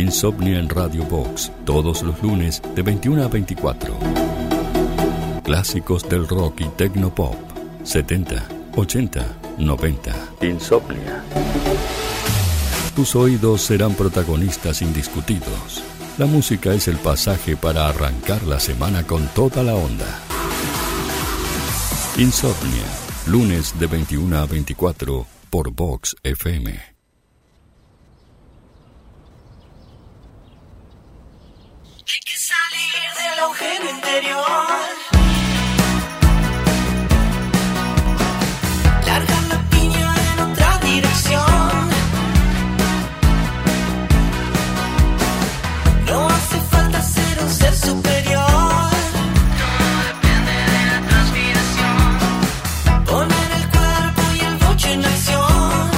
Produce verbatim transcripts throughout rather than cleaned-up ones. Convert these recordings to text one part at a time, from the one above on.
Insomnia en Radio Box, todos los lunes de veintiuna a veinticuatro. Clásicos del rock y tecnopop, setenta, ochenta, noventa. Insomnia. Tus oídos serán protagonistas indiscutidos. La música es el pasaje para arrancar la semana con toda la onda. Insomnia, lunes de veintiuna a veinticuatro por Vox F M. Hay que salir del agujero interior. Largar la piña en otra dirección. No hace falta ser un ser superior. Todo depende de la transpiración. Poner el cuerpo y el bocho en acción.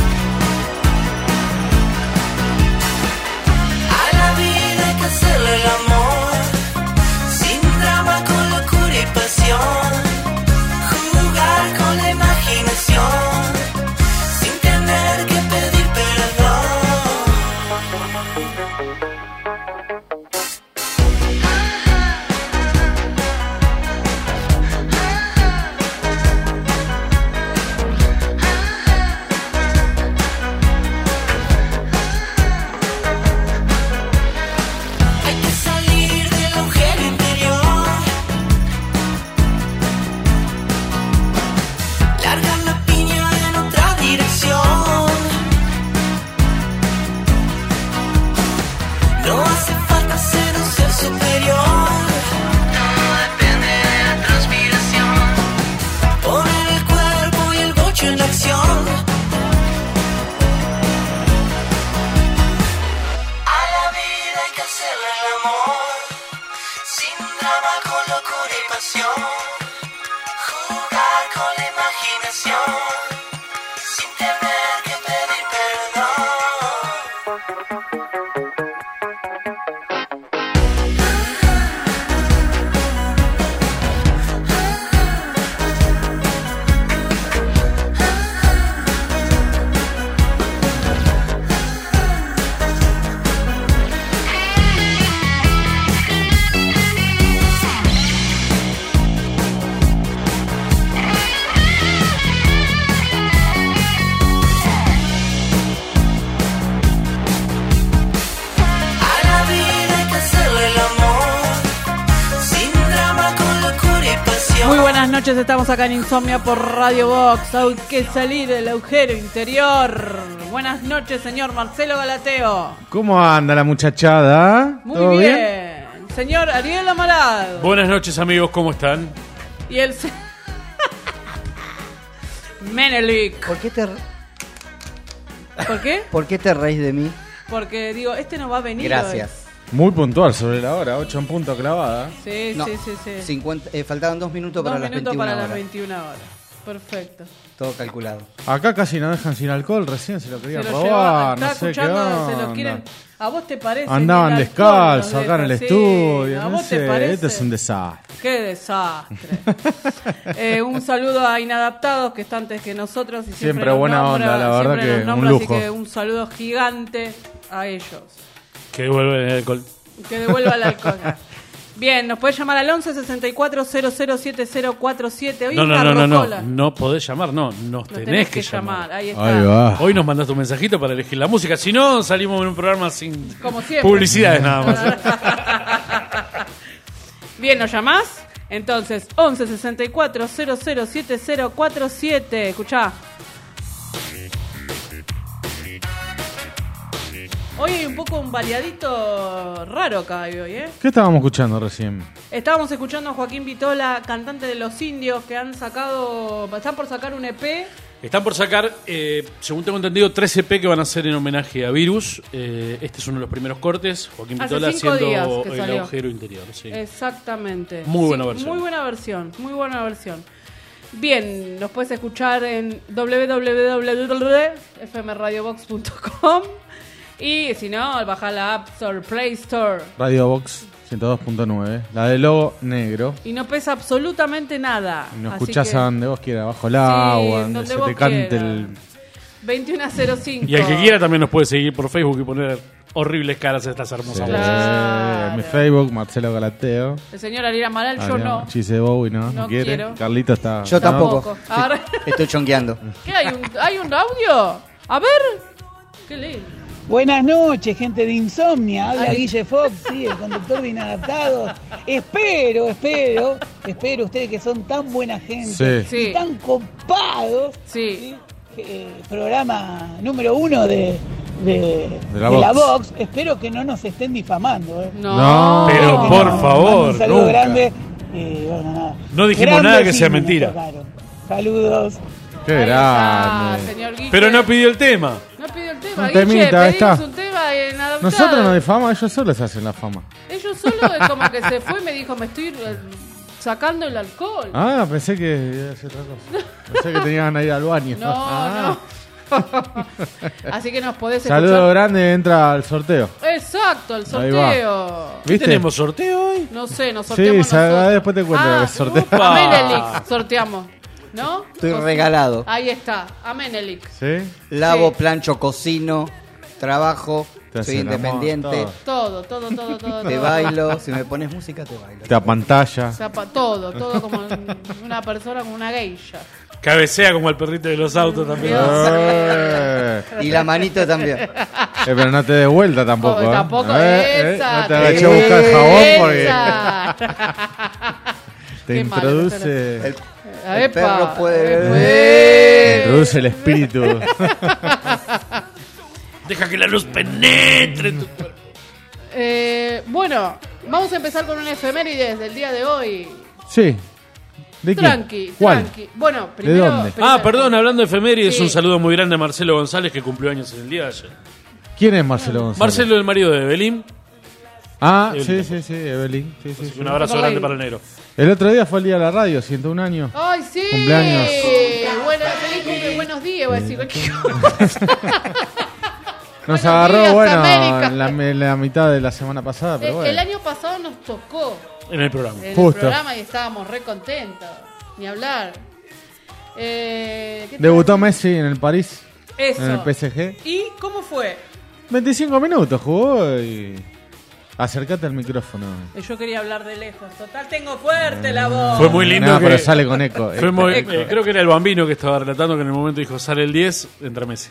A la vida hay que hacerle el amor, sin drama, con locura y pasión. Jugar con la imaginación, sin tener que pedir perdón. Hay que salir del agujero interior. Largar la piña en otra dirección. No hace falta ser un ser superior. Todo depende de la transpiración. Poner el cuerpo y el bocho en acción. A la vida hay que hacerle el amor, sin drama, con locura y pasión. Jugar con la imaginación, sin tener que pedir perdón. A la vida hay que hacerle el amor, sin drama, con locura y pasión. Muy buenas noches, estamos acá en Insomnia por Radio Box. Hay que salir del agujero interior. Buenas noches, señor Marcelo Galateo. ¿Cómo anda la muchachada? Muy ¿Todo bien. Señor Ariel Amarado. Buenas noches, amigos, ¿cómo están? Y el se- Menelik. ¿Por qué te, ¿Por qué? por qué te reís de mí? Porque digo, este no va a venir Gracias. Muy puntual sobre la hora, ocho en punto clavada. hoy. Sí, No, sí, sí, sí. cincuenta, eh, faltaban dos minutos Dos para las minutos veintiuna para las horas. veintiuna horas. Perfecto. Todo calculado. Acá casi no dejan sin alcohol, recién se lo querían Se lo robar, lleva- está no sé qué escuchando, se lo onda. quieren. ¿A vos te parece? Andaban Ni el alcohol descalzos nos acá en el deja, sí. estudio, ¿A no vos te sé, parece? esto es un desastre. Qué desastre. Eh, un saludo a Inadaptados, que está antes que nosotros. Y siempre, Siempre nos buena nombra, onda, la verdad siempre que nos un nombra, lujo. Así que un saludo gigante a ellos. Que devuelven el alcohol. Que devuelva el alcohol. Bien, nos podés llamar al once sesenta y cuatro cero cero siete cero cuatro siete. Hoy No, no, una no, no, no. rocola. No podés llamar, no. Nos Nos tenés, que, llamar. Ahí está. Ahí va. Hoy nos mandaste un mensajito para elegir la música. Si no, salimos en un programa sin Como siempre. publicidades nada más. Bien, ¿nos llamás? Entonces, once sesenta y cuatro cero cero siete cero cuatro siete. Escuchá. Hoy hay un poco un variadito raro acá hoy, ¿eh? ¿Qué estábamos escuchando recién? Estábamos escuchando a Joaquín Vitola, cantante de Los Indios, que han sacado, están por sacar un E P. Están por sacar, eh, según tengo entendido, tres E P que van a hacer en homenaje a Virus. Eh, este es uno de los primeros cortes. Joaquín Hace Vitola cinco días haciendo que el salió. agujero interior. Sí. Exactamente. Muy buena Sí, versión. Muy buena versión, muy buena versión. Bien, nos puedes escuchar en doble u doble u doble u punto f m radio box punto com y si no, baja la App Store, Play Store. Radio Box ciento dos punto nueve, la del logo negro. Y no pesa absolutamente nada. Y nos Así escuchás que- a donde vos quieras, bajo el agua, donde, donde se vos te cante quieras. el... veintiuno cero cinco. Y al que quiera también nos puede seguir por Facebook y poner horribles caras a estas hermosas Sí. voces. Claro. En mi Facebook, Marcelo Galateo. El señor Ariel Amaral, yo no. Chise Bowie, no, no, No quiere. quiero. Carlito está. Yo tampoco. Tampoco. Ahora- Estoy chongueando. ¿Qué hay? Un, ¿Hay un audio? A ver. Qué lindo. Buenas noches, gente de Insomnia. Habla Ay. Guille Fox, sí, el conductor de Inadaptados. Espero, espero, espero ustedes que son tan buena gente Sí. Sí. y tan copados. Sí. Eh, programa número uno de, de, De la de la Vox. Vox. Espero que no nos estén difamando. ¿eh? No. No. Pero Que por no. favor, Mando un saludo nunca. grande. y, bueno, nada. No dijimos Gran nada que vecino sea me mentira. tocaron. Saludos. Qué Ahí está, grande. señor Guille. Pero no pidió el tema. No pidió el tema. Un Guille, temita, ahí pedimos está. un tema en adaptado. Nosotros no difamamos, ellos solos hacen la fama. Ellos solo es como que se fue y me dijo, me estoy eh, sacando el alcohol. Ah, pensé que iba a hacer otra cosa. Pensé que tenían que ir al baño. No, Ah. no. Así que nos podés escuchar. Saludo grande, entra al sorteo. Exacto, el Ahí va. sorteo. ¿Qué ¿Viste? tenemos sorteo hoy? No sé, nos Sí, sorteamos sabe, nosotros. después te cuento lo que se sortea. A Menelik sorteamos, ¿no? Estoy Cos- regalado. Ahí está, a Menelik. ¿Sí? Lavo, Sí. plancho, cocino, trabajo, Te soy hace el amor, independiente, Todo, todo. todo, todo, todo. te todo. bailo. Si me pones música, te bailo. Te apantalla. Zapa- todo, todo como una persona, como una geisha. Cabecea como el perrito de los autos también. Dios. Eh, Y la manito también. eh, pero no te des vuelta tampoco. Oh, ¿eh? tampoco Eh, eh, esa. no te agaché a buscar jabón porque Esa. te Qué malo, introduce, El, Ah, el epa, perro puede epa. beber. te introduce el espíritu. Deja que la luz penetre en tu cuerpo. Eh, bueno, vamos a empezar con un efemérides del día de hoy. Sí. ¿De qué? Tranqui, ¿Cuál? tranqui. Bueno, primero. dónde? primero- Ah, perdón, hablando de efemérides, Sí. un saludo muy grande a Marcelo González que cumplió años en el día de ayer. ¿Quién es Marcelo González? Marcelo, el marido de Evelyn. Ah, Evelyn. sí, sí, sí, Evelyn. Sí, sí, sí. Un abrazo Por grande ahí. para el negro. El otro día fue el día de la radio, ciento un años. ¡Ay, sí! Cumpleaños. Bueno, feliz cumple, buenos días, voy a decir cualquier cosa. Nos Buenos agarró, días, bueno, América. en la, en la mitad de la semana pasada, pero El, bueno. el año pasado nos tocó En el programa. en Justo. el programa y estábamos re contentos. Ni hablar. Eh, ¿qué te Debutó iba a Messi en el París, decir? Eso. en el P S G. ¿Y cómo fue? veinticinco minutos jugó y... Acércate al micrófono. Yo quería hablar de lejos. Total, tengo fuerte la voz. Fue muy lindo No, que- pero sale con eco. Fue muy- Eco. eh, creo que era el Bambino que estaba relatando que en el momento dijo sale el diez, entra Messi.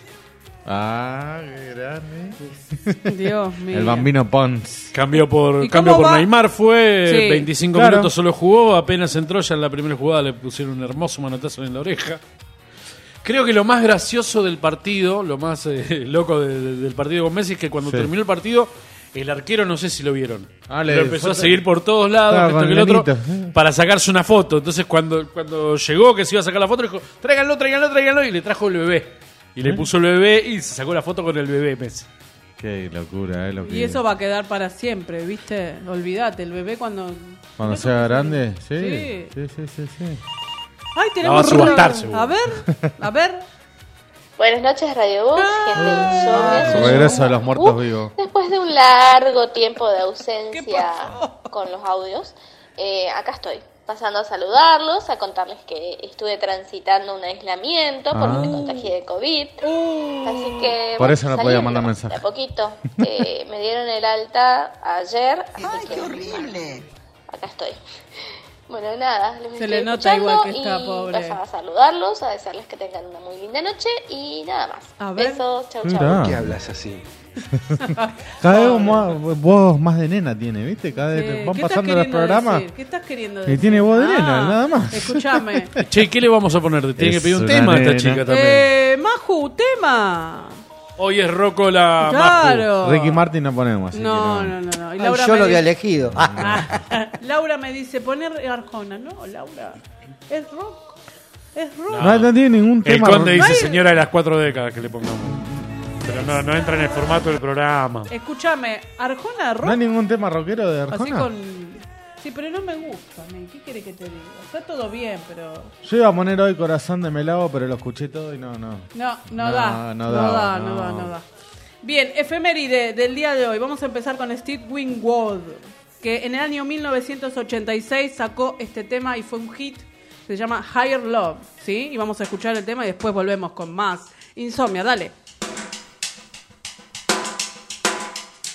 Ah, qué grande. Dios mío. El Bambino Pons. Cambió por, ¿Y cambio cómo por va? Neymar, fue Sí. veinticinco Claro. minutos solo jugó, apenas entró ya en la primera jugada le pusieron un hermoso manotazo en la oreja. Creo que lo más gracioso del partido, lo más eh, loco de- de- del partido con Messi es que cuando Sí. terminó el partido, el arquero no sé si lo vieron. Ah, le- lo empezó a fue- seguir por todos lados, Estaba esto con que el otro, Lenito. para sacarse una foto. Entonces cuando, cuando llegó que se iba a sacar la foto, dijo, tráiganlo, tráiganlo, tráiganlo, y le trajo el bebé. Y ¿Eh? le puso el bebé y se sacó la foto con el bebé Messi. Qué locura, eh. Lo que... Y eso va a quedar para siempre, ¿viste? Olvídate, el bebé cuando... Cuando ¿no? sea grande, sí. Sí. Sí, sí, sí, sí. Ay, La tenemos va a subastar, un- seguro. A ver, a ver. Buenas noches, Radio Vox, gente de Insomnia. Soy Regreso yo, de los muertos Uh, vivos. Después de un largo tiempo de ausencia ¿Qué pasó? con los audios, eh, acá estoy, pasando a saludarlos, a contarles que estuve transitando un aislamiento porque Ah. me contagié de COVID. Así que. Por bueno, eso no podía saliendo mandar mensaje. De a poquito. Eh, me dieron el alta ayer. Así que, horrible! Acá estoy. Bueno, nada, les Se estoy le nota escuchando igual que está, y pobre. pasaba a saludarlos, a desearles que tengan una muy linda noche y nada más. A ver. Besos, chau, Mirá. chau. ¿Qué hablas así? Cada vez más, voz más de nena tiene, ¿viste? Cada vez Eh, van ¿qué estás pasando los queriendo programas. decir? ¿Qué estás queriendo Y decir? tiene voz de Ah, nena, nada más. Escúchame. Che, ¿qué le vamos a poner? Tiene que Es pedir un una tema a esta nena. chica también. eh, Maju, tema. Hoy es Rocco la Maju. Claro. Ricky Martin no ponemos. así No, que no, no, no. Y Ay, Laura yo me lo había dice- elegido. Ah, Ah, Laura me dice poner Arjona. No, Laura. Es rock. Es rock. No, no tiene ningún El tema. conde dice Ay. señora de las cuatro décadas que le pongamos. Pero no, no entra en el formato del programa. Escúchame, Arjona rock. ¿No hay ningún tema rockero de Así Arjona? con. Sí, pero no me gusta. ¿me? ¿Qué quiere que te diga? Está todo bien, pero. Yo iba a poner hoy Corazón de Melao, pero lo escuché todo y no, no. No, no, No, da. no No, daba, da, no. no da, no da. Bien, efeméride del día de hoy. Vamos a empezar con Steve Winwood, que en el año mil novecientos ochenta y seis sacó este tema y fue un hit. Se llama Higher Love, ¿sí? Y vamos a escuchar el tema y después volvemos con más Insomnia. Dale.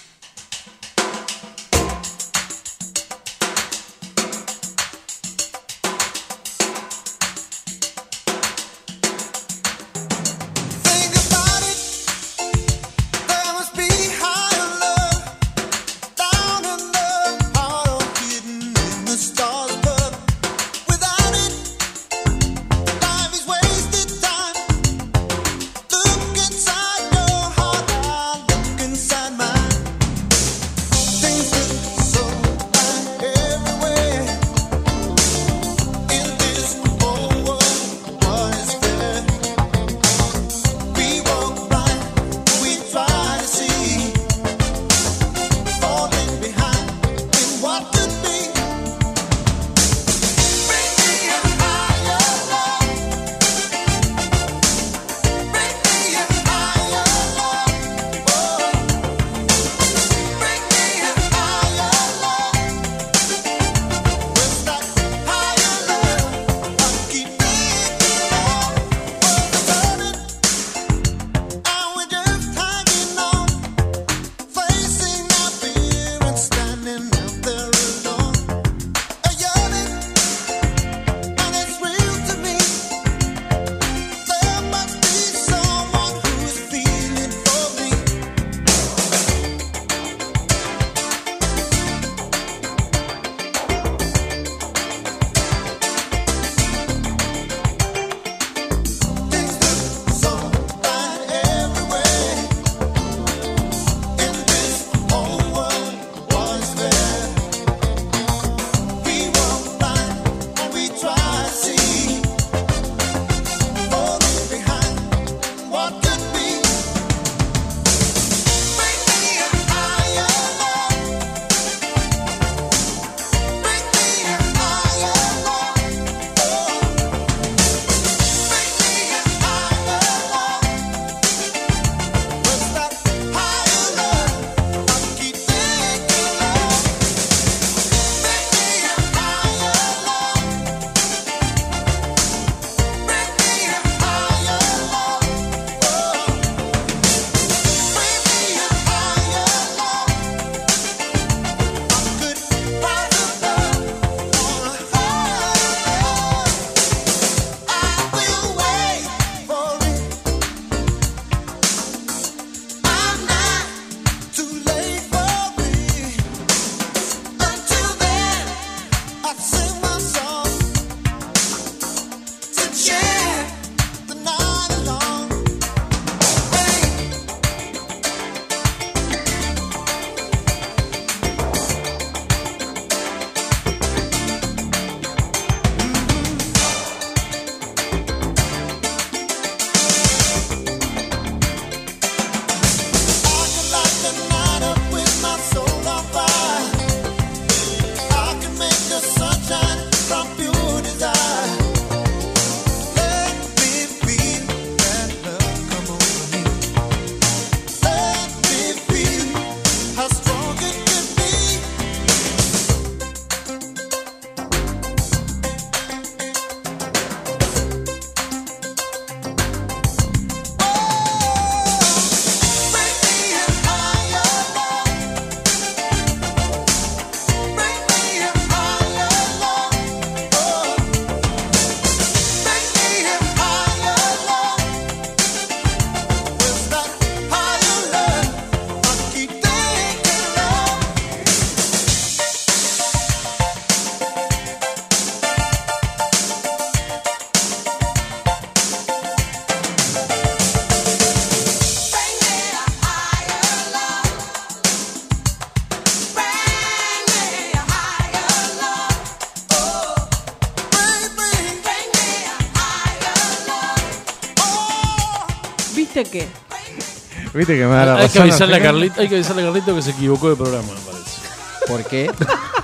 sé qué. Viste que me da la Hay que razón. avisarle a al final. Carlito, hay que avisarle a Carlito que se equivocó de programa, me parece. ¿Por qué?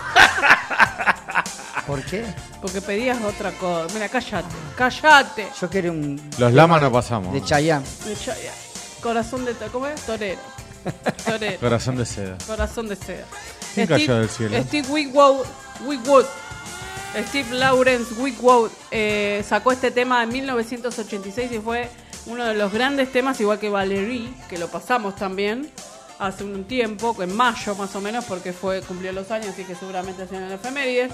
¿Por qué? Porque pedías otra cosa. Mira, cállate, cállate. Yo quería un Los lamas no pasamos. de Chayanne. De Chaya. Corazón de... ¿Cómo es? Torero. Torero. Corazón de seda. Corazón de seda. ¿Quién cayó del cielo? Steve Wigwood, Wigwood, Steve Lawrence Wigwood eh, sacó este tema en mil novecientos ochenta y seis y fue uno de los grandes temas, igual que Valerie, que lo pasamos también hace un tiempo, en mayo más o menos, porque fue cumplió los años, así que seguramente hacían en la efemérides.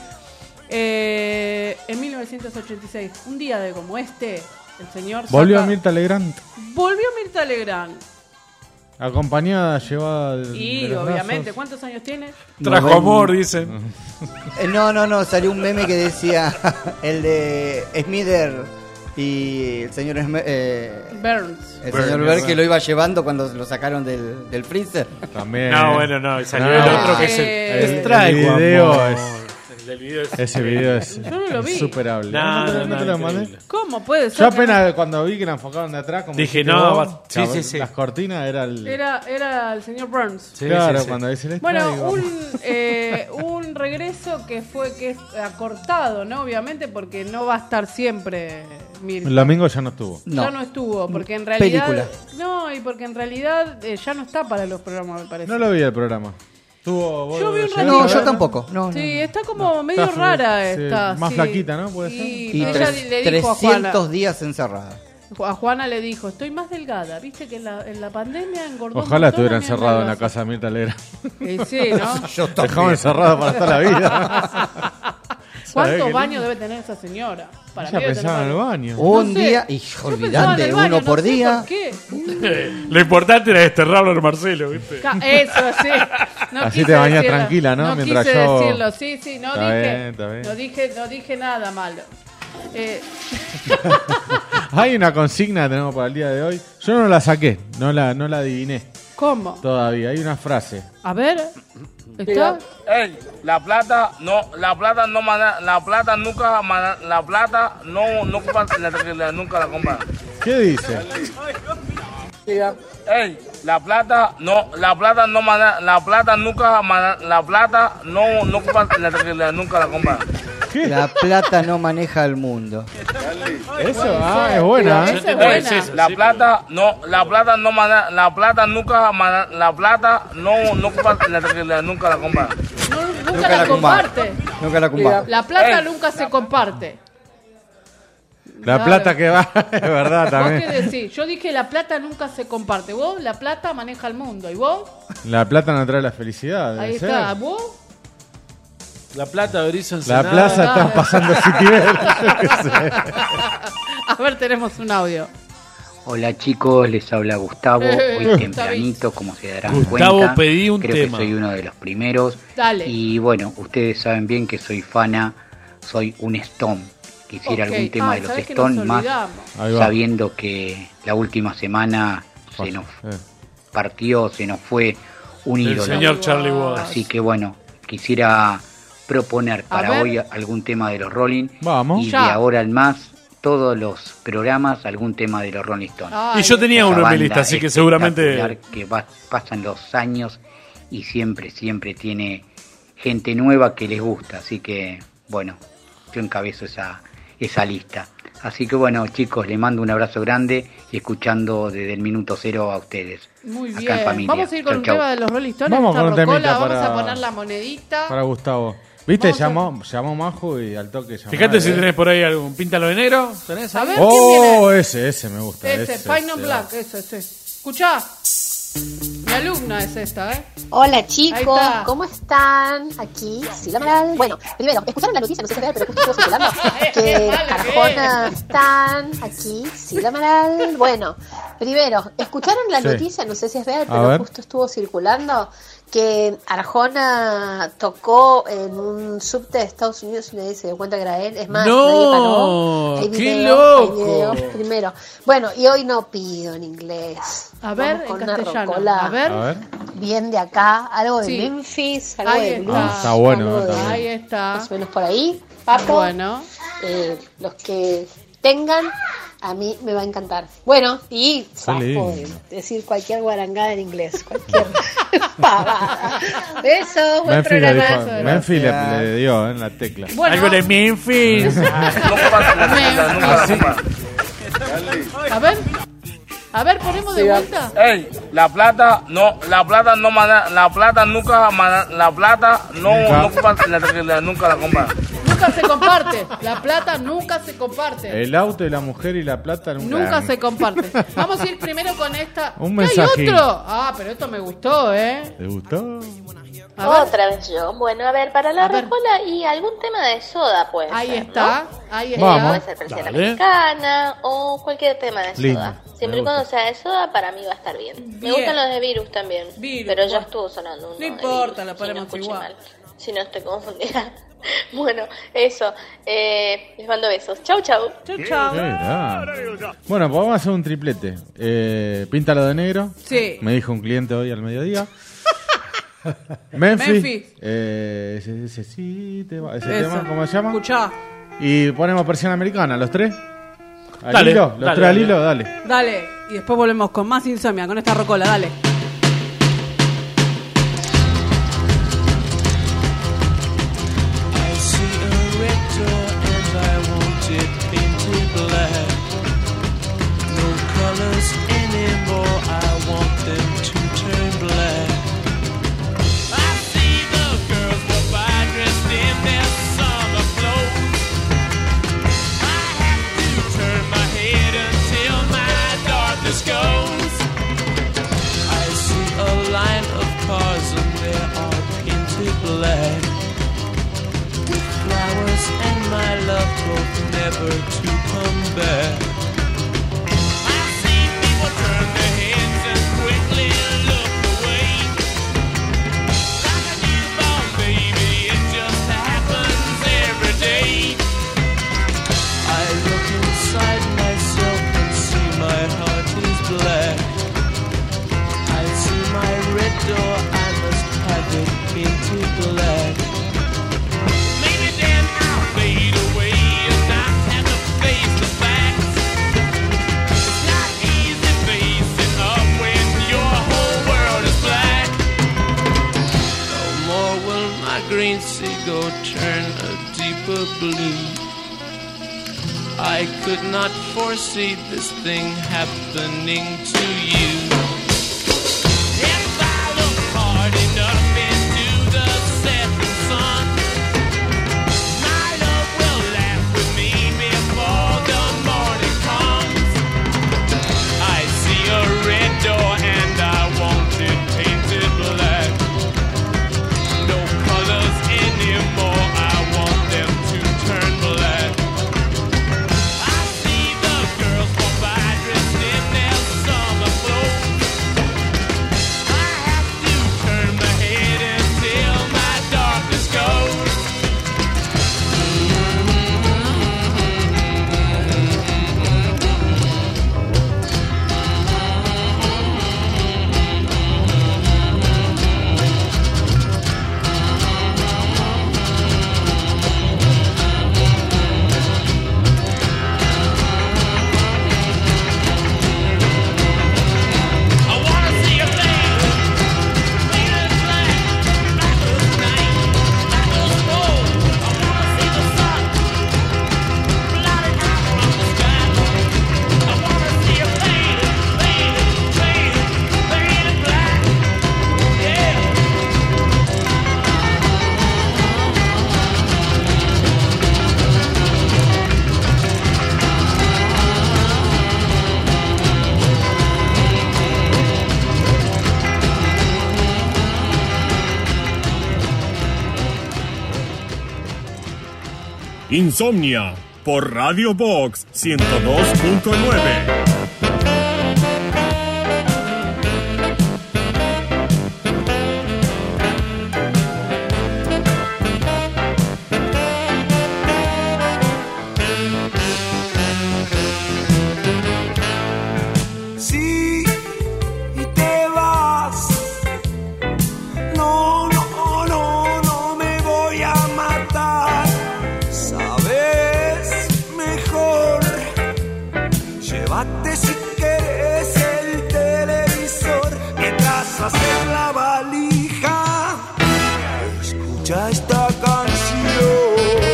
Eh, en mil novecientos ochenta y seis, un día de como este, el señor Volvió saca- a Mirta Legrand. volvió Mirta Legrand. Acompañada, llevada de, Y de los obviamente, brazos. ¿cuántos años tiene? Trajo Noven- amor, dicen. Eh, no, no, no, salió un meme que decía el de Smither y el señor Sm- eh, Burns. el Burns, señor Ver ¿verdad? que lo iba llevando cuando lo sacaron del, del freezer. También. No, bueno, no, y salió No, el no. otro que es el, Eh, El, es Traigo el video amor. es. El del video es Ese video es Yo no lo vi. insuperable. No, te- no, no, te lo increíble. mandé? ¿Cómo puede ser? Yo que apenas cuando vi que la enfocaron de atrás, como Dije, dijiste no, vos, va- sí, cab- sí, sí. las cortinas era el. Era, era el señor Burns. Sí, claro, sí, sí. cuando dice el Bueno, traigo. un, eh, un regreso que fue que es acortado, ¿no? Obviamente, porque no va a estar siempre Mirta. El domingo ya no estuvo. No. Ya no estuvo, porque en realidad... Película. No, y porque en realidad eh, ya no está para los programas, me parece. No lo vi el programa. Tuvo, vos Yo vi un llegaste ratito. No, a yo verlo? tampoco. No, no. Sí, está como medio está- rara sí, esta. más sí. flaquita, ¿no? Puede ser. Y, Y ella tres- le dijo a Juana, trescientos días encerrada. a Juana le dijo, estoy más delgada, viste que en la, en la pandemia engordó un Ojalá montón, estuviera a mí me encerrado en la adelgazó". casa de Mirta Legrand. Y sí, ¿no? Yo Dejamos encerrado para toda la vida. ¿Cuántos qué baños debe tener esa señora? Para Ella mí debe tener pensaba en el varios. baño. Un No sé. día, y Yo pensaba en olvidate, el baño, uno no por sé día. ¿Por qué? Lo importante era desterrarlo al Marcelo, ¿viste? Ca- Eso, sí. No Así quise te bañás decirlo. tranquila, ¿no? No Mientras quise yo- decirlo, sí, sí, no Está dije, bien, está bien. no dije, no dije nada malo. Eh, Hay una consigna que tenemos para el día de hoy. Yo no la saqué, no la, no la adiviné ¿Cómo? todavía. Hay una frase. A ver, ¿está? Ey, la plata no, la plata no mana- la plata nunca mana- la plata no no ocupa- la- la- nunca la compra. ¿Qué dice? Ey, la plata no, la plata no mana- la plata nunca mana- la plata no no ocupa- la- la- nunca la compra. ¿Qué? La plata no maneja el mundo. Eso, ah, es buena. ¿eh? Esa es buena. Sí, sí, La sí, plata no, la plata no mana- la plata nunca mana- la plata no no ocupa- la- la- nunca la compra. No, nunca, Nunca la la comparte. comparte. Nunca la comparte. La plata Ey. nunca se comparte. La Claro. plata que va, es verdad ¿Vos qué también. decís? Yo dije la plata nunca se comparte. Vos, la plata maneja el mundo. ¿Y vos? La plata no trae la felicidad. debe Ahí ser. está. ¿Vos? La plata de Berizo La Ensenada. plaza está Ah. pasando Citibel. Yo qué sé. A ver, tenemos un audio. Hola chicos, les habla Gustavo, Eh, hoy Gustavito. tempranito, como se darán Gustavo, cuenta. pedí un creo tema. que soy uno de los primeros. Dale. Y bueno, ustedes saben bien que soy fana, soy un Stone. Quisiera Ok. algún tema Ah, de los ¿sabés que Stone nos más, olvidamos? Ahí va. sabiendo que la última semana se nos Eh. partió, se nos fue un El ídolo. señor Charlie Watts. Así que bueno, quisiera proponer A para ver. hoy algún tema de los Rolling. Vamos. Y Ya. de ahora en más, todos los programas, algún tema de los Rolling Stones. Ay, Y yo tenía Esa uno en mi banda lista, así que espectacular seguramente. que va- pasan los años y siempre, siempre tiene gente nueva que les gusta. Así que, bueno, yo encabezo esa, esa lista. Así que, bueno, chicos, les mando un abrazo grande y escuchando desde el minuto cero a ustedes. Muy Acá bien. en familia. Vamos a ir con Chau, un chau. tema de los Rolling Stones. Vamos esta con un rocola, temita Vamos para- a poner la monedita. Para Gustavo. ¿Viste? Vamos a- Llamó, llamó Majo y al toque llamó. Fíjate si eh. tenés por ahí algún píntalo de negro. ¿Tenés A ahí? ver, ¿quién Oh, viene? ese, ese me gusta. Ese, ese, Fine on ese. Black, ese, ese. Escuchá. Mi alumna es esta, ¿eh? Hola Ahí chicos, está. ¿cómo están? Aquí, Sila Maral. Bueno, primero, ¿escucharon la noticia? No sé si es real, pero justo estuvo circulando. Que Vale, Arjona están aquí, Sila Maral. Bueno, primero, ¿escucharon la Sí. noticia? No sé si es real, A pero ver. justo estuvo circulando que Arjona tocó en un subte de Estados Unidos y nadie se dio cuenta que era él. Es más, No, nadie paró. Hay qué video, hay loco. video, primero. Bueno, y hoy no pido en inglés. A ver, Vamos con en una castellano. rocola A ver. A ver. bien de acá, algo de Sí. Memphis, algo Ahí de está. blues, Ah, está bueno, algo está de- bien. Ahí está. más o menos por ahí. Papo, Bueno. eh, los que tengan A mí me va a encantar. Bueno, y zafo lindo. de decir cualquier guarangada en inglés. Cualquier pavada. Besos, buen Memphis le, programa. dijo, Memphis le, le dio en la tecla. Bueno. Algo de Memphis. A ver. A ver, ponemos de vuelta. Ey, la plata no, la plata no mana- la plata nunca mana- la plata no Nunca. no compa- la, la- nunca la compra. Nunca se comparte. La plata nunca se comparte. El auto y la mujer y la plata nunca. Nunca se comparte. Vamos a ir primero con esta. Un ¿Qué hay mensajín. otro? Ah, pero esto me gustó, ¿eh? ¿Te gustó? A ver. Otra vez yo. Bueno, a ver, para la A ver. rocola y algún tema de soda, pues. Ahí está. Ahí está. Vamos. Puede ser persiana Dale. mexicana o cualquier tema de Lindo, soda. me Siempre y gusta. cuando sea de soda, para mí va a estar bien. Me Bien. gustan los de virus también. Virus, pero ya bueno. estuvo sonando uno No de importa, Virus, lo si ponemos no escuché igual. mal. Si no estoy confundida. Bueno, eso. Eh, les mando besos. Chau, chau. Chau, chau. Qué grande. Bueno, pues vamos a hacer un triplete. Eh, píntalo de negro. Sí. Me dijo un cliente hoy al mediodía. Memphis. Memphis. Eh, ese, ese sí te va- ese Eso. tema, ¿cómo se llama? Escuchá. Y ponemos persiana americana, los tres. ¿Al Dale, hilo? Los dale, tres al dale. hilo, dale. Dale. Y después volvemos con más insomnia, con esta rocola. Dale. I see a red door and I want it painted black. No colors anymore, I want them to turn black. I see the girls go by dressed in their summer clothes. I have to turn my head until my darkness goes. I see a line of cars and they are painted black. Flowers and my love hope never to come back. I see people turn their heads and quickly look away. Like a newborn baby, it just happens every day. I look inside myself and see my heart is black. I see my red door, I must have it painted black. Maybe then I'll fade away and not have to face the facts. It's not easy facing up when your whole world is black. No more will my green seagull turn a deeper blue. I could not foresee this thing happening to you. If I look hard enough into the setting sun, my love will laugh with me before the morning comes. I see a red door and I want it painted black. No colors anymore, I want them to turn black. I see the girls walk by dressed in their summer clothes. I have to turn my head until my darkness goes. I wanna see a flame, flame as black, black as night, black as gold. I wanna see the sun, blotted out from the sky. I wanna see a flame, flame, flame, flame as black, yeah. Insomnia por Radio Box ciento dos punto nueve. Sí, y te vas. No, no, no, no me voy a matar. Sabes mejor cosas en la valija. Escucha esta canción.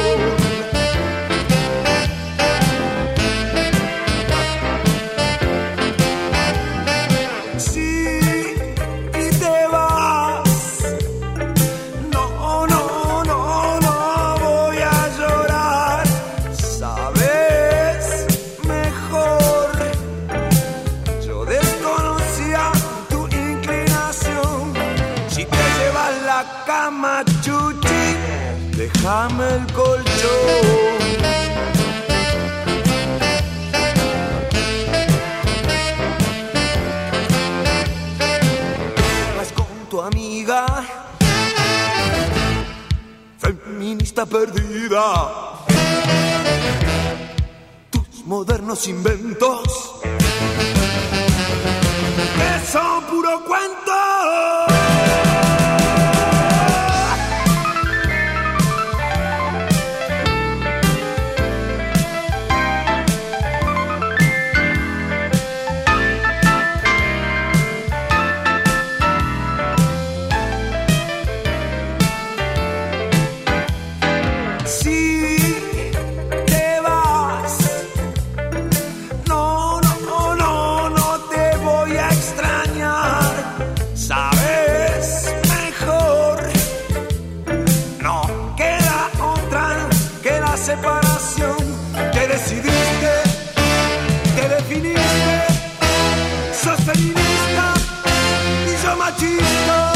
Déjame el colchón. Vas con tu amiga, feminista perdida. Tus modernos inventos, que son puro cuento. Separación, te decidiste, te definiste, sos feminista y yo machista.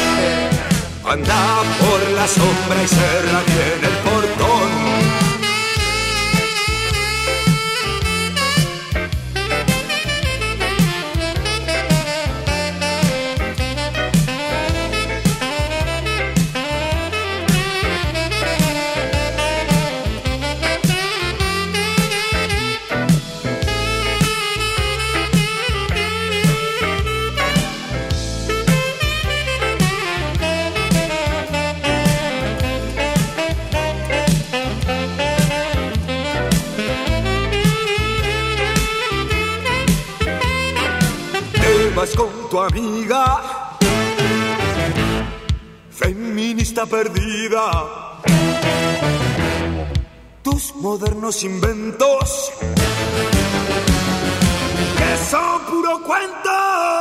Anda por la sombra y cerra bien el portón. Vas con tu amiga, feminista perdida. Tus modernos inventos, que son puro cuento.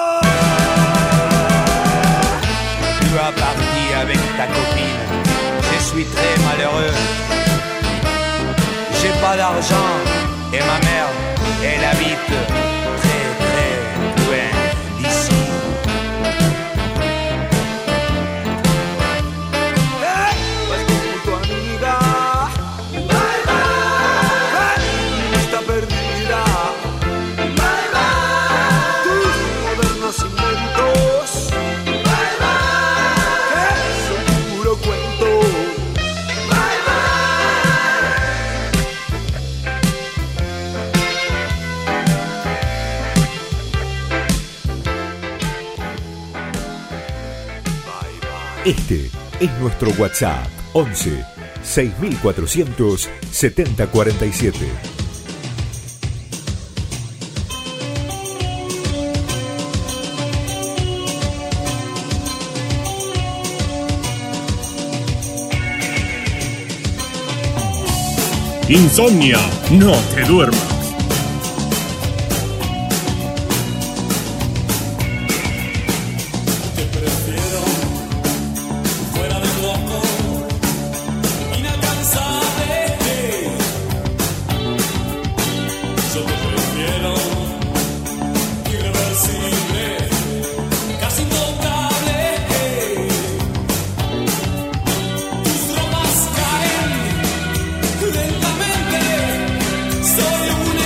Tu as parti avec ta copine, je suis très malheureux. J'ai pas d'argent et ma mère, elle habite très très loin d'ici. Este es nuestro WhatsApp, once seis mil cuatrocientos setenta cuarenta y siete. Insomnia, no te duermas. Soy un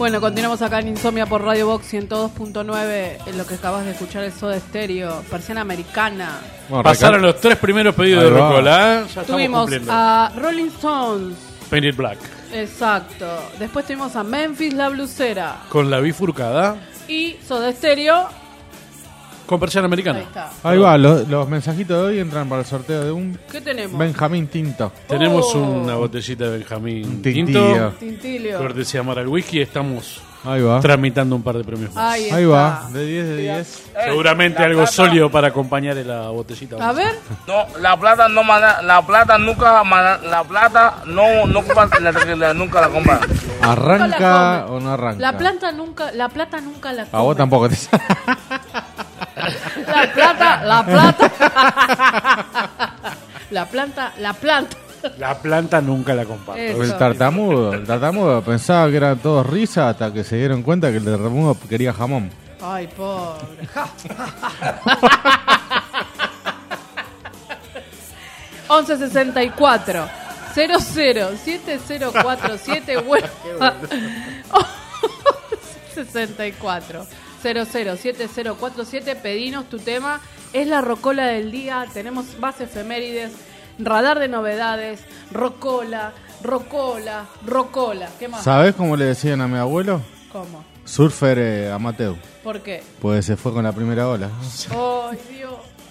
Bueno, continuamos acá en Insomnia por Radio Box ciento dos punto nueve. En lo que acabas de escuchar el Soda Stereo, Persiana Americana. Bueno, pasaron los tres primeros pedidos de Rocola, ¿eh? Ya Tuvimos a Rolling Stones. Painted Black. Exacto. Después tuvimos a Memphis La Blusera. Con la bifurcada. Y Soda Stereo. Con Persiana Americana. Ahí está. Ahí va, los, los mensajitos de hoy entran para el sorteo de un ¿Qué tenemos? Benjamín Tinto. Tenemos Oh. una botellita de Benjamín Tintillo. Tinto. Tintilio. Cortesía Mara el Whisky. Estamos Ahí va. tramitando un par de premios más. Ahí, Ahí está. va, de diez de diez. Seguramente la algo plata- sólido para acompañar la botellita. A ver. No, la plata no mana- la plata nunca mana- la plata no no ocupa la, la- nunca la compra. ¿Arranca Nunca la come. o no arranca? La planta nunca, la plata nunca la come. A vos tampoco te La plata, la plata. La planta, la planta. La planta nunca la comparto. Eso. El tartamudo, el tartamudo pensaba que eran todos risas hasta que se dieron cuenta que el tartamudo quería jamón. Ay, pobre. once sesenta y cuatro cero cero siete cero cuatro siete bueno. sesenta y cuatro cero cero siete cero cuatro siete, pedinos tu tema. Es la rocola del día. Tenemos más efemérides, radar de novedades, rocola, rocola, rocola. ¿Qué más? ¿Sabés cómo le decían a mi abuelo? ¿Cómo? Surfer eh, amateur. ¿Por qué? Pues se fue con la primera ola. Ay, Dios.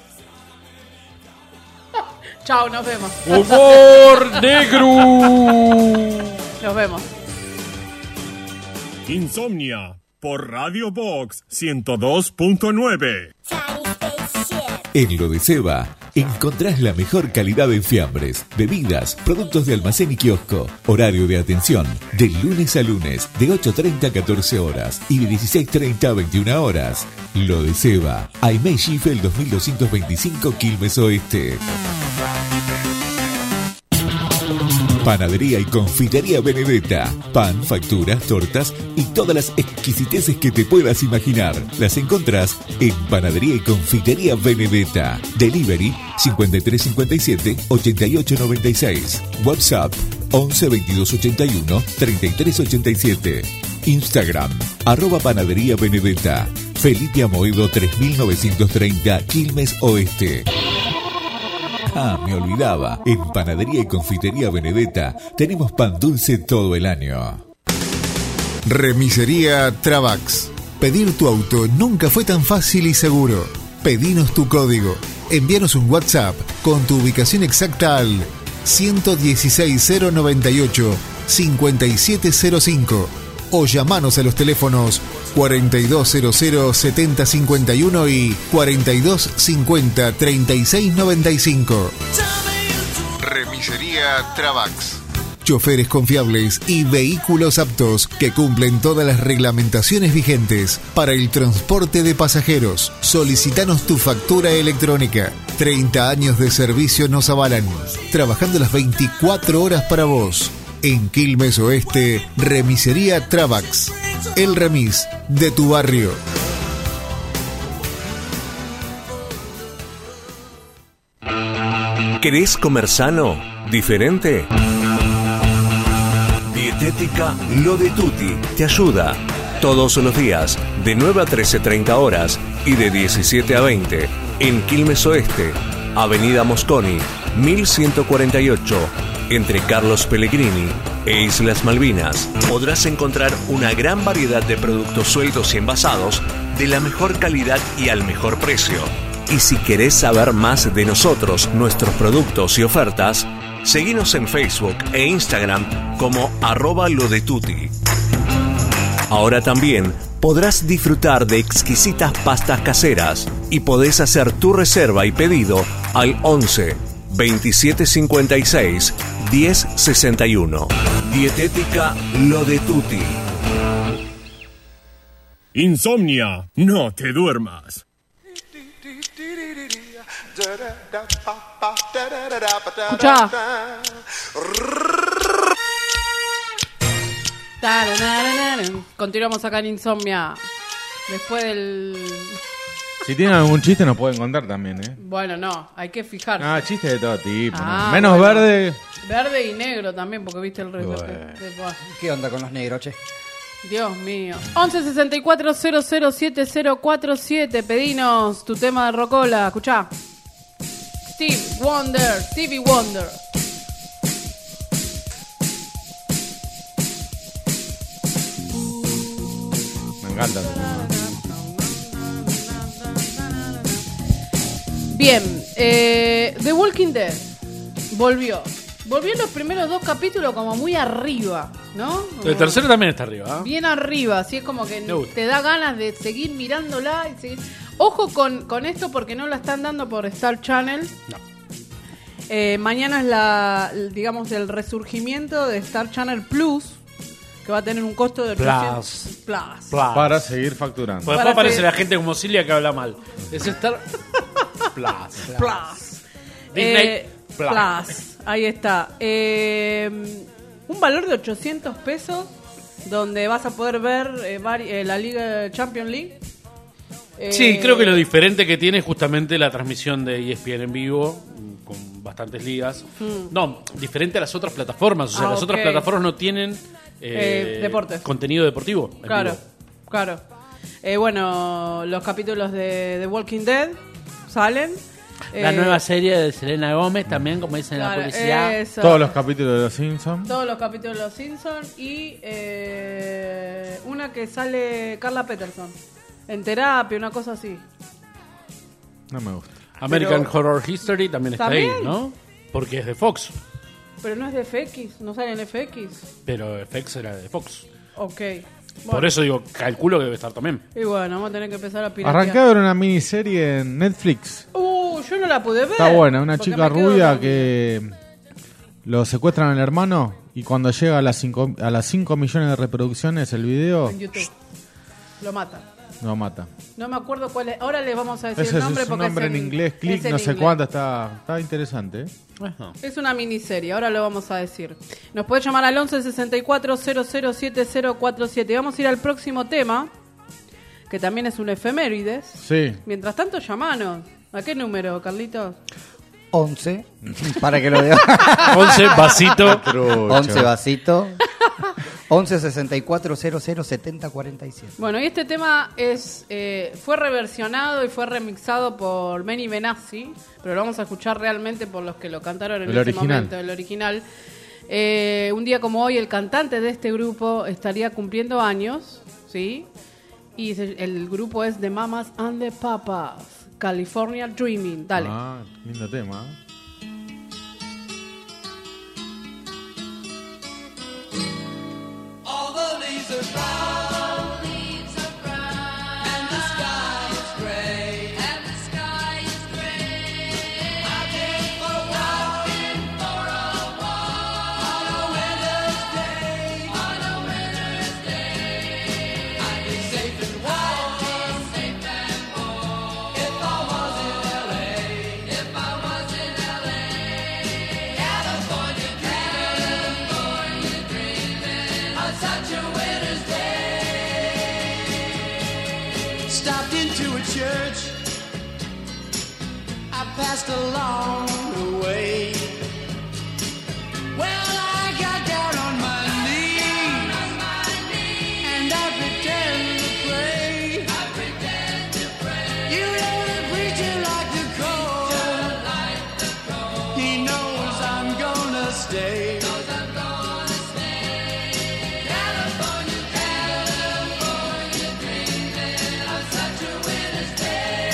Chao, nos vemos. ¡Humor negro! Nos vemos. Insomnia por Radio Box ciento dos punto nueve. En Lo de Seba encontrás la mejor calidad en fiambres, bebidas, productos de almacén y kiosco. Horario de atención de lunes a lunes de ocho treinta a catorce horas y de dieciséis treinta a veintiuna horas. Lo de Seba, Aimee Schiffel dos mil doscientos veinticinco, Quilmes Oeste. Panadería y confitería Benedetta. Pan, facturas, tortas y todas las exquisiteces que te puedas imaginar. Las encontrás en Panadería y confitería Benedetta. Delivery cincuenta y tres cincuenta y siete ochenta y ocho noventa y seis. WhatsApp once veintidós ochenta y uno treinta y tres ochenta y siete. Instagram arroba Panadería Benedetta. Felipe Amoedo tres mil novecientos treinta, Quilmes Oeste. Ah, me olvidaba. En Panadería y Confitería Benedetta tenemos pan dulce todo el año. Remisería Travax. Pedir tu auto nunca fue tan fácil y seguro. Pedinos tu código. Envíanos un WhatsApp con tu ubicación exacta al ciento dieciséis cero noventa y ocho cincuenta y siete cero cinco o llamanos a los teléfonos cuarenta y dos cero cero setenta cincuenta y uno y cuarenta y dos cincuenta treinta y seis noventa y cinco. Remisería Travax. Choferes confiables y vehículos aptos que cumplen todas las reglamentaciones vigentes para el transporte de pasajeros. Solicitanos tu factura electrónica. treinta años de servicio nos avalan. Trabajando las veinticuatro horas para vos. En Quilmes Oeste, Remisería Travax. El remis de tu barrio. ¿Querés comer sano? ¿Diferente? Dietética Lo de Tutti te ayuda. Todos los días, de nueve a trece treinta horas y de diecisiete a veinte, en Quilmes Oeste, Avenida Mosconi, mil ciento cuarenta y ocho, entre Carlos Pellegrini e Islas Malvinas. Podrás encontrar una gran variedad de productos sueltos y envasados de la mejor calidad y al mejor precio. Y si querés saber más de nosotros, nuestros productos y ofertas, seguinos en Facebook e Instagram como arroba lo de tutti. Ahora también podrás disfrutar de exquisitas pastas caseras y podés hacer tu reserva y pedido al once veintisiete cincuenta y seis diez sesenta y uno. Dietética Lo de Tutti. Insomnia, no te duermas. Escuchá. Tararararán. Continuamos acá en Insomnia. Después del... Si tienen algún chiste nos pueden contar también, ¿eh? Bueno, no, hay que fijarse. Ah, chistes de todo tipo. Ah, ¿no? Menos bueno. verde. Verde y negro también, porque viste el rey. ¿Qué onda con los negros, che? Dios mío. once sesenta y cuatro cero cero siete cero cuatro siete. Pedinos tu tema de Rocola. Escuchá. Steve Wonder. Stevie Wonder. Me encanta. Bien. Eh, The Walking Dead volvió. Volvió en los primeros dos capítulos como muy arriba, ¿no? Como El tercero también está arriba. ¿eh? bien arriba, así es como que Me gusta. te da ganas de seguir mirándola y seguir. Ojo con, con esto porque no la están dando por Star Channel. No. Eh, mañana es la, digamos, el resurgimiento de Star Channel Plus, que va a tener un costo de Plus. trescientos Plus. Plus. Para seguir facturando. Pues Para después aparece que- la gente como Cilia que habla mal. Es Star Plus. Plus. Disney Eh, Plus. Plus. Ahí está. Eh, un valor de ochocientos pesos, donde vas a poder ver eh, vari- eh, la Liga Champions League. Eh, Sí, creo que lo diferente que tiene es justamente la transmisión de E S P N en vivo, con bastantes ligas. Mm. No, diferente a las otras plataformas. O sea, Ah, las ok. otras plataformas no tienen eh, Eh, deportes. contenido deportivo. en Claro, vivo. claro. Eh, bueno, los capítulos de The Walking Dead salen. La Eh, nueva serie de Selena Gómez también, como dicen en claro, la publicidad. eso. Todos los capítulos de Los Simpsons. Todos los capítulos de Los Simpsons y eh, una que sale Carla Peterson en terapia, una cosa así. No me gusta. American Pero- Horror History también está ¿También? ahí, ¿no? Porque es de Fox. Pero no es de F X, no sale en F X. Pero F X era de Fox. Ok. Por Bueno. eso digo, calculo que debe estar también. Y bueno, vamos a tener que empezar a piratear. Arranqué a ver una miniserie en Netflix. Uh, yo no la pude ver. Está buena, una porque chica me quedo rubia dormida. que lo secuestran al hermano y cuando llega a las cinco a las cinco millones de reproducciones el video En YouTube. Lo mata. lo mata. No me acuerdo cuál es. Ahora le vamos a decir Ese el es nombre un porque nombre es en inglés, click, es en no sé inglés. cuánto, está, está interesante. ¿eh? Es una miniserie, ahora lo vamos a decir. Nos puede llamar al once sesenta y cuatro cero cero siete cero cuatro siete. Vamos a ir al próximo tema, que también es un efemérides. Sí. Mientras tanto, llamanos. ¿A qué número, Carlitos? once, para que lo vean. once, vasito. once, vasito. once sesenta y cuatro cero cero setenta cuarenta y siete. Bueno, y este tema es eh, fue reversionado y fue remixado por Benny Benassi, pero lo vamos a escuchar realmente por los que lo cantaron en El ese original. momento, el original. Eh, un día como hoy, el cantante de este grupo estaría cumpliendo años, ¿sí? Y se- el grupo es The Mamas and the Papas, California Dreaming. Dale. Ah, lindo tema. ¿eh? All the leaves are brown, leaves are brown, and the sky is gray, and the sky is gray. I came for walking for a walk on a winter's day, on a winter's day. I'd be safe and warm, safe and warm, if I was in L A, if I was in L A. California dreaming, California dreaming on such a winter's day. Stopped into a church, I passed along the way. Well, I got down on my knees, and I pretend to pray. I pretend to pray. You know the preacher like the cold. He knows I'm gonna stay. California, California dreaming on such a winter's day.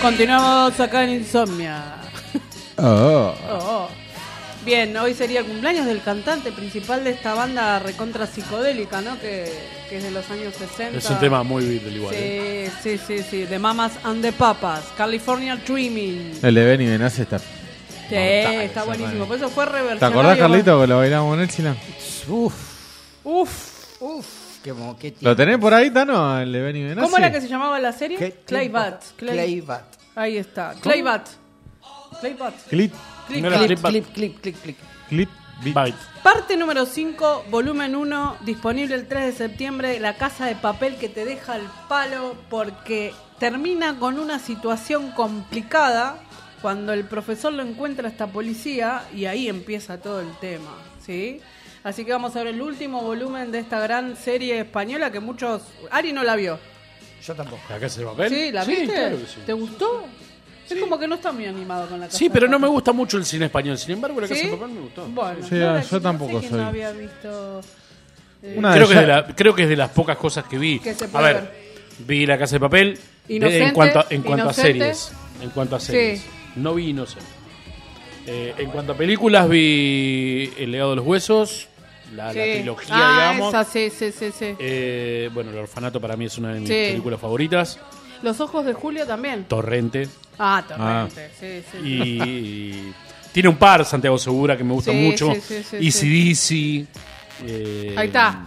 Continuamos acá en Insomnia. Oh. Oh. Bien, hoy sería el cumpleaños del cantante principal de esta banda recontra psicodélica, ¿no? Que, que es de los años sesenta. Es un tema muy Beatle igual. Sí, ¿eh? sí, sí, sí. The Mamas and the Papas, California Dreaming. El de Benny Benassi está. Sí, Mortal, está ese buenísimo. man. Por eso fue reversionado. ¿Te acordás, Carlito, que lo bailamos con Elchila? Uf, Uf. uf, qué mo- qué ¿Lo tenés por ahí, Tano? El de Benny Benassi. ¿Cómo era que se llamaba la serie? ¿Qué Claybat. tiempo? Claybat. Ahí está. Claybat. Claybat. Clip. Clip, No era clip, Clip, Clip, clip, clip, clip. Clip. Byte. Parte número cinco, volumen uno, disponible el tres de septiembre. La Casa de Papel, que te deja al palo porque termina con una situación complicada cuando el profesor lo encuentra a esta policía y ahí empieza todo el tema, ¿sí? Así que vamos a ver el último volumen de esta gran serie española que muchos... Ari no la vio. Yo tampoco. ¿La Casa de Papel? ¿Sí? ¿La viste? Claro que sí. ¿Te gustó? Es como que no está muy animado con la Casa Sí, de pero no Papel. me gusta mucho el cine español. Sin embargo, la Casa ¿Sí? de Papel me gustó. Bueno, Sí, no la- yo no tampoco sé quién soy. no había visto... eh, Una Creo de que, es de ya- la- creo que es de las pocas cosas que vi. Que se A puede ver, ver. vi La Casa de Papel de- Inocente, en cuanto, a, en cuanto a Inocente. series. En cuanto a series. Sí. No vi Inocente. Eh, en cuanto a películas, vi El legado de los huesos, la, Sí. la trilogía, ah, digamos. esa, sí, sí, sí, sí. Eh, bueno, El orfanato para mí es una de mis Sí. películas favoritas. Los ojos de Julio también. Torrente. Ah, Torrente, sí, sí. Y, y tiene un par, Santiago Segura, que me gusta Sí, mucho. sí, sí, sí, Easy Dizzy. Eh, Ahí está.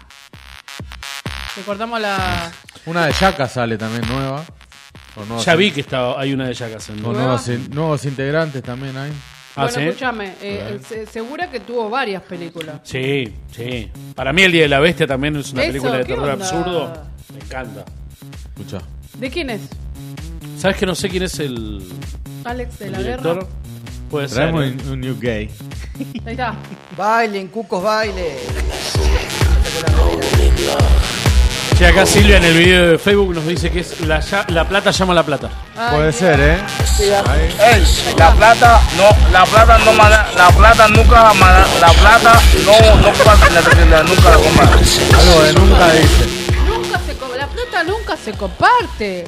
Le cortamos la... Una de Yaka sale también nueva. Con nuevos Ya in- vi que está, hay una de Jackass en Con ¿Nueva? nuevos, in- nuevos integrantes también hay. Ah, bueno, ¿sí? escúchame, eh, se- Segura que tuvo varias películas. Sí, sí. Para mí El Día de la Bestia también es una Eso, película de ¿qué terror onda? absurdo. Me encanta. Escucha. ¿De quién es? ¿Sabes que no sé quién es el, Alex de el la director? Guerra. Puede ser. Traemos ¿eh? un, un new gay. Ahí está. Bailen, cucos, bailen. Che, acá Silvia en el video de Facebook nos dice que es la, ya- la plata llama a la plata. Puede ser, ¿eh? Ey, la plata, no, la plata no mana- la plata nunca mana- la plata no, no comparte, la, la- nunca la comparte. Algo de nunca dice. Nunca se co- la plata nunca se comparte.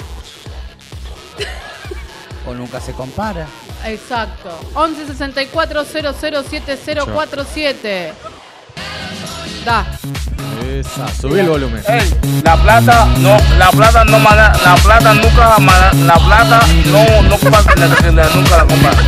O nunca se compara. Exacto. once sesenta y cuatro cero cero siete cero cuatro siete. Da. Esa, subí el volumen. Ey, la plata, no, la plata no mana- la plata nunca mana- la plata no, no comparte, la, la- nunca la comparte.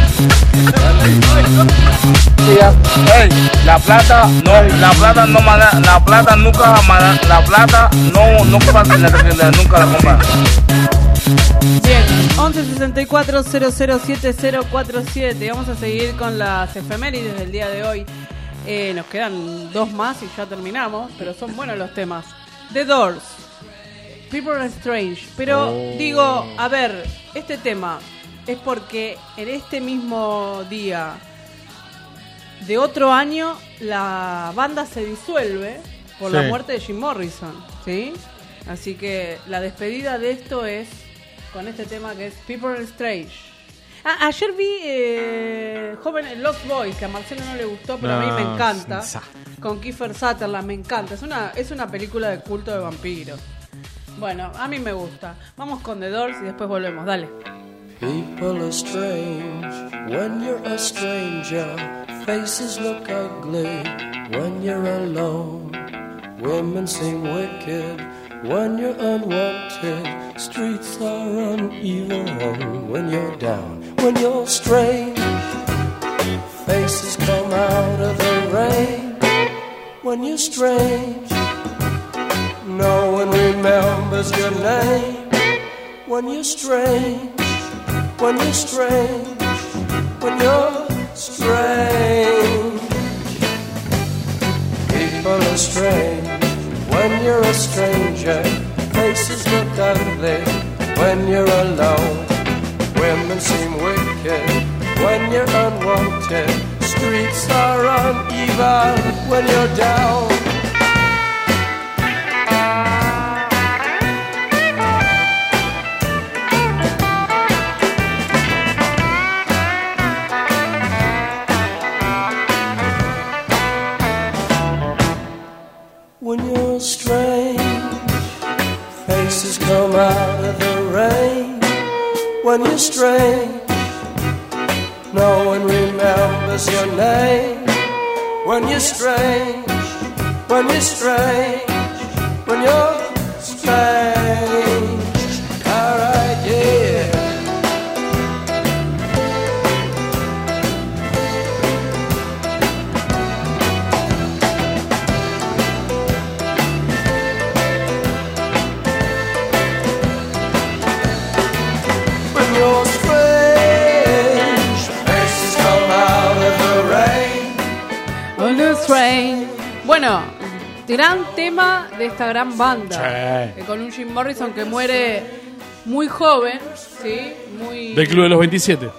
Ey, la plata, no, la plata no mana- la plata nunca mana- la plata no, no comparte, la, la- nunca la comparte. Bien, once sesenta y cuatro cero cero siete cero cuatro siete. Vamos a seguir con las efemérides del día de hoy. Eh, nos quedan dos más y ya terminamos, pero son buenos los temas. The Doors, People Are Strange. Pero Oh. digo, a ver, este tema es porque en este mismo día de otro año la banda se disuelve por la Sí. muerte de Jim Morrison, ¿sí? Así que la despedida de esto es con este tema que es People Are Strange. Ah, ayer vi eh, Joven Lost Boys, que a Marcelo no le gustó, pero a mí No, me encanta. es un Con Kiefer Sutherland, me encanta. Es una, es una película de culto de vampiros. Bueno, a mí me gusta. Vamos con The Doors y después volvemos. Dale. People are strange when you're a stranger. Faces look ugly when you're alone. Women seem wicked when you're unwanted. Streets are uneven when you're down. When you're strange, faces come out of the rain. When you're strange, no one remembers your name. When you're strange, when you're strange, when you're strange. People are strange when you're a stranger. Faces look ugly when you're alone. Women seem wicked when you're unwanted. Streets are uneven when you're down. When you're strange, faces come out of the rain. When you're strange, no one remembers your name. When you're strange, when you're strange, when you're strange. Alright, yeah. When you're strange, faces come out of the rain. On the train. Bueno, gran tema de esta gran banda. Sí. Eh, Con un Jim Morrison que muere muy joven, ¿sí? Muy... Del Club de los veintisiete.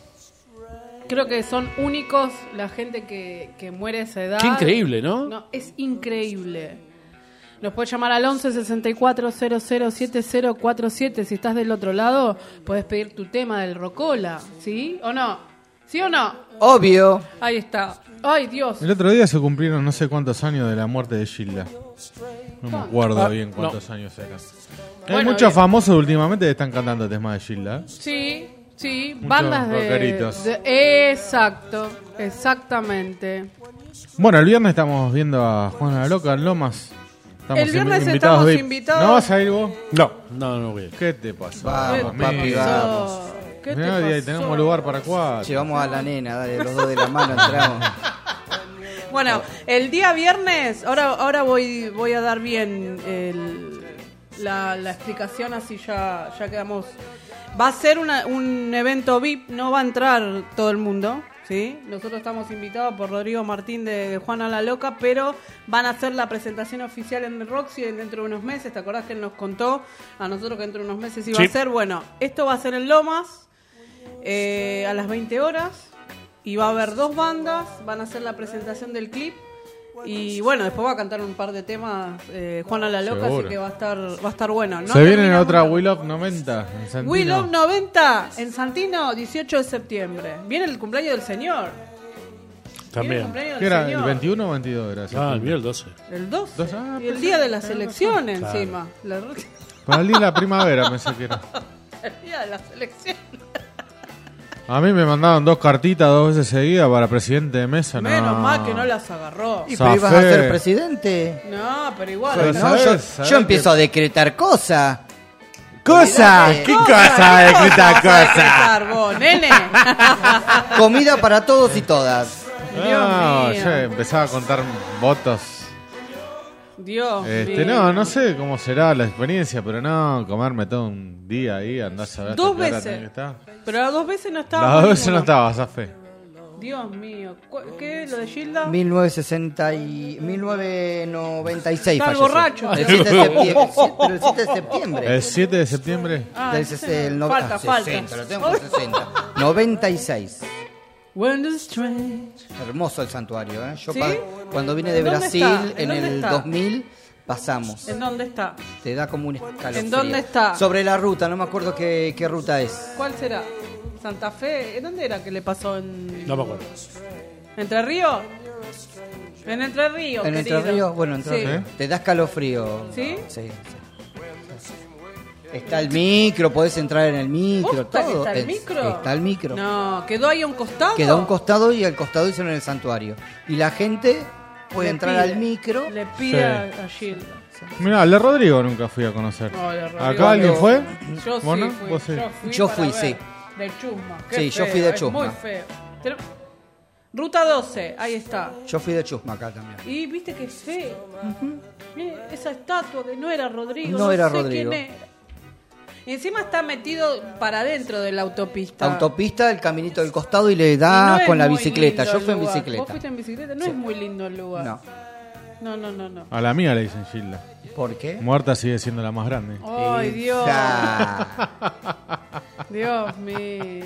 Creo que son únicos la gente que, que muere a esa edad. Qué increíble, ¿no? No, es increíble. Nos puedes llamar al once sesenta y cuatro cero cero siete cero cuatro siete. Si estás del otro lado, puedes pedir tu tema del Rocola, ¿sí? ¿O no? ¿Sí o no? Obvio. Ahí está. Ay, Dios. El otro día se cumplieron no sé cuántos años de la muerte de Gilda. No me acuerdo Ah, bien cuántos no. años eran. Hay Bueno, muchos bien. famosos últimamente que están cantando temas de Gilda. ¿eh? Sí, sí, Muchos bandas de, rockeritos. de- Exacto, exactamente. Bueno, el viernes estamos viendo a Juana la Loca en Lomas. Estamos El viernes invi- estamos V I P. invitados. ¿No vas a ir vos? No, no, no voy a ir. ¿Qué te pasó? Vamos, amigo? papi, vamos. ¿Qué te Mirá, y ahí pasó? tenemos lugar para cuatro. Llevamos a la nena, dale, los dos de la mano entramos. Bueno, el día viernes, ahora ahora voy voy a dar bien el- la, la explicación, así ya, ya quedamos. Va a ser una- un evento V I P, no va a entrar todo el mundo, ¿sí? Nosotros estamos invitados por Rodrigo Martín de, de Juana la Loca, pero van a hacer la presentación oficial en el Roxy dentro de unos meses. ¿Te acordás que él nos contó a nosotros que dentro de unos meses iba Sí. a ser? Bueno, esto va a ser en Lomas eh, a las veinte horas. Y va a haber dos bandas, van a hacer la presentación del clip. Y bueno, después va a cantar un par de temas eh, Juana la Loca, Seguro. así que va a estar va a estar bueno. No Se viene terminamos- otra Will of noventa en Santino. We Love noventa en Santino, dieciocho de septiembre. Viene el cumpleaños del señor. Viene el También. cumpleaños ¿Qué del era? ¿El señor. veintiuno o veintidós era? Ah, el día el doce. El doce. Dos- ah, Y el pensé día que de las era el elecciones Claro. encima. La- Para el día de la primavera, pensé que era. el día de las elecciones. A mí me mandaron dos cartitas dos veces seguidas para presidente de mesa. No. Menos mal que no las agarró. ¿Y pero ibas a Zafé. ser presidente? No, pero igual. Pero No, sabés, yo, sabés yo empiezo que- a decretar cosas. ¡Cosa! Olvidate. ¿Qué Cosa, cosa de cosa esta vas a cosa? decretar vos, nene. Comida para todos y todas. No, Dios yo mío. empezaba a contar votos. Dios Este, mío. no, no sé cómo será la experiencia, pero no, comerme todo un día ahí, andás a ver. Dos hasta qué hora veces. tenés que estar. Pero las dos veces no estaba. Las dos con veces no ninguno. estaba, Zafé. Dios mío. ¿Cu- ¿Qué? ¿Lo de Gilda? mil novecientos sesenta y mil novecientos noventa y seis Está falleció. borracho. El siete de septiembre. Sí, pero el siete de septiembre. El siete de septiembre. Ah, Del ese ses- el no. no- Falta, ah, falta. sesenta, lo tengo con sesenta. noventa y seis. When the strange. Hermoso el santuario, ¿eh? Yo ¿Sí? pa- cuando vine de ¿En dónde Brasil está? en ¿En dónde el está? dos mil pasamos. ¿En dónde está? Te da como un escalofrío. ¿En dónde está? Sobre la ruta, no me acuerdo qué, qué ruta es. ¿Cuál será? ¿Santa Fe? ¿En dónde era que le pasó? ¿En No me acuerdo. ¿Entre Ríos? En Entre Ríos, En querido. Entre Ríos, bueno, Entre Sí. Ríos. Te da escalofrío. ¿Sí? Sí, sí. Está el micro, podés entrar en el micro, ¿Posta que todo. está el Es- micro? Está el micro. No, ¿quedó ahí a un costado? Quedó a un costado y al costado hicieron el santuario. Y la gente puede Le entrar pide, al micro. Le pide Sí. a, a Gilda. Mirá, el de Rodrigo nunca fui a conocer. No, el de Rodrigo ¿Acá alguien no. fue? Yo sí ¿Vos no? fui. ¿Vos sí? Yo fui, Yo para fui, ver. sí. De Chusma. Qué Sí, yo feo, fui de es Chusma. Muy feo. Pero- Ruta doce, ahí está. Yo fui de Chusma acá también. Y viste que feo. Mira, esa estatua que no era Rodrigo. No era sé Rodrigo. quién era. Y encima está metido para adentro de la autopista. Autopista, el caminito del costado y le Y da no es con la muy bicicleta. lindo Yo el fui en lugar. bicicleta. ¿Vos fuiste en bicicleta? No Sí. es muy lindo el lugar. No. No, no, no, no. A la mía le dicen Gilda. ¿Por qué? Muerta sigue siendo la más grande. Ay, Dios. Esa. Dios mío.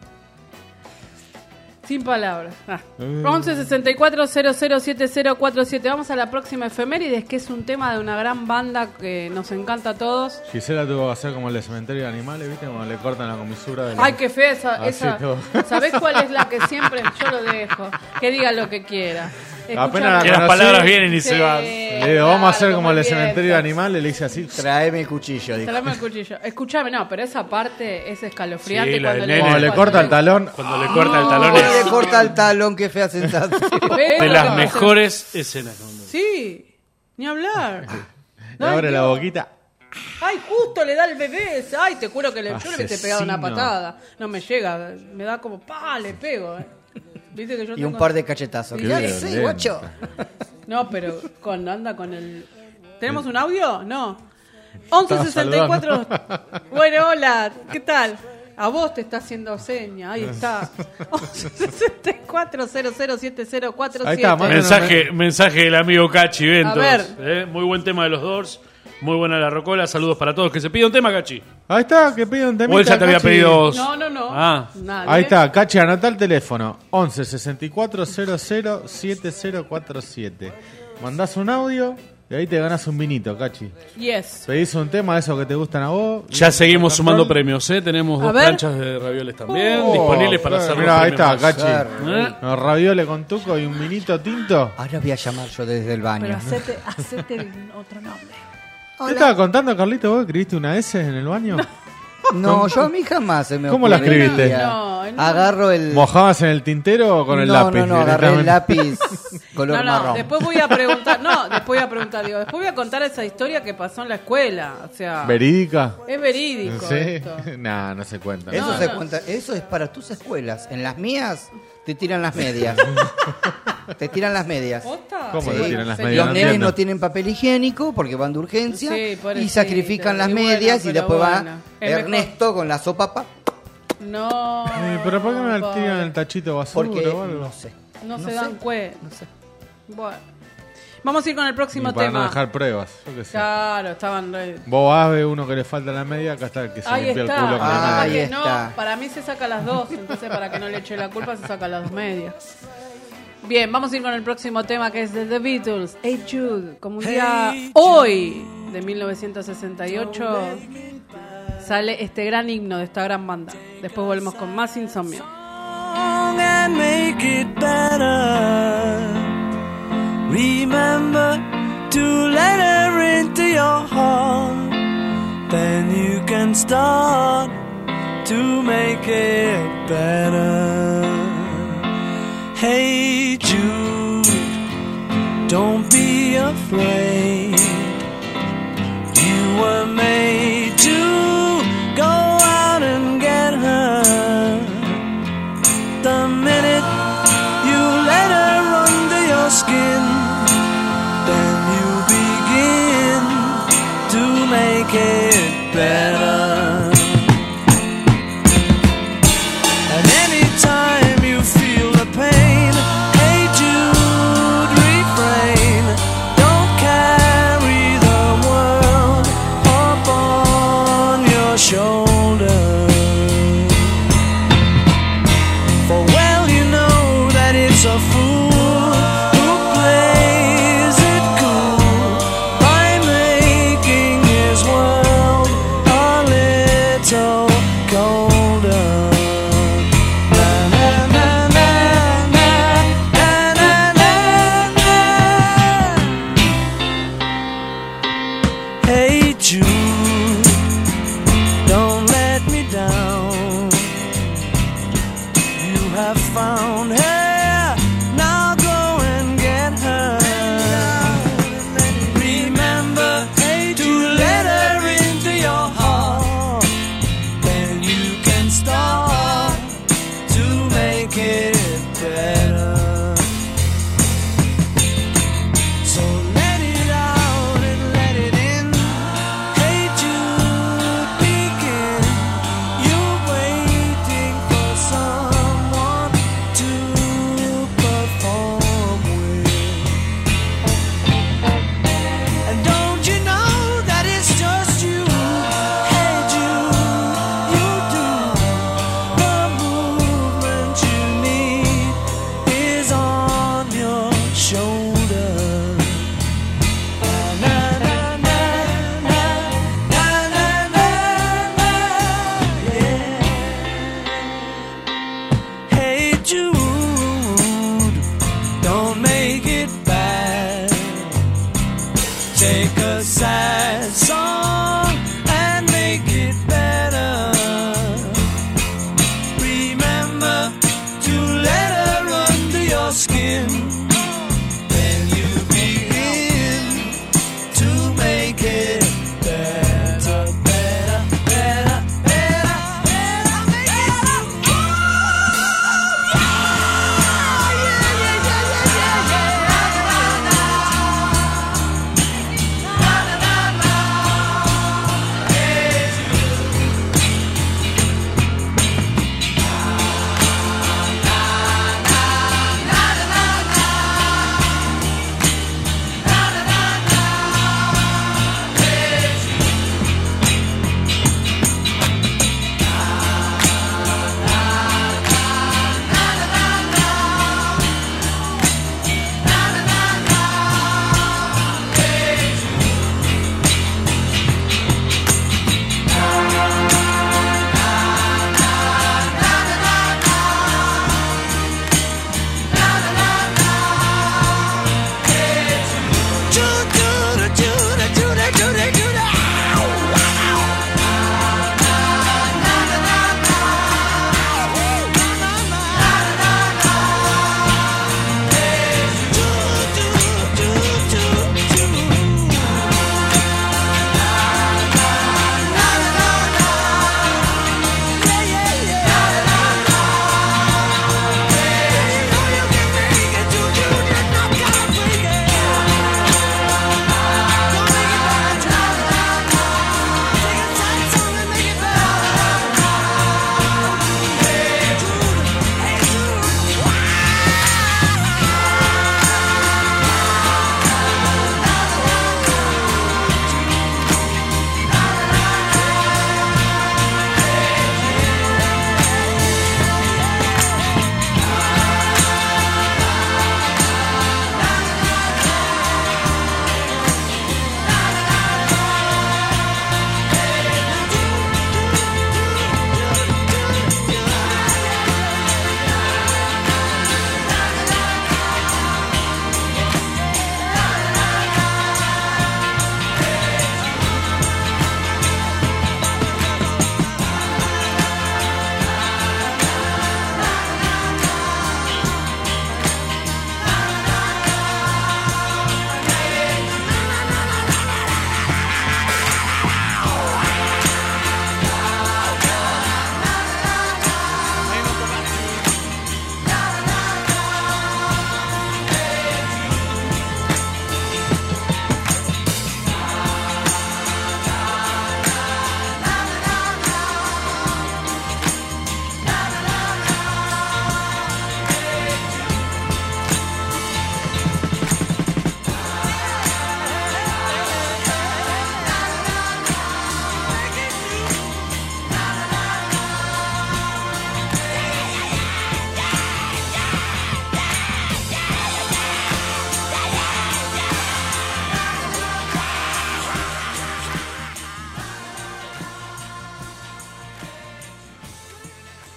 Sin palabras. Ah. Eh. once sesenta y cuatro cero cero siete cero cuatro siete. Vamos a la próxima efemérides, que es un tema de una gran banda que nos encanta a todos. Gisela tuvo que hacer como el de cementerio de animales, ¿viste? Cuando le cortan la comisura de la... Ay, qué fea esa. Así esa. todo. ¿Sabés cuál es la que siempre yo lo dejo? Que diga lo que quiera. Apenas la Que las conocí. palabras vienen y Sí, se van. Le digo, vamos a hacer como el de bien. cementerio de animales, le dice así. Tráeme el cuchillo, dijo. Tráeme el cuchillo. Escúchame, no, pero esa parte es escalofriante Sí, la cuando, del le, nene. Cuando le corta el talón. Cuando le corta el talón Cuando es le corta el talón, qué fea sensación. de las mejores escenas. Sí, ni hablar. Le abre Ay, la Dios. boquita. Ay, justo le da el bebé. Ay, te juro que le, yo le hubiese pegado una Asesino. patada. No me llega, me da como, pa, le pego. eh. ¿Viste que yo Y un tengo- par de cachetazos. Y ya Qué sé, violento. guacho. No, pero cuando anda con el... ¿Tenemos un audio? No. once sesenta y cuatro... Bueno, hola, ¿qué tal? A vos te está haciendo seña, ahí está. once sesenta y cuatro cero cero siete cero cuatro siete. Ahí está, manda- Mensaje, mensaje del amigo Cachi Ventos. A ver. Eh, muy buen tema de los Doors. Muy buena la rocola. Saludos para todos. Que se pida un tema, Cachi. Ahí está, que pide un temita. O él ya te había Cachi. pedido. No, no, no. Ah. Nadie. Ahí está, Cachi, anota el teléfono. once sesenta y cuatro cero cero siete cero cuatro siete. Mandás un audio y ahí te ganas un vinito, Cachi. Yes. Pedís un tema de esos que te gustan a vos. Ya seguimos Control. sumando premios, ¿eh? Tenemos A dos ver. planchas de ravioles también. Oh, disponibles para claro, hacer mirá, los ahí está, premios Cachi. más. ¿Eh? Los ravioles con tuco y un vinito tinto. Ahora voy a llamar yo desde el baño. Pero hacete, hacete el otro nombre. ¿Qué estaba contando, Carlito? ¿Vos escribiste una S en el baño? No, yo a mí jamás se me ¿Cómo la ocurriría. escribiste? No, no. Agarro el... ¿Mojabas en el tintero o con el no, lápiz? No, no, agarré el directamente? lápiz color No, no, marrón. después voy a preguntar, no, después voy a preguntar, digo, después voy a contar esa historia que pasó en la escuela, o sea, ¿Verídica? es verídico ¿Sí? esto. Nah, no se cuenta. Eso No, se no. cuenta, eso es para tus escuelas. En las mías te tiran las medias. Te tiran las medias. ¿Posta? ¿Cómo Sí. te tiran las Sí. medias? Los No nenes entiendo. no tienen papel higiénico porque van de urgencia Sí, y pobrecito. sacrifican las Y bueno, medias y pero después bueno, va es mejor. Ernesto con la sopa pa, No. Eh, ¿Pero por qué no la pobre. tiran en el tachito basura porque o algo? no sé. No, No se sé. dan cuenta. No sé. Bueno. Vamos a ir con el próximo Ni para tema. no dejar pruebas. Yo qué sé. Claro, estaban re... Vos vas, ves uno que le falta la media, acá está el que se Ahí limpia está. el culo con la Capaz media. Ahí que está. no, para mí se saca las dos, entonces para que no le eche la culpa se saca las dos medias. Bien, vamos a ir con el próximo tema que es de The Beatles, Hey Jude, como un día hoy de mil novecientos sesenta y ocho sale este gran himno de esta gran banda. Después volvemos con más Insomnio. And make it better. Remember to let her into your heart. Then you can start to make it better. Hey Jude, don't be afraid. You were made to go out and get her. The minute you let her under your skin, then you begin to make it better. And anytime you feel the pain, hey Jude, refrain. Don't care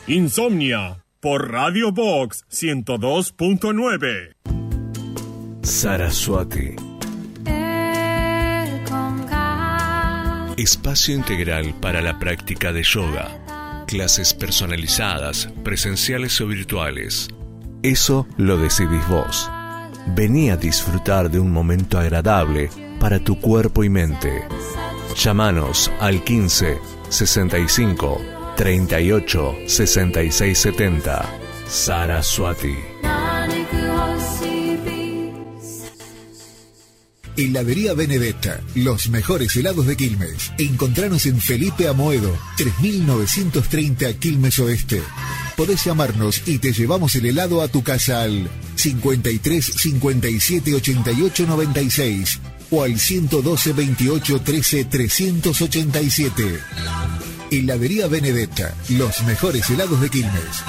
Insomnia por Radio Box ciento dos punto nueve. Saraswati. Espacio integral para la práctica de yoga. Clases personalizadas, presenciales o virtuales. Eso lo decidís vos. Vení a disfrutar de un momento agradable para tu cuerpo y mente. Llámanos al quince, sesenta y cinco, treinta y ocho, sesenta y seis, setenta. Saraswati. Heladería Benedetta, los mejores helados de Quilmes. Encontranos en Felipe Amoedo, tres mil novecientos treinta Quilmes Oeste. Podés llamarnos y te llevamos el helado a tu casa al cincuenta y tres, cincuenta y siete, ochenta y ocho, noventa y seis o al ciento doce, veintiocho, trece, trescientos ochenta y siete. Heladería Benedetta, los mejores helados de Quilmes.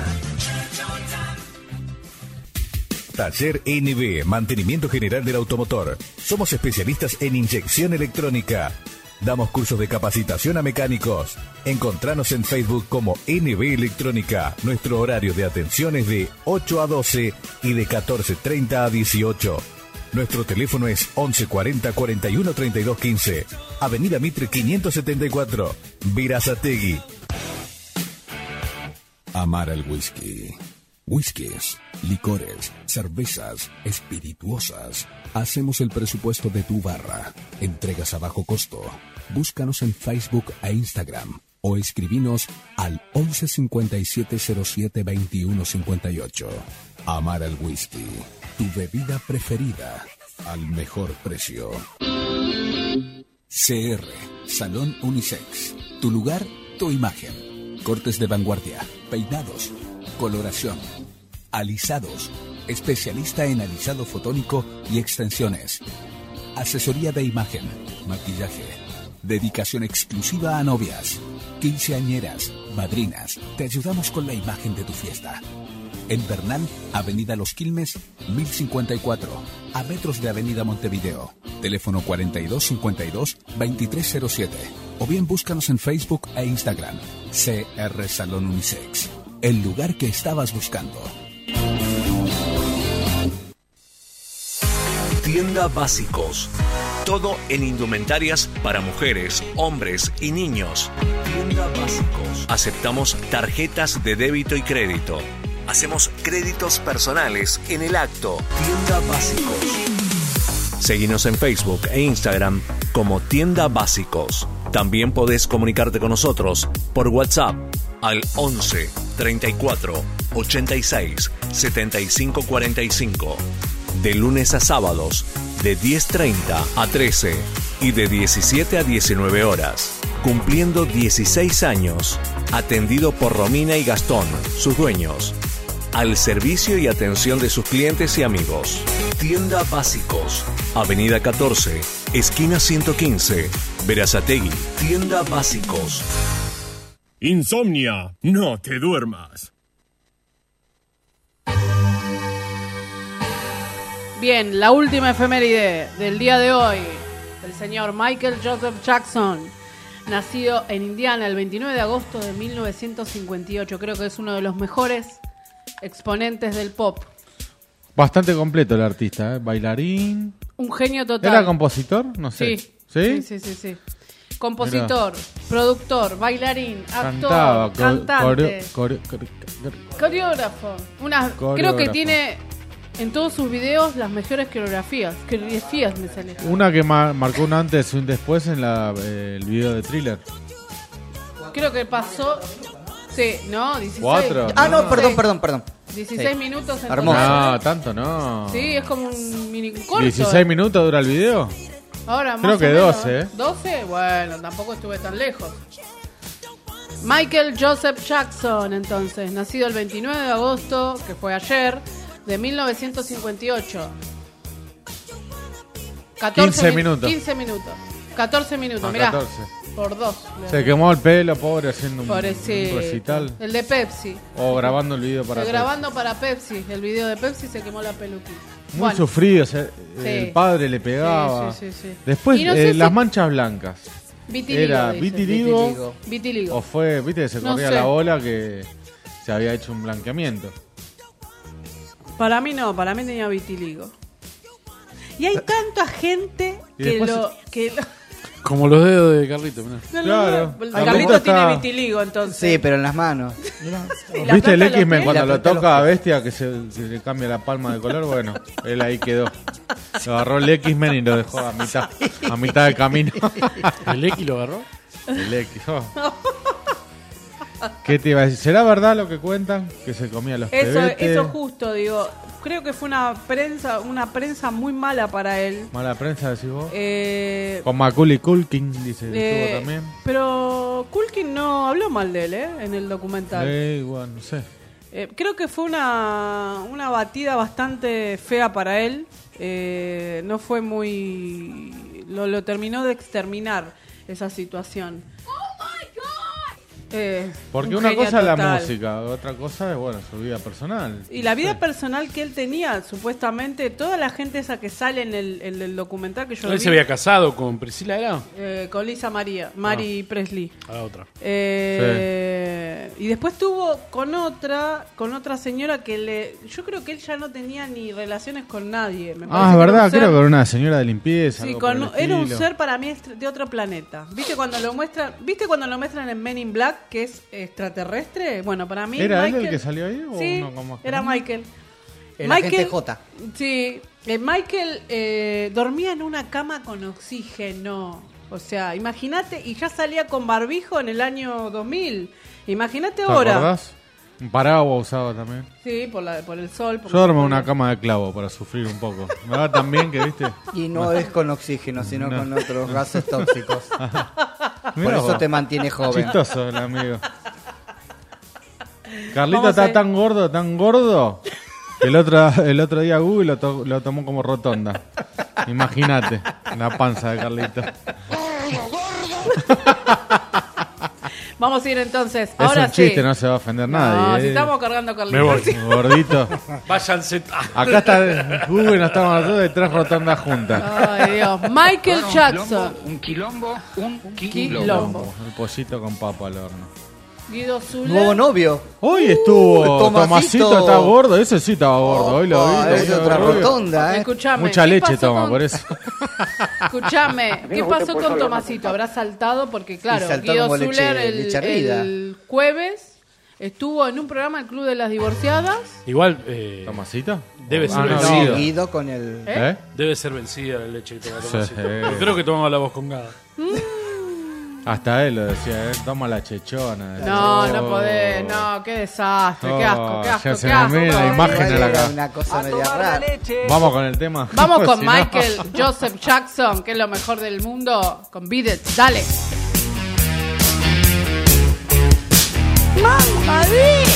Taller N B, Mantenimiento General del Automotor. Somos especialistas en inyección electrónica. Damos cursos de capacitación a mecánicos. Encontranos en Facebook como N B Electrónica. Nuestro horario de atención es de ocho a doce y de catorce treinta a dieciocho. Nuestro teléfono es once cuarenta, cuarenta y uno, treinta y dos, quince. Avenida Mitre quinientos setenta y cuatro, Verazategui. Amar al whisky. Whiskies, licores, cervezas, espirituosas. Hacemos el presupuesto de tu barra. Entregas a bajo costo. Búscanos en Facebook e Instagram o escribinos al once cincuenta y siete cero siete veintiuno cincuenta y ocho. Amar al whisky, tu bebida preferida al mejor precio. C R, Salón Unisex. Tu lugar, tu imagen. Cortes de vanguardia, peinados, coloración, alisados, especialista en alisado fotónico y extensiones, asesoría de imagen, maquillaje, dedicación exclusiva a novias, quinceañeras, madrinas. Te ayudamos con la imagen de tu fiesta. En Bernal, Avenida Los Quilmes, mil cincuenta y cuatro, a metros de Avenida Montevideo. Teléfono cuarenta y dos cincuenta y dos, veintitrés cero siete. O bien búscanos en Facebook e Instagram. C R Salón Unisex. El lugar que estabas buscando. Tienda Básicos. Todo en indumentarias para mujeres, hombres y niños. Tienda Básicos. Aceptamos tarjetas de débito y crédito. Hacemos créditos personales en el acto. Tienda Básicos. Seguinos en Facebook e Instagram como Tienda Básicos. También podés comunicarte con nosotros por WhatsApp al once, treinta y cuatro, ochenta y seis, setenta y cinco cuarenta y cinco. De lunes a sábados, de diez treinta a trece y de diecisiete a diecinueve horas. Cumpliendo dieciséis años. Atendido por Romina y Gastón, sus dueños. Al servicio y atención de sus clientes y amigos. Tienda Básicos. Avenida catorce, esquina ciento quince, Verazategui. Tienda Básicos. Insomnia, no te duermas. Bien, la última efeméride del día de hoy. El señor Michael Joseph Jackson, nacido en Indiana el veintinueve de agosto de mil novecientos cincuenta y ocho. Creo que es uno de los mejores exponentes del pop. Bastante completo el artista, ¿eh? Bailarín. Un genio total. ¿Era compositor? No sé. Sí. ¿Sí? Sí, sí, sí, sí. Compositor, Mirá. productor, bailarín, actor, Cantaba, cantante, coreo, coreo, coreo, coreógrafo. Una, creo que tiene en todos sus videos las mejores coreografías. Coreografías me sale. Una que mar- marcó un antes y un después en la, eh, el video de Thriller. Creo que pasó. Sí, ¿no? dieciséis. ¿Cuatro? Ah, no, no perdón, sí. perdón, perdón. dieciséis sí. minutos en Hermoso. total. No, tanto no. Sí, es como un mini corto. ¿dieciséis minutos dura el video? Ahora, Creo más que o menos, doce, ¿eh? ¿doce? Bueno, tampoco estuve tan lejos. Michael Joseph Jackson, entonces, nacido el veintinueve de agosto, que fue ayer, de mil novecientos cincuenta y ocho. quince minutos. quince minutos. catorce minutos, Ah, mirá. catorce. Por dos. Se quemó el pelo, pobre, haciendo un, Pobrecito. un recital. El de Pepsi. O grabando el video para Se Pepsi. grabando para Pepsi. El video de Pepsi se quemó la peluquita. Muy Bueno. sufrido, o sea, Sí. el padre le pegaba. Sí, sí, sí, sí. Después, Y no eh, sé si- las manchas blancas. Vitiligo, Era dice. vitiligo, Vitiligo. o fue, viste, que se No corría sé. la ola que se había hecho un blanqueamiento. Para mí no, para mí tenía vitiligo. Y hay tanta gente Y que después lo... Que lo Como los dedos de Carlito. Mirá. no, no, Claro. no, el Carlito Carlito está- tiene vitiligo, entonces. Sí, pero en las manos. Y la ¿Viste el planta de los X-Men pies. cuando La lo planta de toca a los Bestia que se, se le cambia la palma de color? Bueno, él ahí quedó. Lo agarró el X-Men y lo dejó a mitad, a mitad del camino. ¿El X lo agarró? El X. oh. ¿Qué te iba a decir? ¿Será verdad lo que cuentan? Que se comía los Eso, pebetes. eso justo, digo. Creo que fue una prensa, una prensa muy mala para él. Mala prensa, decís vos. Eh, Con Macaulay Culkin, dice, eh, estuvo también. Pero Culkin no habló mal de él, ¿eh? En el documental. Eh, bueno, no sé. Eh, creo que fue una, una batida bastante fea para él. Eh, no fue muy... Lo, lo terminó de exterminar esa situación. Eh, Porque un una genio cosa es la total. música, otra cosa es, bueno, su vida personal. Y la vida personal que él tenía, supuestamente, toda la gente esa que sale en el, en el documental que yo Él vi, se había casado con Priscila, ¿era? eh, con Lisa María, Mary Presley. A la otra. Eh, Y después tuvo con otra, con otra señora que le, yo creo que él ya no tenía ni relaciones con nadie. Me Ah, parece es que era verdad, un ser- creo que era una señora de limpieza. Sí, algo con- por el era un estilo. ser para mí estra- de otro planeta. ¿Viste cuando lo muestran? ¿Viste cuando lo muestran en Men in Black que es extraterrestre? Bueno, para mí ¿Era él Michael- el que salió ahí o Sí, uno con más era cara? Michael. El agente J. Sí, eh, Michael eh, dormía en una cama con oxígeno. O sea, imagínate, y ya salía con barbijo en el año dos mil. Imagínate ¿Te ahora. acordás? Un paraguas usaba también. Sí, por, la, por el sol. Por Yo duermo en una cama de clavo para sufrir un poco. Me va tan bien que, ¿viste? Y no es con oxígeno, sino No. con otros gases tóxicos. Por Mirá eso vos. te mantiene joven. Chistoso el amigo. Carlito Vamos a está hacer- tan gordo, tan gordo, que el otro, el otro día Google lo, to- lo tomó como rotonda. Imagínate, la panza de Carlito. Vamos a ir entonces. Es Ahora un chiste, sí. no se va a ofender No, nadie. si eh. estamos cargando a Carlitos. Me voy. Sí. Gordito. Váyanse. Acá está Google y nos estamos nosotros de tres rotondas juntas. Ay, Dios. Michael Bueno, un Jackson. Un quilombo, un quilombo. El pollito con papa al horno. Guido Zuller. Nuevo novio. Hoy estuvo Uh, Tomasito. Tomasito. está gordo, ese sí estaba gordo. Hoy lo vi. Opa, lo es vi, otra lo vi. rotonda, ¿eh? Escuchame, Mucha ¿qué leche pasó toma, con- por eso. Escuchame, ¿qué no te pasó puedes con hablar Tomasito? Habrá saltado porque, claro, Y saltó Guido como leche- Zuller el, leche hervida. el jueves estuvo en un programa El Club de las Divorciadas. Igual. Eh, ¿Tomasito? Debe Ah, ser no, vencida. Guido con el... ¿Eh? Debe ser vencida la leche que toma Sí. Tomasito. Yo creo que tomaba la voz con gada. Hasta él lo decía, él toma la chechona. No, no Oh. podés, no, qué desastre, qué Oh, asco, qué asco, ya se qué me asco. viene la imagen a la cara. Una cosa media rara. Vamos con el tema. Vamos con Si no- Michael Joseph Jackson, que es lo mejor del mundo, con Beat It, dale. ¡Mamma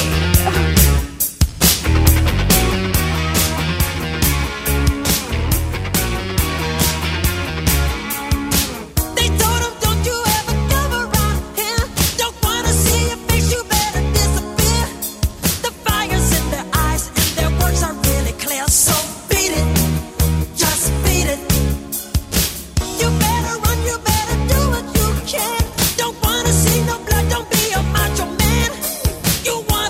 They told him, don't you ever come around here. Don't wanna see your face, you better disappear. The fire's in their eyes and their words are really clear. So beat it, just beat it. You better run, you better do what you can. Don't wanna see no blood, don't be a macho man. You wanna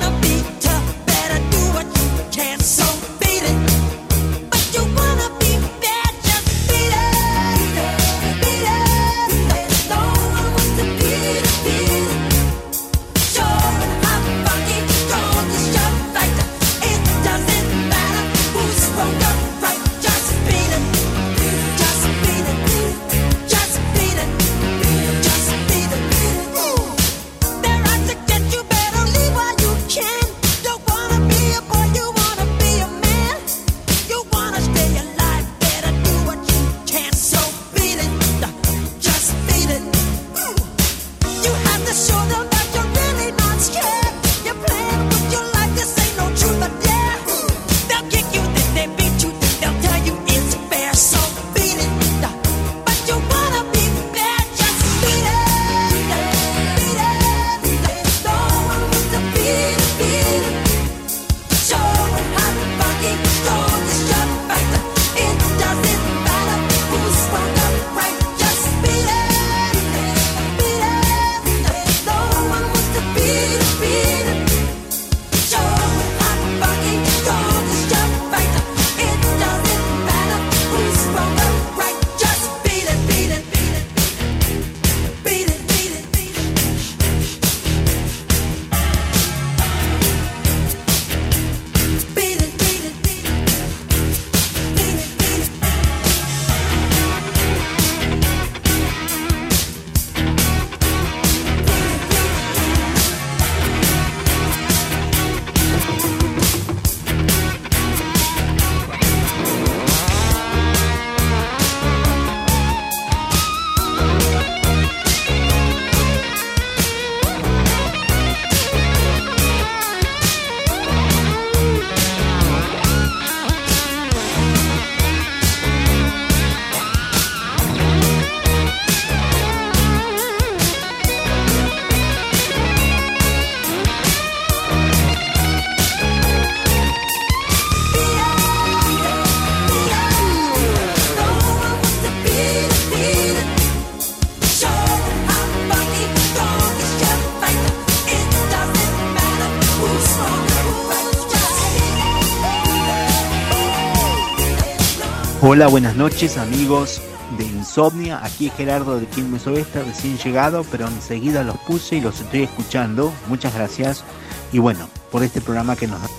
Hola, buenas noches amigos de Insomnia. Aquí es Gerardo de Quilmes Oeste, recién llegado, pero enseguida los puse y los estoy escuchando. Muchas gracias. Y bueno, por este programa que nos...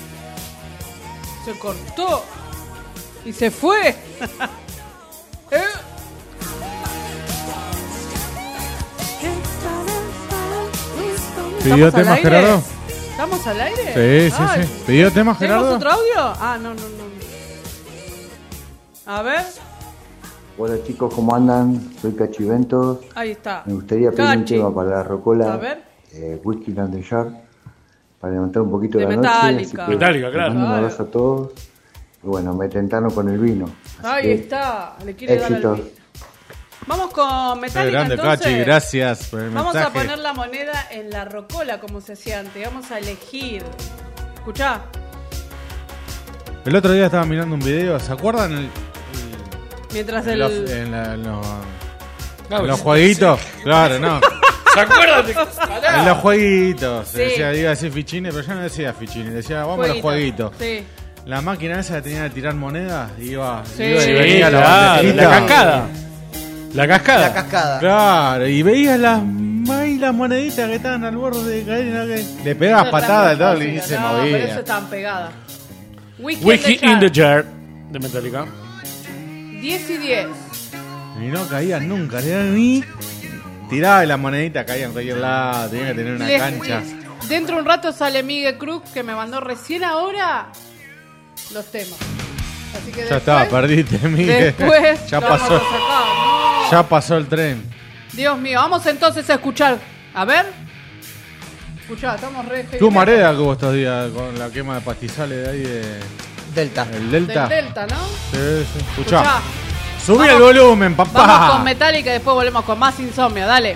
Se cortó y se fue. ¿Eh? ¿Pidió tema Gerardo? ¿Estamos al aire? Sí, sí, Ay, sí. ¿Pidió tema Gerardo? ¿Tenemos otro audio? Ah, no, no, no. A ver. Hola chicos, ¿cómo andan? Soy Cachiventos. Ahí está. Me gustaría pedir un Cachi. tema para la rocola. A ver. Eh, Whiskey in the Jar. Para levantar un poquito De la Metallica. noche. Metallica, claro. Les mando un Claro. abrazo a todos. Y bueno, me tentaron con el vino. Ahí que, está. Le quiere dar éxitos. al vino. Vamos con Qué Metallica grande, entonces. Cachi, gracias por el Vamos mensaje. a poner la moneda en la rocola como se hacía antes. Vamos a elegir. Escuchá. El otro día estaba mirando un video, ¿se acuerdan? El, Mientras en el... los, en la- en los, No, en los sí, jueguitos, claro, no. ¿Se acuerdan? De... En los jueguitos, se Sí. decía, iba a decir fichines, pero yo no decía fichines, decía vamos a los Jueguitos. jueguitos. Sí. La máquina esa tenía que tirar monedas y iba, Sí. iba y Sí, venía la claro, bandejita. la cascada. La cascada. La cascada. Claro, y veías las, ahí las moneditas que estaban al borde de caer y no que- le pegabas Eso patadas y está todo muy y fácil. se No, pero eso movía. estaban pegadas. Wiki, Wiki in in the the Jar de Metallica. diez y diez. Y no caían nunca, ni tiraba y las moneditas caían en cualquier lado, tenía que tener una Les- cancha. Dentro de un rato sale Miguel Cruz que me mandó recién ahora los temas. Así que Ya después, estaba, perdiste, Miguel. Después ya lo vamos pasó. a sacar, no. Ya pasó el tren. Dios mío, vamos entonces a escuchar. A ver. Escuchá, estamos re Tuvo marea que hubo estos días con la quema de pastizales de ahí de... Delta. El Delta. Del Delta, ¿no? Sí, sí. Escuchá. Escuchá. Subí Vamos- el volumen, papá. Vamos con Metallica y después volvemos con más Insomnia. Dale.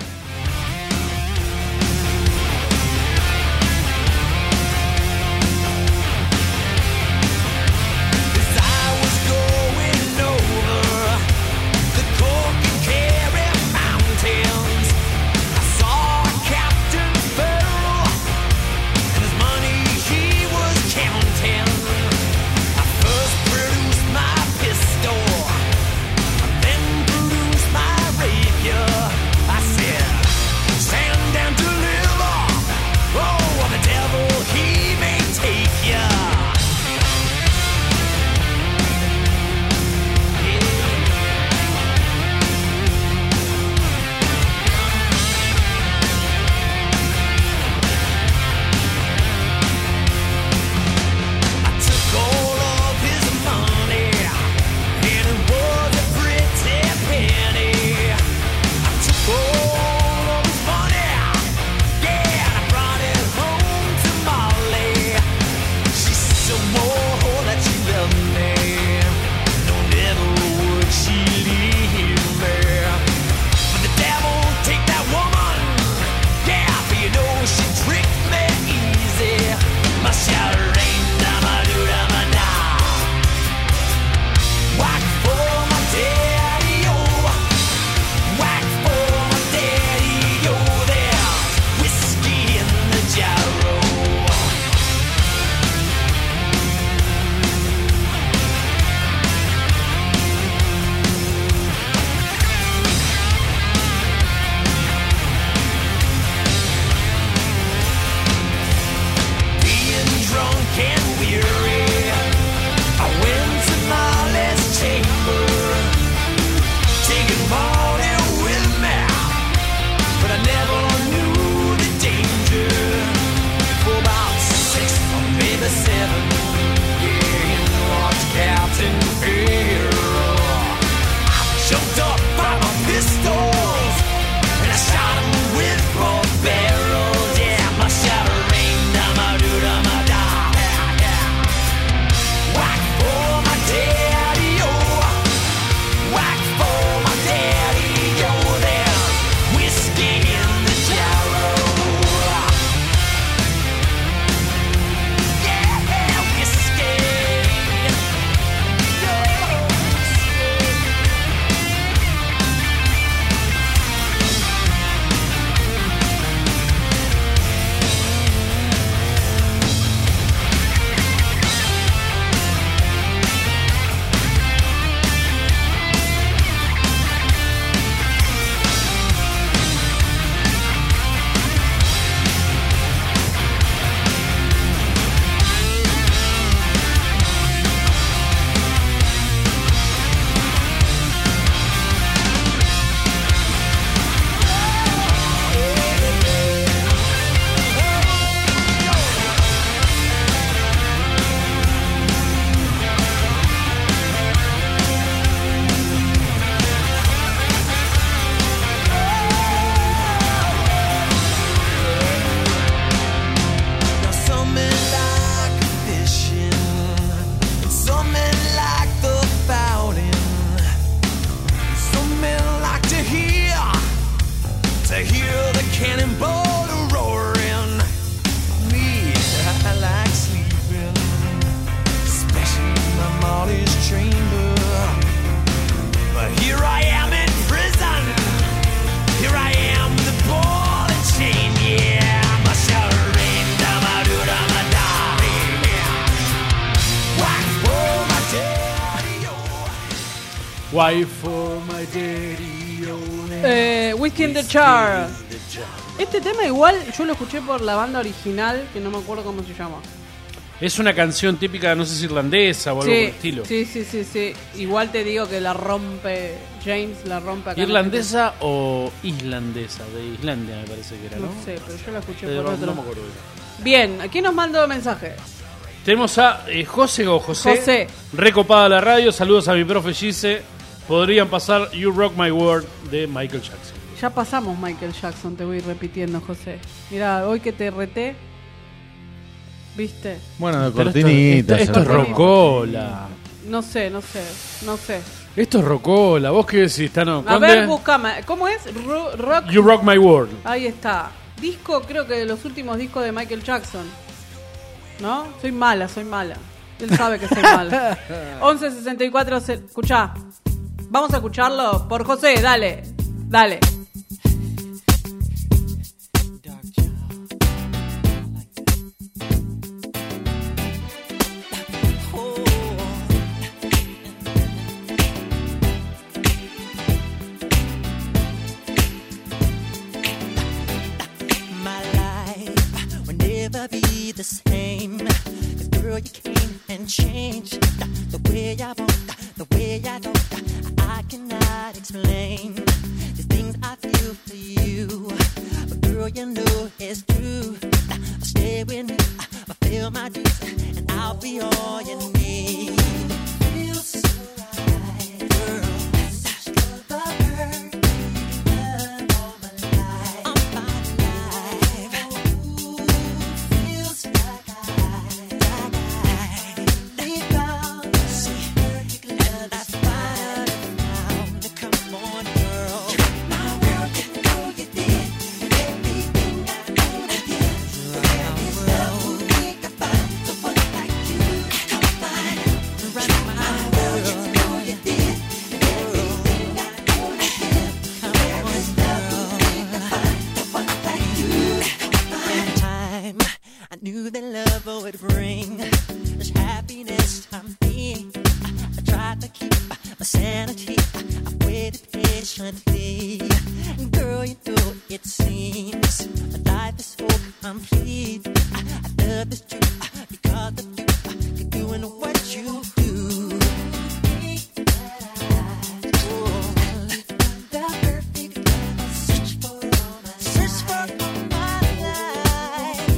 I said Why for my daddy, oh, Eh, Whiskey in the Jar. Este tema igual yo lo escuché por la banda original, que no me acuerdo cómo se llama. Es una canción típica, no sé si irlandesa o algo por el estilo. Sí, sí, sí, sí. Igual te digo que la rompe, James la rompe acá. ¿Irlandesa o islandesa? De Islandia me parece que era, ¿no? No sé, pero yo la escuché De- por no, otro. no me acuerdo. Bien, ¿a quién nos mandó mensaje? Tenemos a eh, José o José. José. Recopada la radio. Saludos a mi profe Gise. Podrían pasar You Rock My World de Michael Jackson. Ya pasamos Michael Jackson, te voy repitiendo, José. Mirá, hoy que te reté, ¿viste? Bueno, de Pero cortinita. Esto, esto, esto es rocola. No sé, no sé, no sé. Esto es rocola. ¿Vos qué decís, Tano? A ver, buscame. ¿Cómo es? Ro- rock. You Rock My World. Ahí está. Disco, creo que de los últimos discos de Michael Jackson. ¿No? Soy mala, soy mala. Él sabe que soy mala. once sesenta y cuatro, se... escuchá. Vamos a escucharlo por José, dale. Dale. My life will never be the same. 'Cause girl, you came and changed the way I walk, the way I talk. I cannot explain the things I feel for you. But girl, you know it's true. I'll stay with you, I'll feel my dreams, and I'll be all you need. Feels so right, girl. Such the perfect love all my life. I'm fine life. Ooh, feels like I, like I, they found us. Perfect love, that's fine. Found to come on, girl. My world, you know you did everything I could have did. There is nothing I find someone like you. Come find, right my world, you know you did everything I could have did. There is nothing I find someone like you. In time, I knew that love would bring this happiness to me. I tried to keep my sanity. I waited patiently. Girl, you know it seems my life is so complete. I, I love this truth because of you. You're doing what you do. The perfect love, search for all my life. Search for all my life.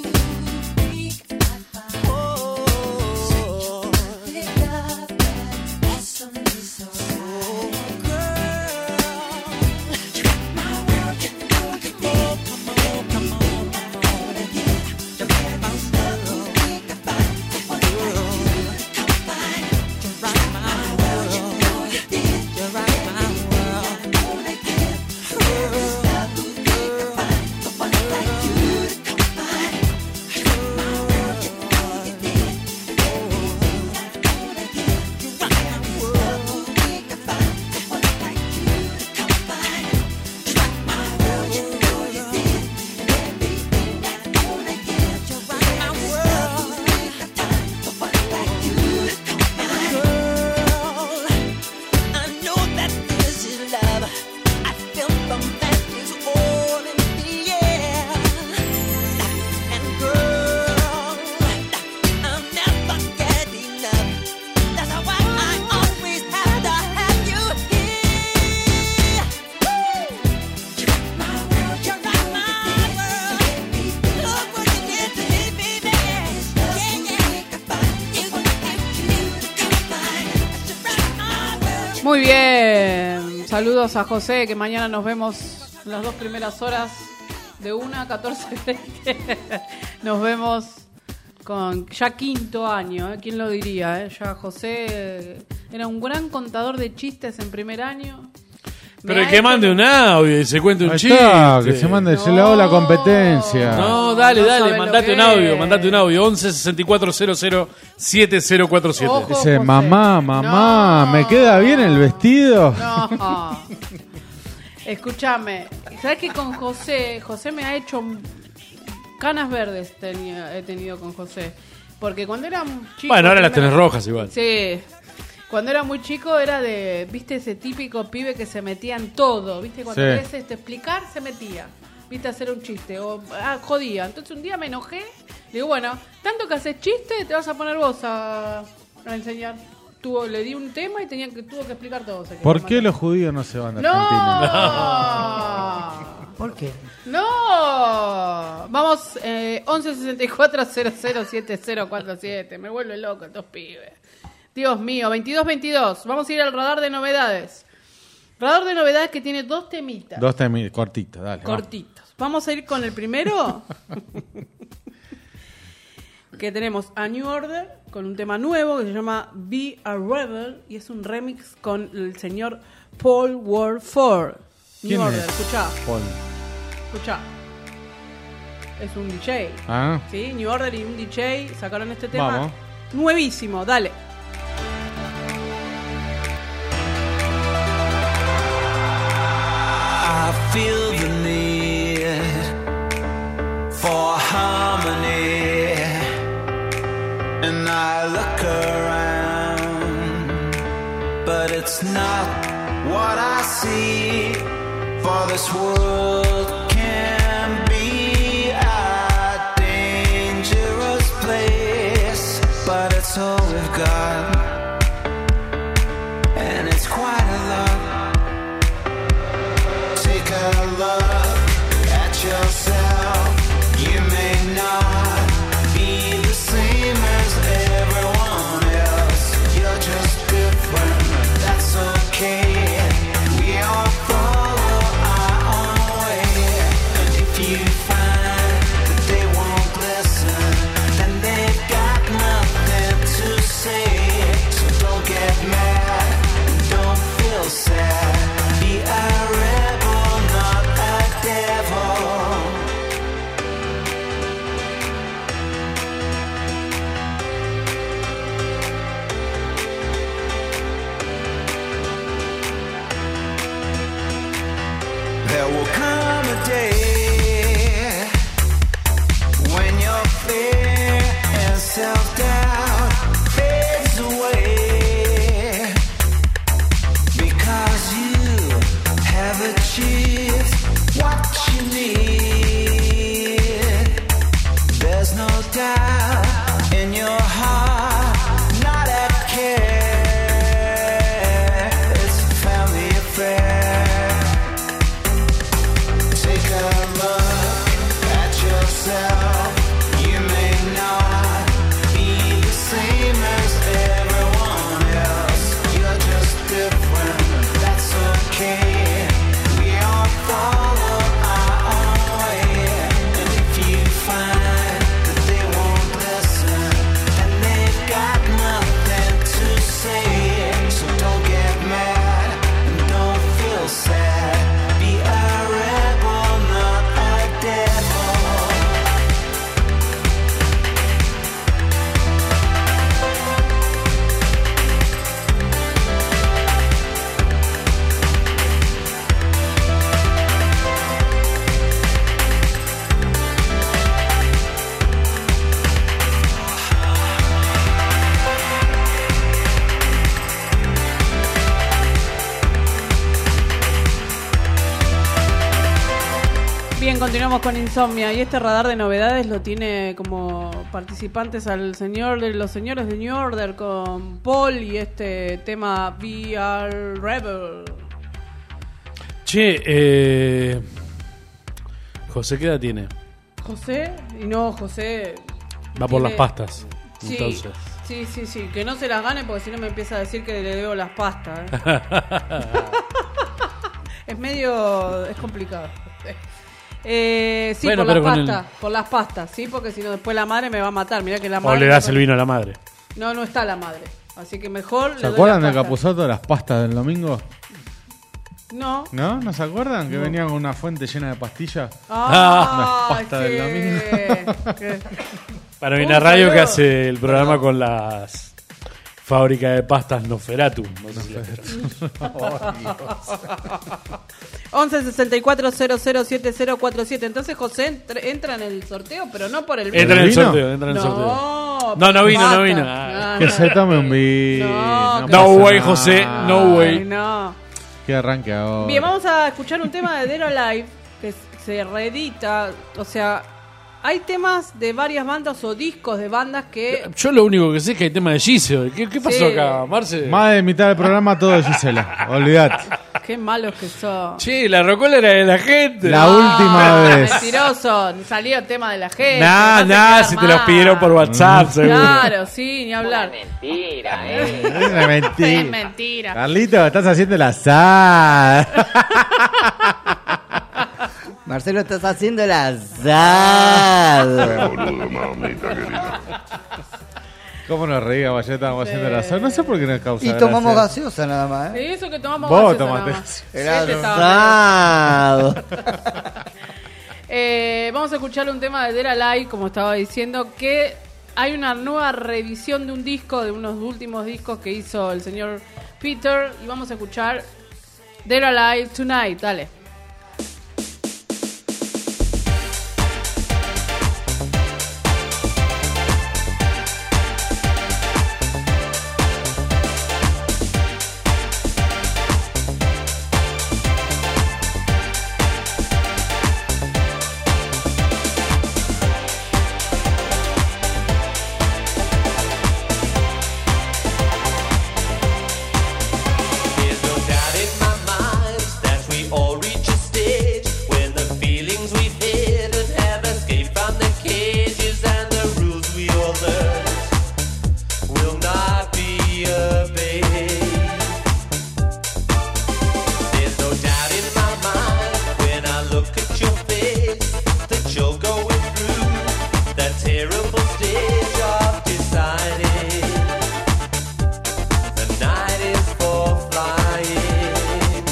Oh, perfect love that's awesome, so right. Girl, my world, you know you did. Come on, come on, come on again. The very most love we could find. Someone like you to come find. To rock my world, you know you did. To rock my world, I know they did. The very love we could find. Someone like you to come find. My world, you know you did. Everything I know they did. To rock my world, we could find. Someone like you to come find. Rock my world, you know you did. Everything I know they did. To rock my world, we could find. Someone like you to come find. Girl, I know that this is love. I feel something is all in the air. And girl, I'll never get enough. That's why I always have to have you here. You rock my world, you rock my world. Look what you did to me, baby. Yeah, yeah. You, you, you come find. You rock my world. Muy bien. Saludos a José, que mañana nos vemos en las dos primeras horas de una a catorce veinte. Nos vemos con ya quinto año, ¿eh? ¿Quién lo diría? ¿eh? Ya José eh, era un gran contador de chistes en primer año. Pero el que mande un audio y se cuente un Ahí chiste. está, que se mande, se le hago la competencia. No, dale, No dale, sabe mandate lo un que audio, es. mandate un audio. once sesenta y cuatro cero cero siete cero cuatro siete. Ojo. Dice, José. mamá, mamá, ¿me queda bien el vestido? No. Escúchame, ¿sabes que con José, José me ha hecho canas verdes tenía, he tenido con José? Porque cuando era un chico... Bueno, ahora las primero- tenés rojas igual. Sí. Cuando era muy chico era de, viste, ese típico pibe que se metía en todo, viste, cuando Sí. querés este, explicar, se metía, viste, hacer un chiste, o ah, jodía. Entonces un día me enojé, digo, bueno, tanto que haces chiste, te vas a poner vos a, a enseñar. Tuvo, le di un tema y tenía que, tuvo que explicar todo. Se ¿Por quedó qué mal. los judíos no se van de ¡No! Argentina? ¿Por qué? ¡No! Vamos, eh, once sesenta y cuatro cero cero siete cero cuatro siete. Me vuelve loco estos pibes. Dios mío, veintidós veintidós. Vamos a ir al radar de novedades. Radar de novedades que tiene dos temitas. Dos temitas, cortitos, dale. Cortitos. Vamos a ir con el primero. Que tenemos a New Order con un tema nuevo que se llama Be a Rebel y es un remix con el señor Paul Ward cuatro. New ¿Quién Order, es? escuchá. Paul. Escuchá. Es un D J. Ah. Sí, New Order y un D J sacaron este tema. Vamos. Nuevísimo, dale. I feel the need for harmony, and I look around, but it's not what I see. For this world can be a dangerous place, but it's all we've got, and it's quite a lot. Take a look at yourself. You may not be the same as everyone else. You're just different, that's okay. We all follow our own way. And if you find that they won't listen, then they've got nothing to say. So don't get mad, don't feel sad. Be a rebel, not a devil. There will come a day when your fear and self-doubt fades away, because you have achieved what you need. There's no doubt in your heart, not a care. It's a family affair. Take a look at yourself. You may not be the same as everyone else. You're just different, that's okay. We all follow our own way. And if you find that they won't listen, then they've got nothing to say. So don't get mad and don't feel sad. Be a rebel, not a devil. Bien, continuamos con Insomnia y este radar de novedades lo tiene como participantes al señor de los señores de New Order con Paul y este tema Be a Rebel. Che, eh, José, ¿qué edad tiene? José, y no, José Va por tiene- las pastas. Sí, Entonces. sí, sí, sí, que no se las gane porque si no me empieza a decir que le debo las pastas. ¿eh? Es medio, es complicado. Eh, sí, Bueno, por pero las con el- pastas, por las pastas, sí, porque si no después la madre me va a matar. Mirá que la O madre le das no- el vino a la madre. No, no está la madre. Así que mejor le ¿Se doy acuerdan la de pasta. Capusotto de las pastas del domingo? No. ¿No? ¿No se acuerdan? Que No. venía con una fuente llena de pastillas. Ah, Unas pastas del domingo. que- Para mí Un una radio saludo. que hace el programa con las fábricas de pastas Nosferatu. No sé si la once sesenta y cuatro cero cero siete cero cuatro siete. Entonces José entra, entra en el sorteo, pero no por el Entra en el vino? sorteo, entra en el no, sorteo. no. No, no vino, basta. no vino. Ah. Que se tome un vino. No, No pasa way, nada. José, no way. Ay, no. Que arranque ahora. Bien, vamos a escuchar un tema de Dead or Alive que se reedita. O sea, hay temas de varias bandas o discos de bandas que... Yo lo único que sé es que hay tema de Giselle. ¿Qué, qué pasó Sí. acá, Marce? Más de mitad del programa todo de Gisela. Olvídate. Qué malos que son. Che, la rocola era de la gente. La No, última vez. Mentiroso. Salió el tema de la gente. Nah, no te nah, quedas si te los mal. pidieron por WhatsApp, seguro. Claro, sí, ni hablar. Mentira, Es una mentira. Es mentira. Carlito, estás haciendo el asado. Marcelo, estás haciendo el asado. ¿Cómo nos reíamos ayer? Estábamos haciendo el asado. No sé por qué nos causa Y gracia. tomamos gaseosa nada más, ¿eh? Y eso que tomamos Vos gaseosa tomaste nada más. El Este estaba asado. Eh, vamos a escuchar un tema de Dead or Alive, como estaba diciendo, que hay una nueva revisión de un disco, de unos últimos discos que hizo el señor Peter, y vamos a escuchar Dead or Alive Tonight, dale. There's no doubt in my mind that we all reach a stage when the feelings we've hidden have escaped from the cages, and the rules we all learned will not be obeyed. There's no doubt in my mind when I look at your face that you're going through that terrible stage of deciding the night is for flying.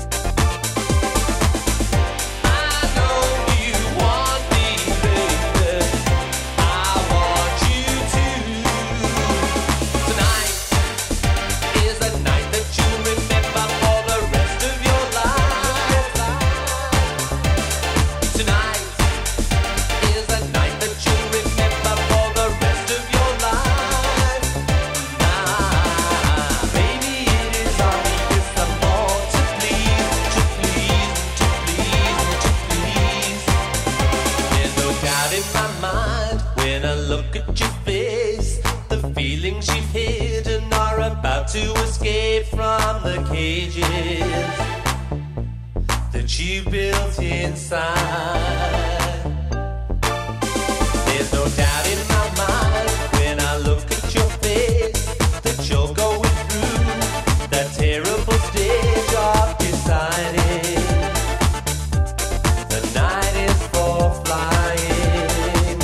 I know you want me, baby. I want you to. Tonight is a night that you remember for the rest of your life. Tonight is a night that you remember for the rest of your life. Nah, baby, it is obvious I'm born to please, to please, to please, to please. There's no doubt in my mind when I look at your face. The feelings you've hidden are about to escape from the cages that you built inside. There's no doubt in my mind when I look at your face that you're going through that terrible stage of deciding the night is for flying.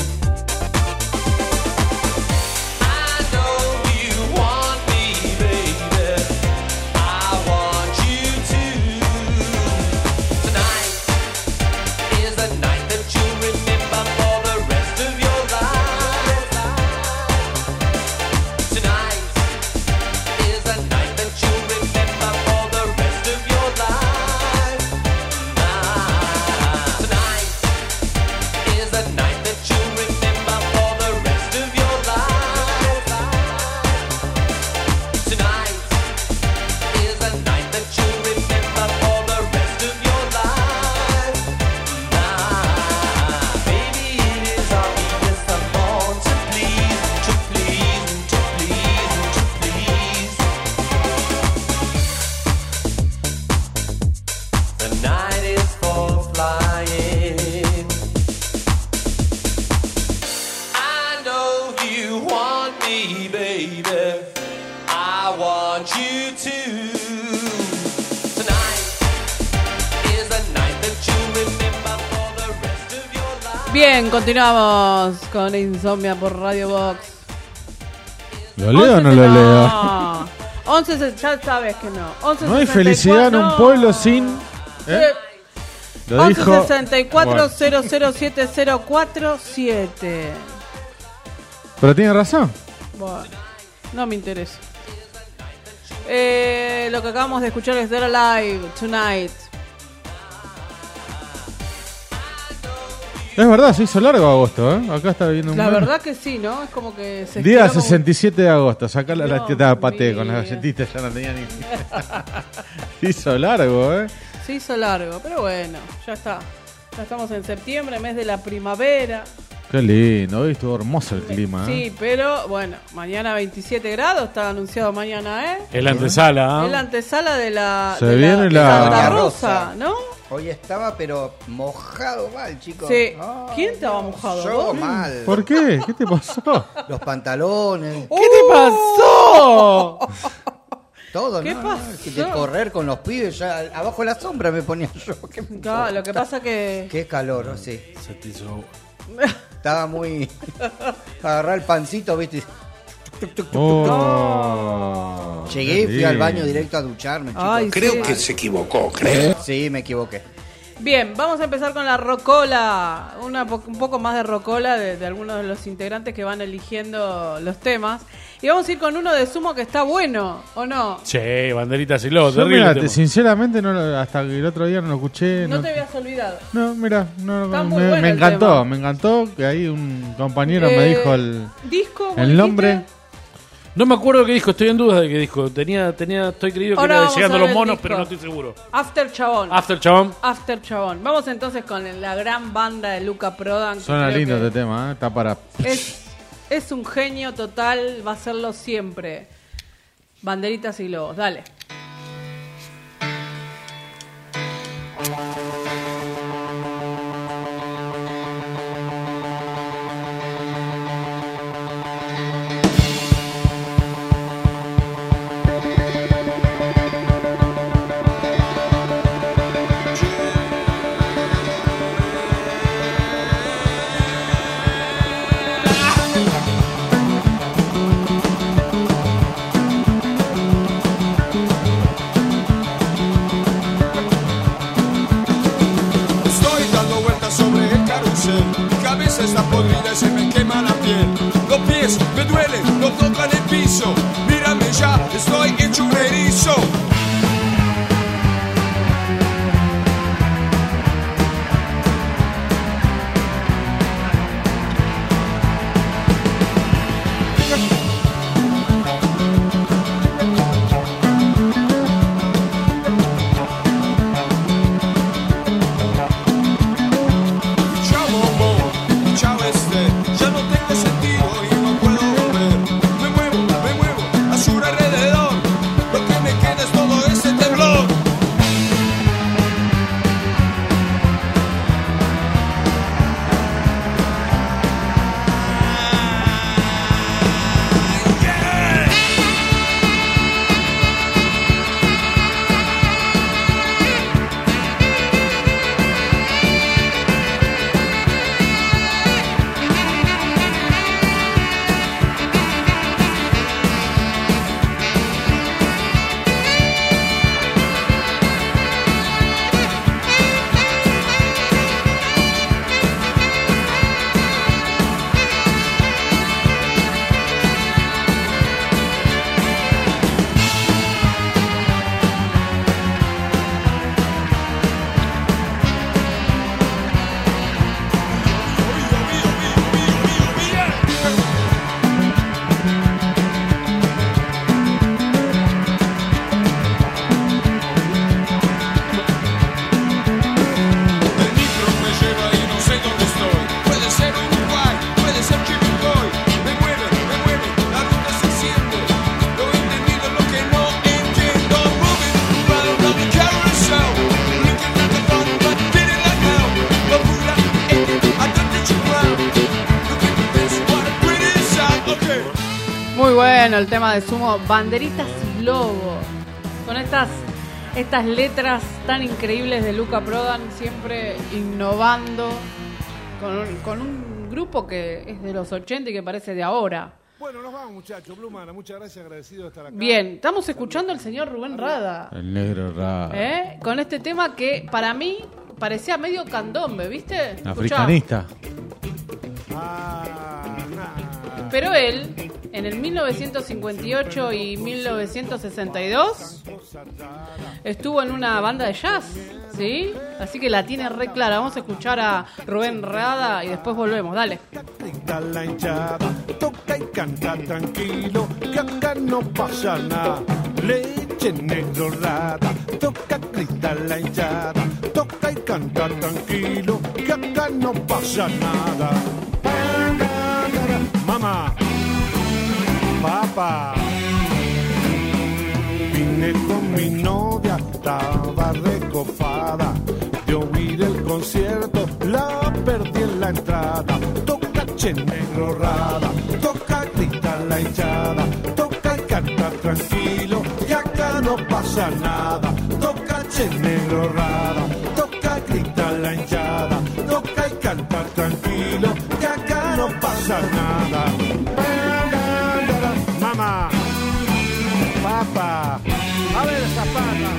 I know you want me, baby. I want you to. Tonight is a night that you remember for the rest of your life. Tonight is a night that you remember for the rest of your life. Nah. Tonight is a night that you remember for the rest of your life. Tonight is a night that you remember for the rest of your life. Nah, baby, it is obvious I'm born to please, to please, to please, to please. The night is for flying. I know you want me, baby. I want you to. Tonight is a night that you remember for the rest of your life. Bien, continuamos con Insomnia por Radio Box. ¿Lo leo o no lo leo? No. once, ya sabes que no. once, No hay sesenta y felicidad en cuatro, un pueblo sin. ¿eh? Lo once dijo. sesenta y cuatro Bueno. cero cero siete cero cuatro siete. Pero tiene razón. Bueno, no me interesa. Eh, lo que acabamos de escuchar es Dead or Alive Tonight. Es verdad, se hizo largo agosto, ¿eh? Acá está viendo un La meme. verdad que sí, ¿no? Es como que se Día estiró como- sesenta y siete de agosto, sacá la Dios galletita paté con mío. las galletitas, ya no tenía ni... Se hizo largo, ¿eh? Se hizo largo, pero bueno, ya está. Ya estamos en septiembre, mes de la primavera. Qué lindo, hoy estuvo hermoso el clima, ¿eh? Sí, pero bueno, mañana veintisiete grados, está anunciado mañana, ¿eh? Es la antesala, ¿ah? Es la antesala de la, Se de viene la, la- Santa Doña Rosa, ¿no? Hoy estaba, pero mojado mal, chicos. Sí. Ay, ¿Quién estaba mojado? Yo ¿Vos? mal. ¿Por qué? ¿Qué te pasó? Los pantalones. ¿Qué te pasó? Todo, ¿Qué ¿no? pasó? De correr con los pibes, ya abajo de la sombra me ponía yo. ¿Qué, Claro, lo que pasa que... Qué calor, sí. Se te hizo... Estaba muy... Agarrar el pancito, ¿viste? Oh, Llegué y qué fui al lindo. baño directo a ducharme, chicos. Ay, Creo sí. que se equivocó, creo. Sí, me equivoqué. Bien, vamos a empezar con la rocola, una po- un poco más de rocola de, de algunos de los integrantes que van eligiendo los temas. Y vamos a ir con uno de Sumo que está bueno, ¿o no? Che, banderitas y lobo, Yo, terrible mira, tema. te- sinceramente, no, lo- hasta que el otro día no lo escuché. No No, te habías olvidado. no mira, no, Está me, muy bueno me el encantó, tema. me encantó que ahí un compañero me Eh, dijo el, ¿Disco? ¿Vos el nombre. dijiste? No me acuerdo qué disco, estoy en duda de qué disco. Tenía, tenía, estoy creído que Ahora era de vamos Llegando a los ver el Monos, disco. pero no estoy seguro. After Chabón. After Chabón. After Chabón. Vamos entonces con la gran banda de Luca Prodan. que Suena creo lindo que este tema, ¿eh? Está para... Es, es un genio total, va a serlo siempre. Banderitas y globos, dale. Estoy dando vueltas sobre el carrusel. Mi cabeza está podrida y se me quema la piel. Los pies me duelen, no tocan el piso. Mírame ya, estoy hecho un erizo. Chao bombón, chao este, ya no tengo sentido y no puedo volver. Me muevo, me muevo a su alrededor. Lo que me queda es todo ese temblor. El micro me lleva y no sé dónde estoy. Puede ser Uruguay, puede ser Chivilcoy. Me mueve, me mueve, la ruta se siente. Lo entendido es lo que no entiendo. Moving round on the carousel. Looking at the phone, but didn't let go. Locura, I got the you round. Look at this, what a pretty sound. Okay. Muy bueno el tema de Sumo, Banderitas y Globos. Con estas, estas letras tan increíbles de Luca Prodan, siempre innovando. Con un, con un grupo que es de los ochenta y que parece de ahora. Bueno, nos vamos, muchachos. Blumana, muchas gracias, agradecido de estar acá. Bien, estamos escuchando al señor Rubén Rada. El negro raro. ¿Eh? Con este tema que para mí parecía medio candombe, ¿viste? Escuchá. Africanista. Pero él, en el mil novecientos cincuenta y ocho y mil novecientos sesenta y dos, Estuvo en una banda de jazz, ¿sí? Así que la tiene re clara. Vamos a escuchar a Rubén Rada y después volvemos. Dale. Grita la hinchada, toca y canta tranquilo, que acá no pasa nada. Leche negro rada, toca, grita la hinchada, toca y canta tranquilo, que acá no pasa nada. Mamá, papá, vine con mi novia, estaba recopada de oír el concierto, la perdí en la entrada. Toca che negro rada, toca grita la hinchada, toca y canta tranquilo, que acá no pasa nada. Toca che negro rada, toca grita la hinchada, toca y canta tranquilo, que acá no pasa nada. Mamá, papá, a ver esa pata.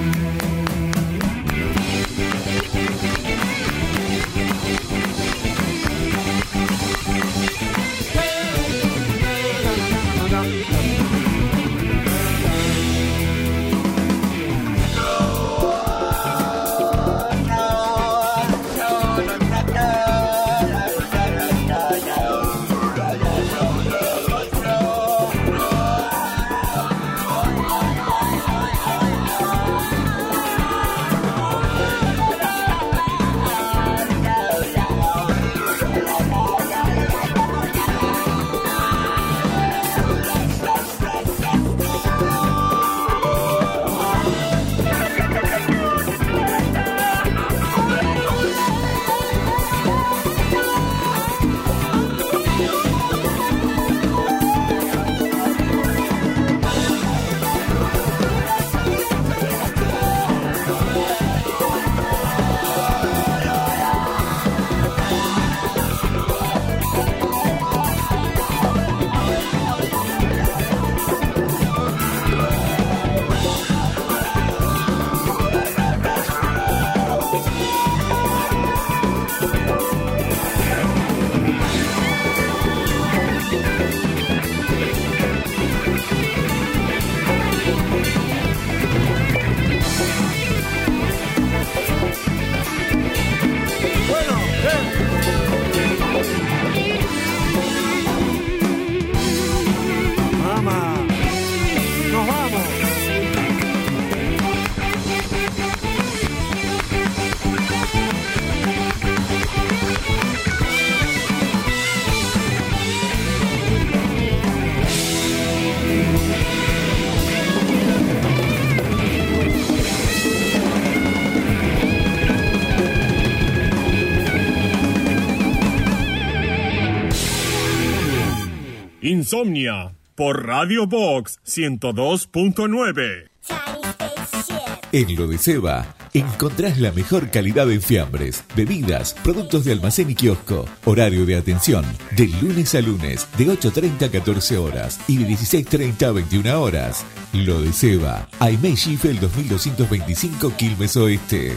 Insomnia por Radio Box ciento dos punto nueve. En Lo de Seba encontrás la mejor calidad en fiambres, bebidas, productos de almacén y kiosco. Horario de atención de lunes a lunes de ocho treinta a catorce horas y de dieciséis treinta a veintiuna horas. Lo de Seba, Aimé Schiffel dos mil doscientos veinticinco, Quilmes Oeste.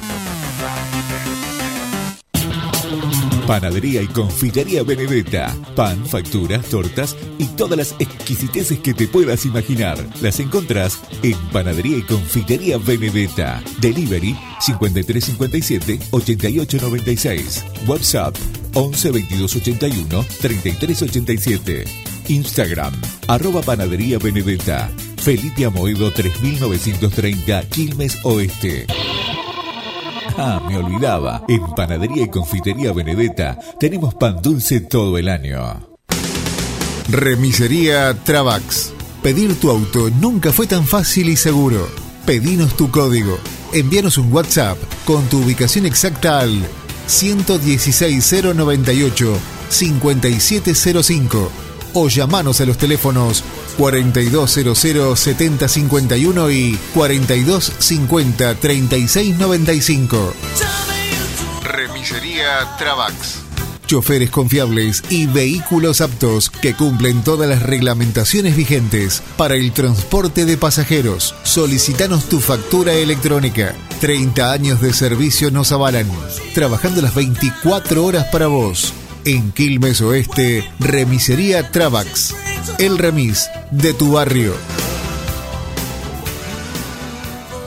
Panadería y Confitería Benedetta. Pan, facturas, tortas y todas las exquisiteces que te puedas imaginar. Las encontrás en Panadería y Confitería Benedetta. Delivery cincuenta y tres cincuenta y siete, ochenta y ocho noventa y seis. WhatsApp once veintidós ochenta y uno, treinta y tres ochenta y siete. Instagram arroba Panadería Benedetta. Felipe Amoedo tres mil novecientos treinta, Quilmes Oeste. Ah, me olvidaba. En Panadería y Confitería Benedetta tenemos pan dulce todo el año. Remisería Travax. Pedir tu auto nunca fue tan fácil y seguro. Pedinos tu código. Envíanos un WhatsApp con tu ubicación exacta al ciento dieciséis cero noventa y ocho, cincuenta y siete cero cinco o llamanos a los teléfonos cuarenta y dos cero cero, setenta cincuenta y uno y cuarenta y dos cincuenta, treinta y seis noventa y cinco. Remisería Travax. Choferes confiables y vehículos aptos que cumplen todas las reglamentaciones vigentes para el transporte de pasajeros. Solicitanos tu factura electrónica. treinta años de servicio nos avalan. Trabajando las veinticuatro horas para vos. En Quilmes Oeste, Remisería Travax. El remis de tu barrio.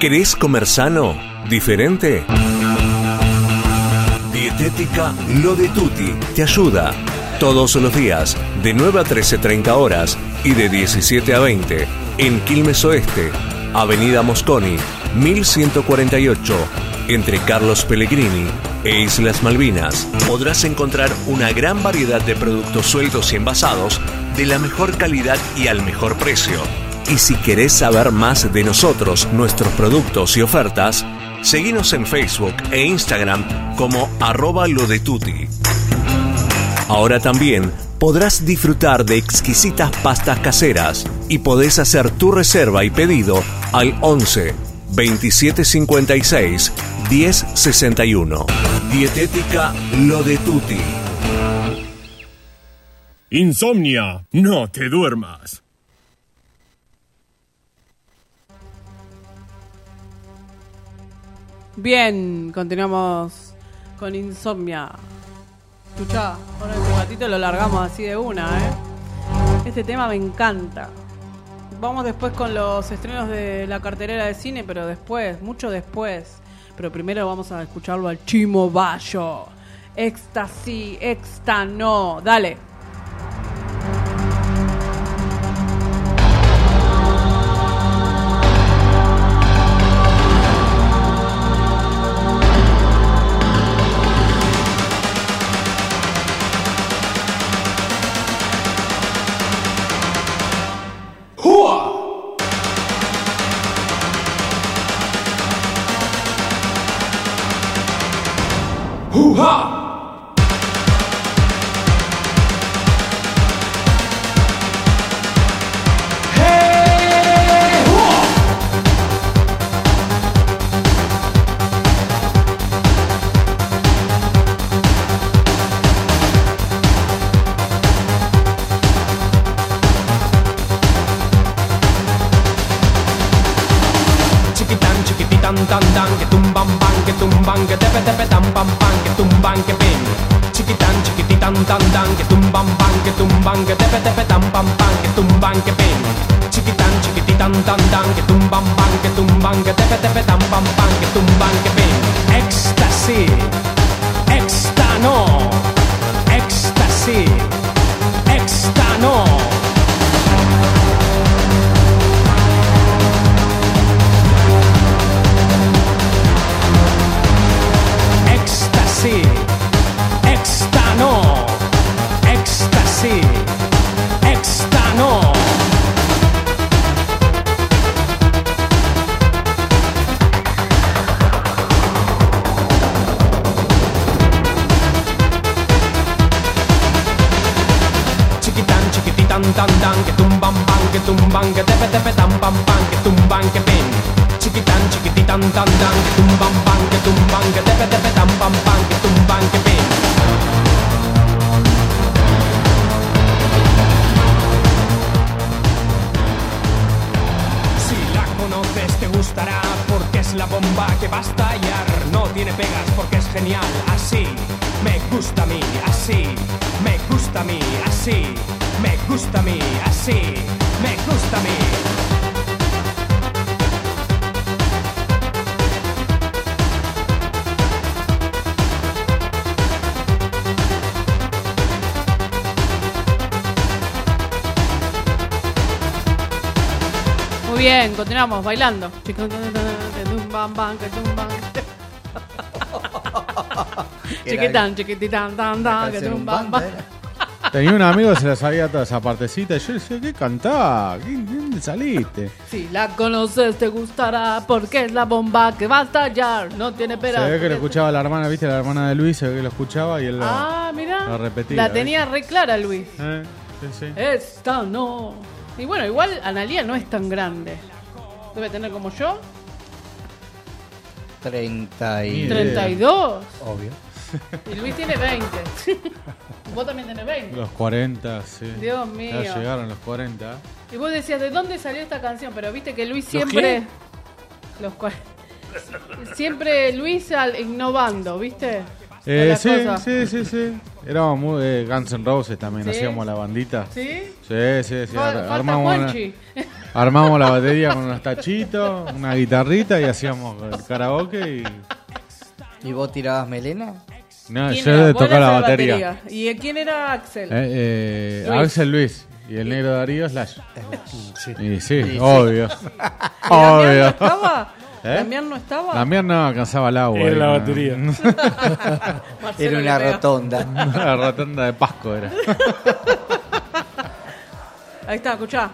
¿Querés comer sano? ¿Diferente? Dietética Lo de Tutti te ayuda. Todos los días, de nueve a trece treinta horas y de diecisiete a veinte, en Quilmes Oeste, Avenida Mosconi, mil ciento cuarenta y ocho, entre Carlos Pellegrini e Islas Malvinas. Podrás encontrar una gran variedad de productos sueltos y envasados de la mejor calidad y al mejor precio. Y si querés saber más de nosotros, nuestros productos y ofertas, seguinos en Facebook e Instagram como arroba lo de tutti. Ahora también podrás disfrutar de exquisitas pastas caseras y podés hacer tu reserva y pedido al once veintisiete cincuenta y seis diez sesenta y uno. Dietética Lo de Tutti. Insomnia, no te duermas. Bien, continuamos con Insomnia. Escuchá, ahora un ratito lo largamos así de una, ¿eh? Este tema me encanta. Vamos después con los estrenos de la cartelera de cine, pero después, mucho después. Pero primero vamos a escucharlo al Chimo Bayo. Éxtasis, éxtano. Dale. ¡Hoo-ha! ¡Hey! ¡Hoo! Chiquitán, chiquititán, tan, tan, que tumban, pan, que tumban, que tepe, tepe, tan, pam, pan, que tumban, que ping. Chiquitán, chiquititán, tan, tan, que tumban, pan, que tumban, que tepe, tepe, tan, pam, pan, que tumban, que ping. Chiquitán, chiquititán, tan, tan, que tumban, pan, que tumban, que tepe, tepe, tan, pam, pan, que tumban, que ping. Éxtasis, éxtano, éxtasis, éxtano. Éxtasis, éxtano, éxtasis, éxtano. Chiquitán, chiquititán, tan, tan, que tumban, pan, que tumban, que tepe, tepe, tan, pam, pan, que tumban, que ping. Chiquitán, chiquititán, tan, tan, que tumban, pan, que tumban, que tepe, tepe, tan, pam, pan, que tumban, que ping. Si la conoces te gustará porque es la bomba que va a estallar. No tiene pegas porque es genial. Así me gusta a mí, así me gusta a mí, así me gusta a mí, así me gusta a mí. Muy bien, continuamos bailando. Chiquitán, chiquititán, tan, tan, que tumban, bam. Tenía un amigo que se la sabía toda esa partecita y yo le decía, ¿qué cantás? ¿Qué- ¿Dónde saliste? Si la conoces te gustará porque es la bomba que va a estallar. No tiene pera. Se ve que lo escuchaba la hermana, ¿viste? La hermana de Luis, se ve que lo escuchaba y él lo, Ah, mira. lo repetía. La ¿viste? tenía re clara Luis. Eh, sí, sí. Esta no. Y bueno, igual Analía no es tan grande. Debe tener como yo. treinta y... treinta y dos. Obvio. Y Luis tiene veinte. Vos también tenés veinte. Los cuarenta, sí. Dios mío. Ya llegaron los cuarenta. Y vos decías, ¿de dónde salió esta canción? Pero viste que Luis siempre... Los cua- Siempre Luis al- innovando, ¿viste? Eh, Las sí, cosas. sí, sí, sí. Éramos muy eh, Guns N' Roses también, ¿Sí? hacíamos la bandita. ¿Sí? Sí, sí, sí. Fal- ar- falta armamos una- Juanchi. Armamos la batería con unos tachitos, una guitarrita y hacíamos el karaoke y... ¿Y vos tirabas melena? No, ¿Quién yo era? de Vos tocar le la hacés batería. ¿Y quién era Axel? Eh, eh, Luis. Axel Luis y el negro Darío Slash. Sí. Y sí, sí. obvio. ¿Y Damián no obvio. estaba? ¿Eh? ¿Damián no estaba? Damián no alcanzaba el agua. Era ahí, la no. batería. Marcelo Era le una pega. rotonda. La rotonda de Pasco era. Ahí está, escuchá.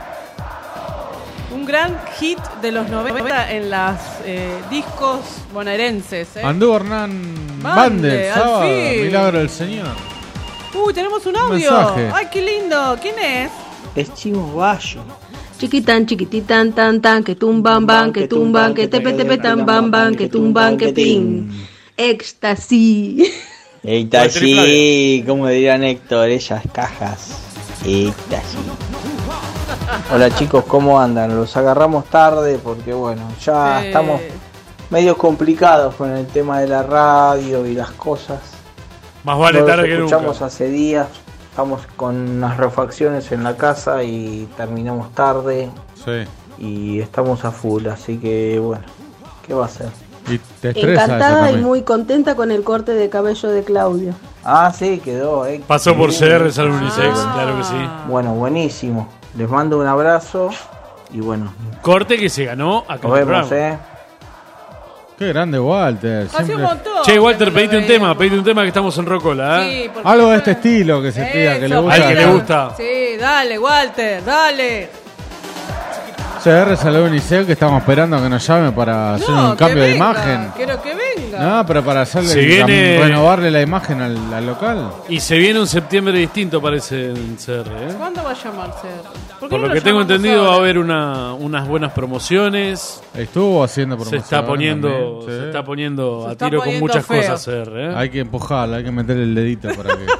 Un gran hit de los noventa en las eh, discos bonaerenses. ¿eh? Anduvo Hernán Bande, Bande, al sábado, fin. milagro del Señor. Uy, tenemos un audio. mensaje. Ay, qué lindo. ¿Quién es? Es Chivo Bayo. Chiquitán, chiquititán, tan, tan, que tumban, ban, que tumban, que tepe, tepe, tan, ban, ban, que tumban, que pin. Éxtasis. Éxtasis, como dirían Héctor, ellas cajas. Éxtasis. Hola chicos, ¿cómo andan? Los agarramos tarde porque bueno, ya Sí. estamos medio complicados con el tema de la radio y las cosas. Más vale No los tarde que escuchamos nunca. hace días, estamos con unas refacciones en la casa y terminamos tarde Sí. y estamos a full, así que bueno, ¿qué va a ser? Y te estresa eso Encantada y también. muy contenta con el corte de cabello de Claudio. Ah, sí, quedó, eh. Pasó por C R Salud Ah. Unisex, claro que sí. Bueno, buenísimo. Les mando un abrazo y bueno, Corte que se ganó acá nos en el vemos, programa. eh. Qué grande Walter. Hace un siempre- montón. Che, Walter, que no pedite lo un tema, veíamos. pedite un tema que estamos en Rocola, ¿eh? Sí, porque Algo de después- este estilo que se pida, que le Eso, gusta. Al que le gusta. Sí, dale, Walter, dale. C R Salud Unicef que estamos esperando que nos llame para hacer No, un cambio que de venga, imagen. Quiero que venga. No, pero para hacerle Se viene- renovarle la imagen al, al local. Y se viene un septiembre distinto, parece, en C R, ¿eh? ¿Cuándo va a llamarse? ¿Por, qué Por no lo que tengo llamamos entendido ahora? va a haber una, unas buenas promociones. Estuvo haciendo Se promoción. está poniendo, también, sí. se está poniendo Se a está tiro con poniendo muchas feo. cosas C R, ¿eh? Hay que empujarla, hay que meterle el dedito para que.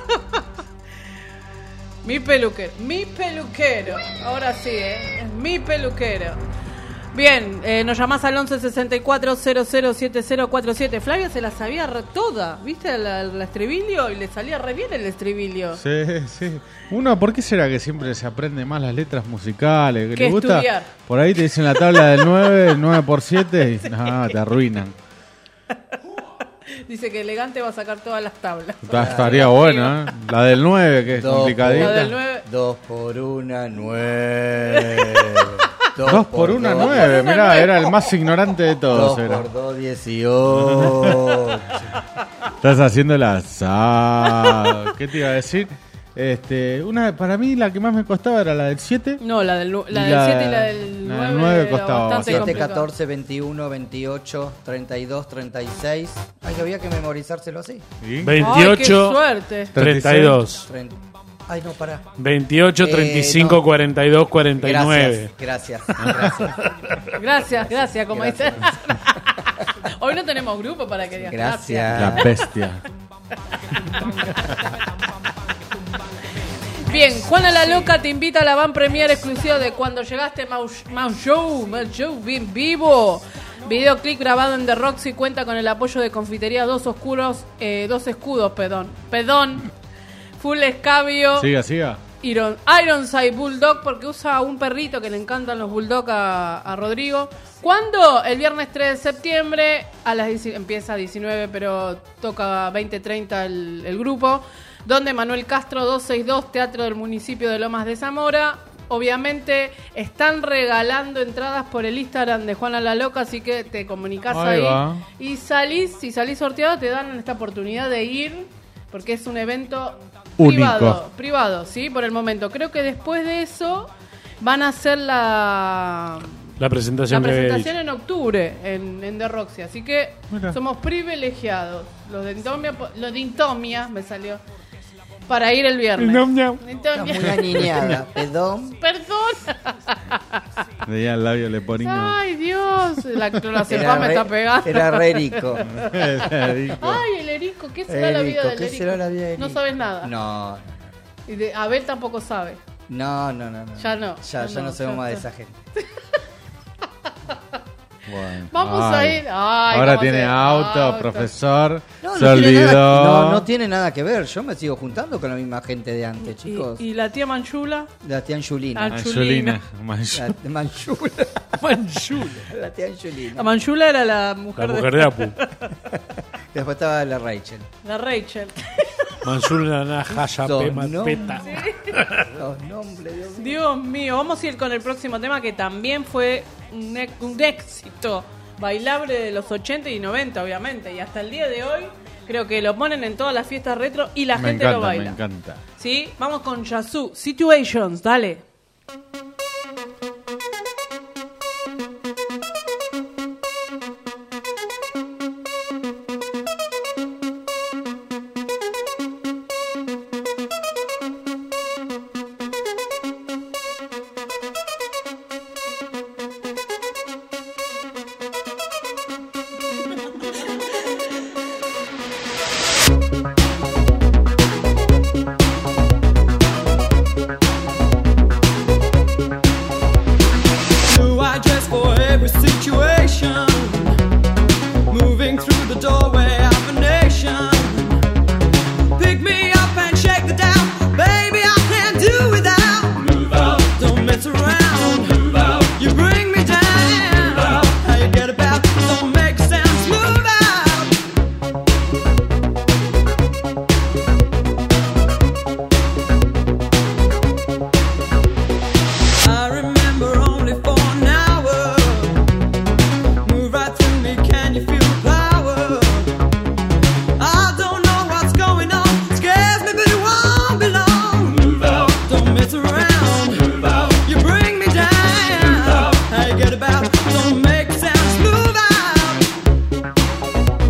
Mi peluquero, mi peluquero. Ahora sí, ¿eh? Es mi peluquero. Bien, eh, nos llamás al once sesenta y cuatro cero cero siete cero cuatro siete. Flavia se la sabía re toda, ¿viste? La, la estribilio y le salía re bien el estribilio. Sí, sí. Uno, ¿por qué será que siempre se aprende más las letras musicales? Que ¿Le gusta? estudiar. Por ahí te dicen la tabla del nueve, el nueve por siete y no, te arruinan. Dice que elegante va a sacar todas las tablas. Está- estaría bueno, ¿eh? La del nueve, que es Dos complicadita. La del nueve. Dos por una, nueve. Dos por una, dos, nueve. Mirá, era el más ignorante de todos. Dos Era. por dos, dieciocho. Estás haciendo la sa. ¿Qué te iba a decir? Este, una, para mí la que más me costaba era la del siete. No, la del, nu- la Y del la- siete y la del la nueve. del nueve era costaba bastante bastante. siete, complicado. catorce, veintiuno, veintiocho, treinta y dos, treinta y seis. Ay, que había que memorizárselo así. ¿Sí? veintiocho, Ay, qué suerte. treinta y dos. Treinta. Ay, no, pará. veintiocho, Eh, treinta y cinco, no. cuarenta y dos, cuarenta y nueve. Gracias, gracias, gracias. Gracias, gracias, como Gracias. dicen. Hoy no tenemos grupo para que digas Gracias. La bestia. Bien, Juana la Loca te invita a la van premier exclusiva de Cuando Llegaste Mau Mau Show, Mau Show bien vivo. Videoclip grabado en The Roxy cuenta con el apoyo de Confitería Dos Oscuros, eh, Dos Escudos, perdón, perdón, Full Escabio, Siga, siga. Iron, Ironside Bulldog, porque usa un perrito que le encantan los Bulldog a, a Rodrigo. ¿Cuándo? El viernes tres de septiembre, a las dieci- empieza a diecinueve, pero toca veinte treinta el, el grupo. Donde Manuel Castro doscientos sesenta y dos, Teatro del Municipio de Lomas de Zamora. Obviamente están regalando entradas por el Instagram de Juana la Loca, así que te comunicás Ahí ahí. va. Y salís, si salís sorteado, te dan esta oportunidad de ir, porque es un evento Único. privado, privado, ¿sí? Por el momento. Creo que después de eso van a hacer la, La presentación, la que había presentación dicho. en octubre en, en The Roxy. Así que Mira. somos privilegiados. Los de Intomia, los de Intomia me salió. Para ir el viernes. Intomia. Intomia. Estás muy aniñada, perdón. Perdón. Veía el labio leporino. Ay, Dios. La clorazepam Era me re- está pegando. era re rico. Era rico. Ay, el erico. ¿Qué será la vida Erico, del ¿qué erico? será la vida del No erico? sabes nada. No, Y de Abel tampoco sabe. no, no, no. no. Ya no, Ya, ya ya no, no, sabemos ya más de está. esa gente. Bueno. Vamos Ay. a ir. Ay, Ahora ¿cómo tiene se- auto, auto. profesor. No, se no tiene, olvidó. nada, no, no tiene nada que ver. Yo me sigo juntando con la misma gente de antes, chicos. ¿Y, y la tía Manchula? La tía Anchulina. Anchulina. Manchula. La Manchula. Manchula. La tía Anchulina. La Manchula era la mujer, La mujer de Apu. Después estaba la Rachel. La Rachel. Manchula Najaya Son Pema nombres. Peta. Los nombres, Dios mío. Dios mío, vamos a ir con el próximo tema que también fue un, e- un éxito bailable de los ochenta y noventa, obviamente. Y hasta el día de hoy creo que lo ponen en todas las fiestas retro y la Me gente encanta, lo baila. me encanta. ¿Sí? Vamos con Yazoo. Situations, dale. Do I dress for every situation? Moving through the doorway of a nation. Pick me up and shake the down. Baby, I can't do without. Move out. Don't mess around. Move out. You bring me down. Move out. How you get about? Don't make sense. Move out. I remember only for an hour. Move right through me, can you feel the power? I don't know what's going on. Scares me, but it won't be long. Move out. Don't mess around. Move out. You bring me down. Move out. How you get about? Don't make sense. Move out.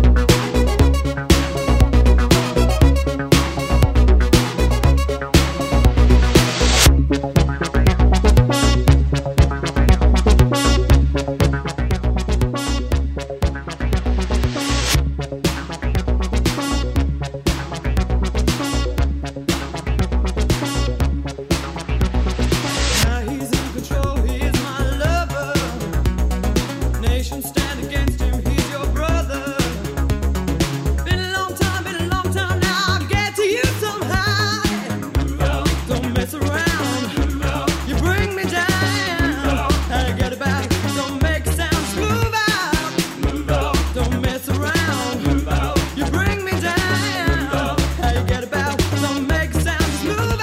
Now he's in control, he is my lover. Nations stand against him, he's your brother. Been a long time, been a long time now. I'll get to you somehow. Move out. Don't mess around. Move out. You bring me down. Move out. How you get about? Don't make sounds. Move out. Move out. Don't mess around. Move out. You bring me down. Move out. How you get about? Don't make sounds. Move out.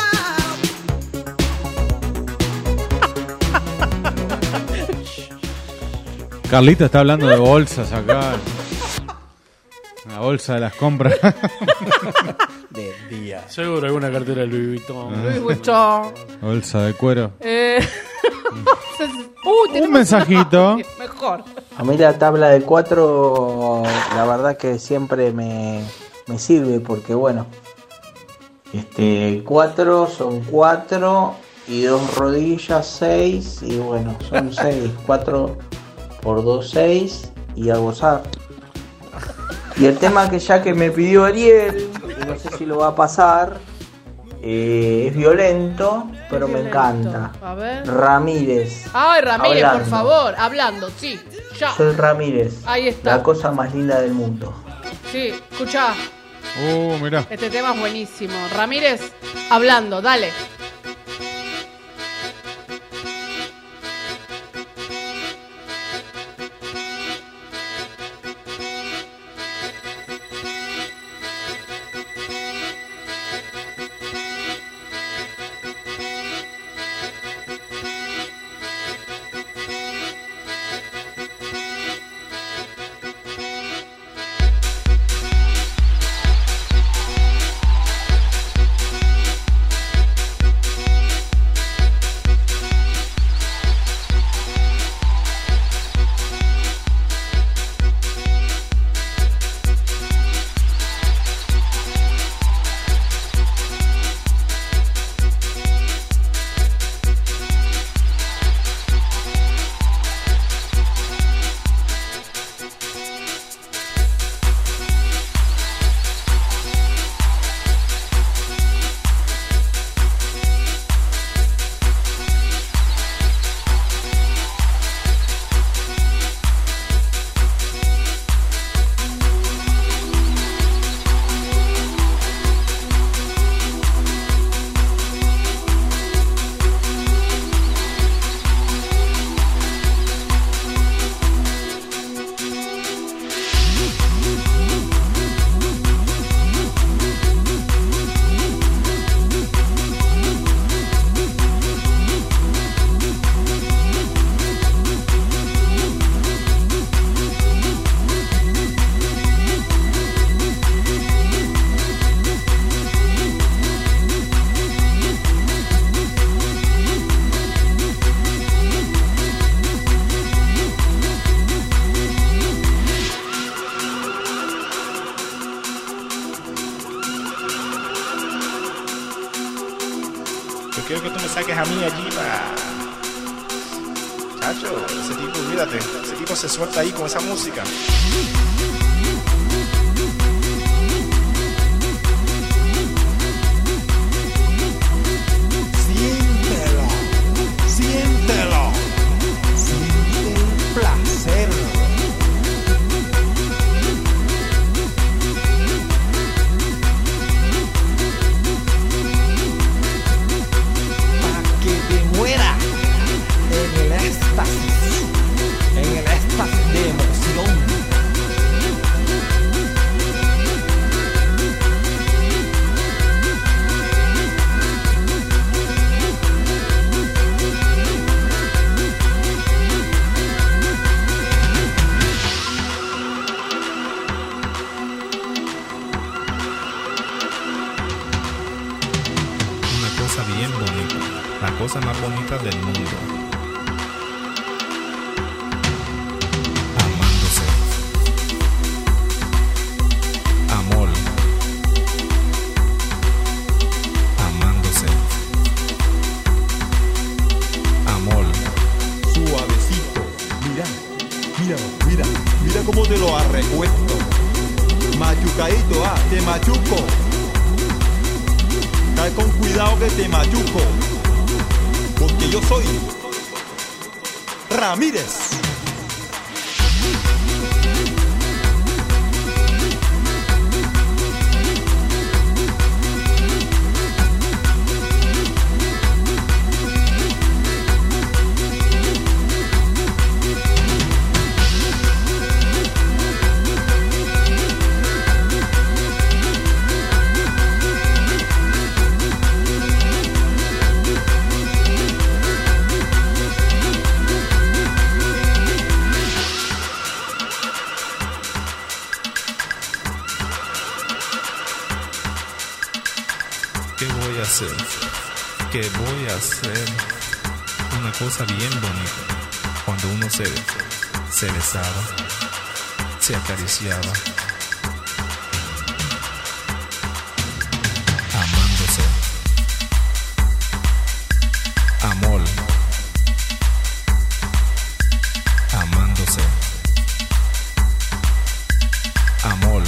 Carlito está hablando de bolsas acá. La bolsa de las compras. De día. Seguro alguna cartera de Louis Vuitton. Luis Vuitton. Bolsa de cuero. Eh... uh, tenemos Un mensajito. una- Mejor. A mí la tabla de cuatro, la verdad que siempre me, me sirve porque bueno, este cuatro son cuatro y dos rodillas seis y bueno, son seis, cuatro por dos seis y a gozar. Y el tema que ya que me pidió Ariel, y no sé si lo va a pasar, eh, es violento, pero me encanta. A ver. Ramírez. Ay, Ramírez, por Hablando. favor, hablando, sí, ya. Soy Ramírez. Ahí está. La cosa más linda del mundo. Sí, escuchá, Uh, mirá. este tema es buenísimo. Ramírez, hablando, dale. Yo quiero que tú me saques a mí allí para... Chacho, ese tipo, olvídate, ese tipo se suelta ahí con esa música. Siéntelo, siéntelo, siente el placer. Pa' que te muera en el éxtasis, en el éxtasis de emoción. Bien bonita, la cosa más bonita del mundo. Amándose. Amor. Amándose. Amor. Suavecito, mira, mira, mira, mira cómo te lo arrecuesto. Machucadito, ah, te machuco. Cae con cuidado que te machuco, porque yo soy Ramírez. Que voy a hacer una cosa bien bonita cuando uno se, se besaba, se acariciaba, amándose. Amor. Amándose. Amor.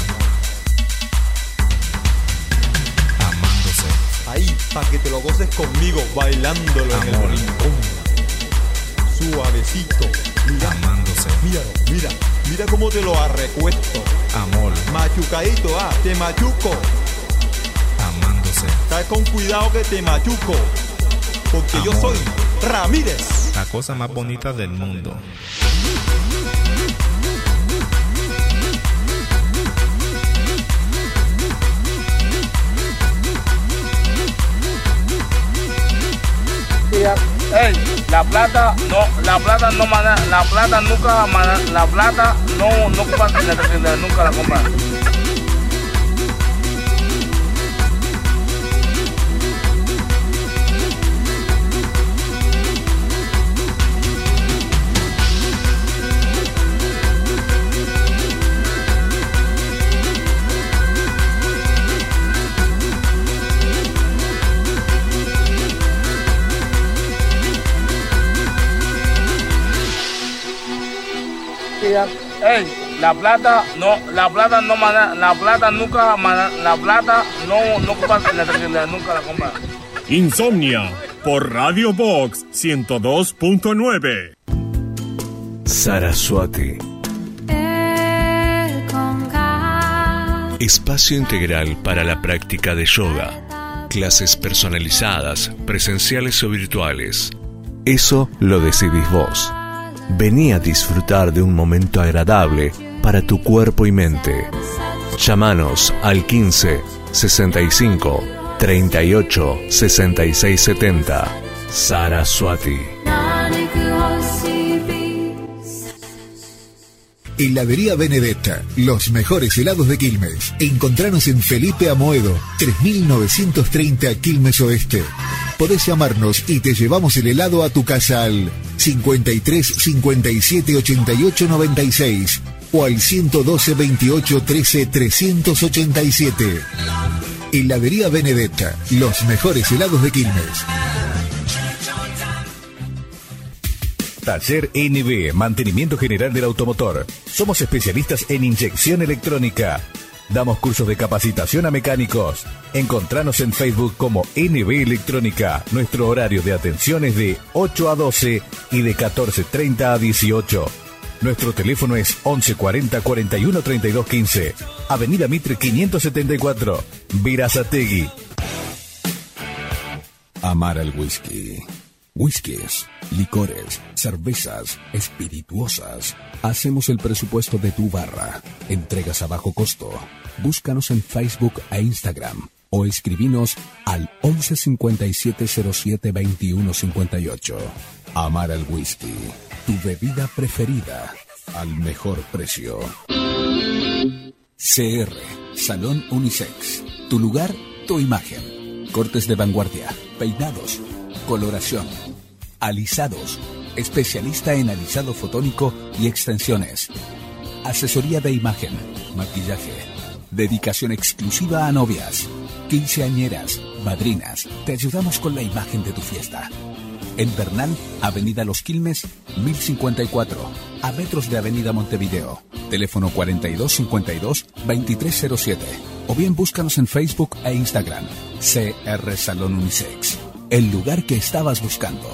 Ahí, pa' que te lo goces conmigo, bailándolo en el rincón. Suavecito, mira, amándose. Míralo, mira, mira cómo te lo arrecuesto. Amor. Machucadito, ah, te machuco. Amándose. Cae con cuidado que te machuco, porque Amor. yo soy Ramírez. La cosa más bonita del mundo. Ey, la plata no, la plata no mana, la plata nunca mana, la plata no, no compran en la tienda, nunca la compran. Ey, la plata no, la plata no mana, la plata nunca mana, la plata no, no compran en la tienda, nunca la compran. Insomnia por Radio Box ciento dos punto nueve. Saraswati. Espacio integral para la práctica de yoga. Clases personalizadas, presenciales o virtuales. Eso lo decidís vos. Vení a disfrutar de un momento agradable para tu cuerpo y mente. Llámanos al quince, sesenta y cinco, treinta y ocho, sesenta y seis, setenta. Saraswati. Heladería Benedetta, los mejores helados de Quilmes. Encontranos en Felipe Amoedo, tres mil novecientos treinta Quilmes Oeste. Podés llamarnos y te llevamos el helado a tu casa al cincuenta y tres, cincuenta y siete, ochenta y ocho, noventa y seis o al ciento doce, veintiocho, trece, trescientos ochenta y siete. Heladería Benedetta, los mejores helados de Quilmes. Taller N B, mantenimiento general del automotor. Somos especialistas en inyección electrónica. Damos cursos de capacitación a mecánicos. Encontranos en Facebook como N B Electrónica. Nuestro horario de atención es de ocho a doce y de catorce treinta a dieciocho. Nuestro teléfono es once cuarenta cuarenta y uno treinta y dos quince. Avenida Mitre quinientos setenta y cuatro, Verazategui. Amar al whisky. Whiskies, licores, cervezas, espirituosas. Hacemos el presupuesto de tu barra. Entregas a bajo costo. Búscanos en Facebook e Instagram o escribinos al once cincuenta y siete cero siete veintiuno cincuenta y ocho. Amar al whisky, tu bebida preferida al mejor precio. C R, Salón Unisex. Tu lugar, tu imagen. Cortes de vanguardia, peinados, coloración, alisados, especialista en alisado fotónico y extensiones, asesoría de imagen, maquillaje, dedicación exclusiva a novias, quinceañeras, madrinas. Te ayudamos con la imagen de tu fiesta. En Bernal, Avenida Los Quilmes, mil cincuenta y cuatro, a metros de Avenida Montevideo. Teléfono cuarenta y dos cincuenta y dos veintitrés cero siete. O bien búscanos en Facebook e Instagram. C R Salón Unisex. El lugar que estabas buscando.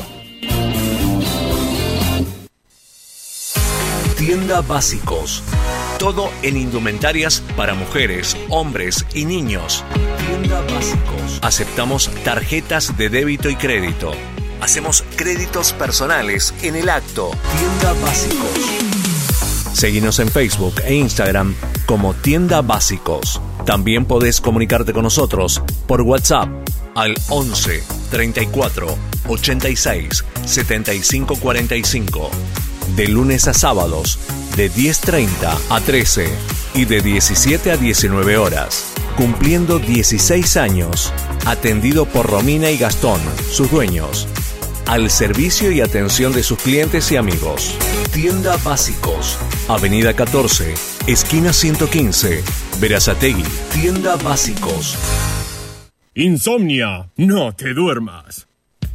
Tienda Básicos. Todo en indumentarias para mujeres, hombres y niños. Tienda Básicos. Aceptamos tarjetas de débito y crédito. Hacemos créditos personales en el acto. Tienda Básicos. Seguinos en Facebook e Instagram como Tienda Básicos. También podés comunicarte con nosotros por WhatsApp al once treinta y cuatro ochenta y seis setenta y cinco cuarenta y cinco. De lunes a sábados, de diez treinta a trece y de diecisiete a diecinueve horas. Cumpliendo dieciséis años. Atendido por Romina y Gastón, sus dueños. Al servicio y atención de sus clientes y amigos. Tienda Básicos. Avenida catorce, esquina ciento quince, Verazategui. Tienda Básicos. Insomnia, no te duermas.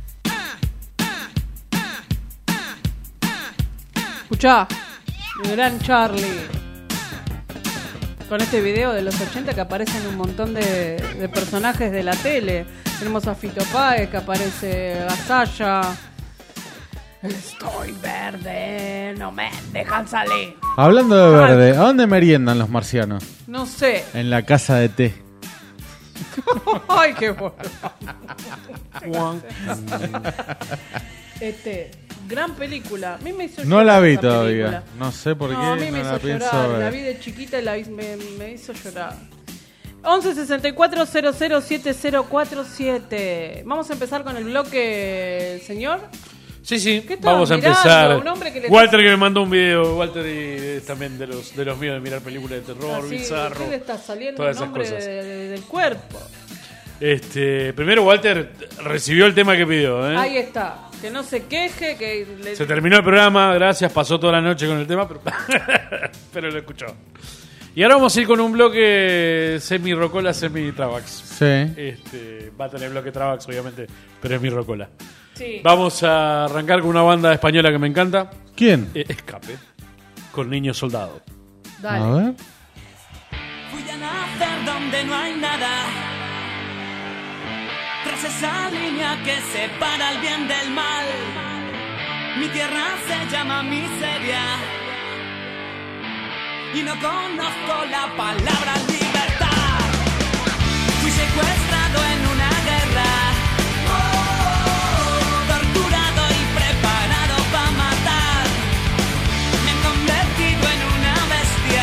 Escuchá, el gran Charlie. Con este video de los ochenta que aparecen un montón de, de personajes de la tele. Tenemos a Fito Páez, que aparece Gasalla. Estoy verde, no me dejan salir. Hablando de verde, ¿a dónde meriendan los marcianos? No sé. En la casa de té. Ay, qué bueno. Este, gran película. A mí me hizo No llorar la vi esa todavía. película. No sé por No, qué a mí me no hizo la pienso llorar. ver. La vi de chiquita y la vi- me, me hizo llorar. once sesenta y cuatro cero cero siete cero cuatro siete. Vamos a empezar con el bloque, señor. Sí, sí, ¿Qué estabas vamos a mirando? empezar. Un hombre que le- Walter, que me mandó un video. Walter y, es también de los de los míos de mirar películas de terror, Así, bizarro. ¿qué le está saliendo todas un esas hombre cosas. de- de- del cuerpo? Este, primero Walter recibió el tema que pidió, ¿eh? Ahí está. Que no se queje, que le... Se terminó el programa, gracias, pasó toda la noche con el tema, pero, pero lo escuchó. Y ahora vamos a ir con un bloque semi-rocola, semi-trabax. Sí. Este, va a tener bloque trabax, obviamente, pero es mi rocola. Sí. Vamos a arrancar con una banda española que me encanta. ¿Quién? Eh, Escape, con Niño Soldado. Dale. A ver. Fui a nacer donde no hay nada, tras esa línea que separa el bien del mal. Mi tierra se llama miseria y no conozco la palabra libertad. Fui secuestrado en una guerra, torturado y preparado para matar. Me he convertido en una bestia.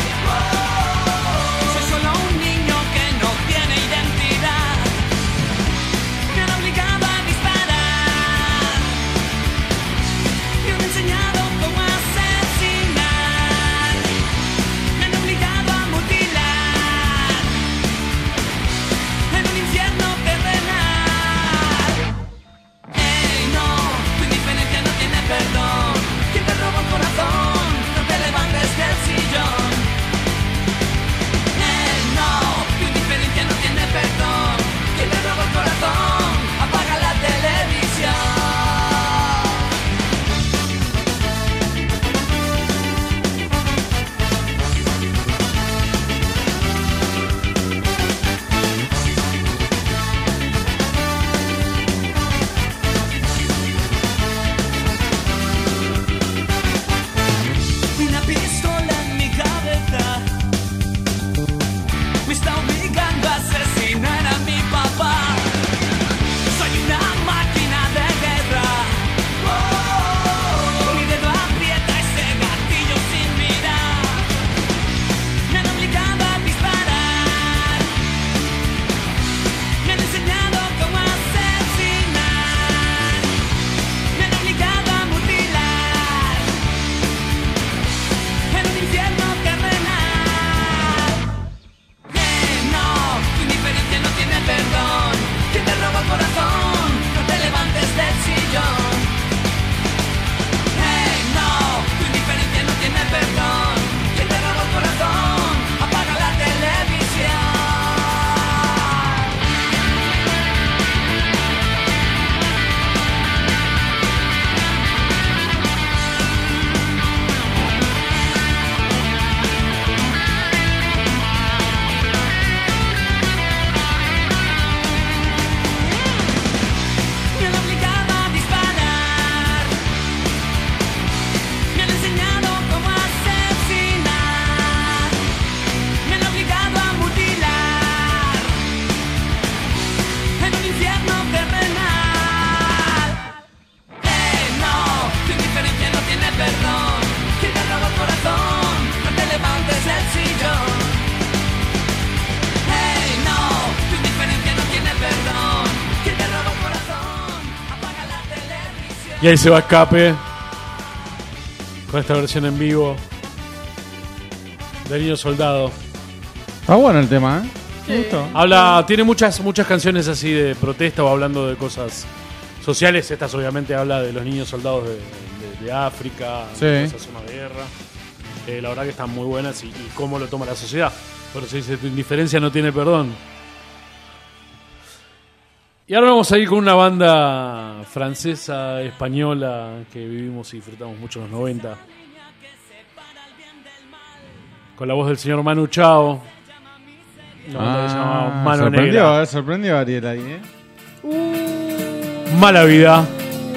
Soy solo un niño que no tiene identidad. Me han obligado a disparar. Me han enseñado cómo asesinar. Me han obligado a mutilar. En un infierno Y ahí se va Escape con esta versión en vivo de Niño Soldado. Está bueno el tema, ¿eh? Me gustó. Habla, tiene muchas, muchas canciones así de protesta o hablando de cosas sociales. Estas obviamente habla de los niños soldados de, de, de África, Sí. de esa zona de guerra. Eh, la verdad que están muy buenas y, y cómo lo toma la sociedad. Por eso dice, tu indiferencia no tiene perdón. Y ahora vamos a ir con una banda francesa, española, que vivimos y disfrutamos mucho en los noventa. Con la voz del señor Manu Chao. Una banda que se llama Ah, Mano sorprendió, Negra. eh, sorprendió a Ariel ahí, ¿eh? Mala vida.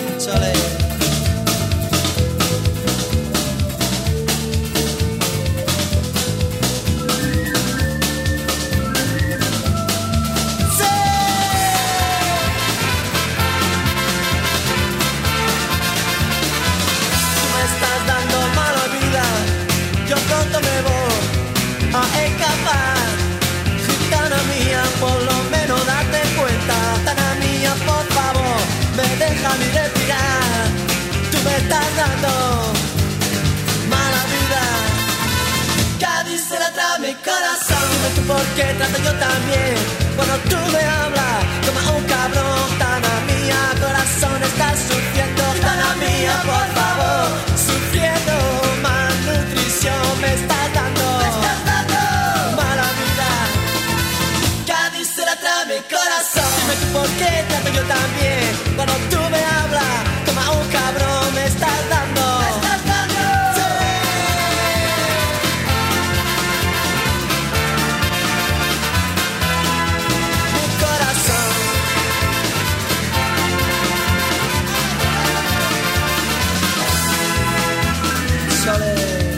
Tú me estás dando mala vida, yo pronto me voy a escapar. Gitana mía, por lo menos date cuenta. Gitana mía, por favor, me deja ni respirar. Tú me estás dando mala vida. Cádiz se la trae mi corazón. Dime tú por qué trato yo también. Cuando tú me hablas como un cabrón. Gitana mía, corazón, estás sufriendo. Gitana mía, por favor, sufriendo. Malnutrición me estás dando, me estás dando mala vida. Cádiz se la trae mi corazón. Dime tú por qué trato yo también. Cuando tú me hablas como un cabrón, me estás dando, me estás dando. Mi corazón. Sole.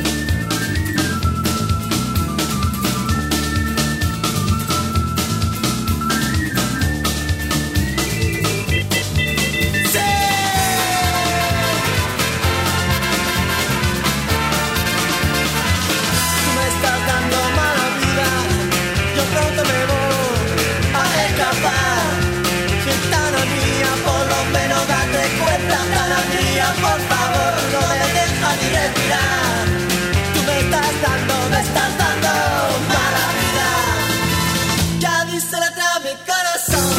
Tú me estás dando mala vida, yo pronto me voy a escapar. Gitana mía, por lo menos date cuenta. Gitana mía, por favor, no me dejas ni respirar. Tú me estás dando, me estás dando mala vida. Ya dice la trae mi corazón.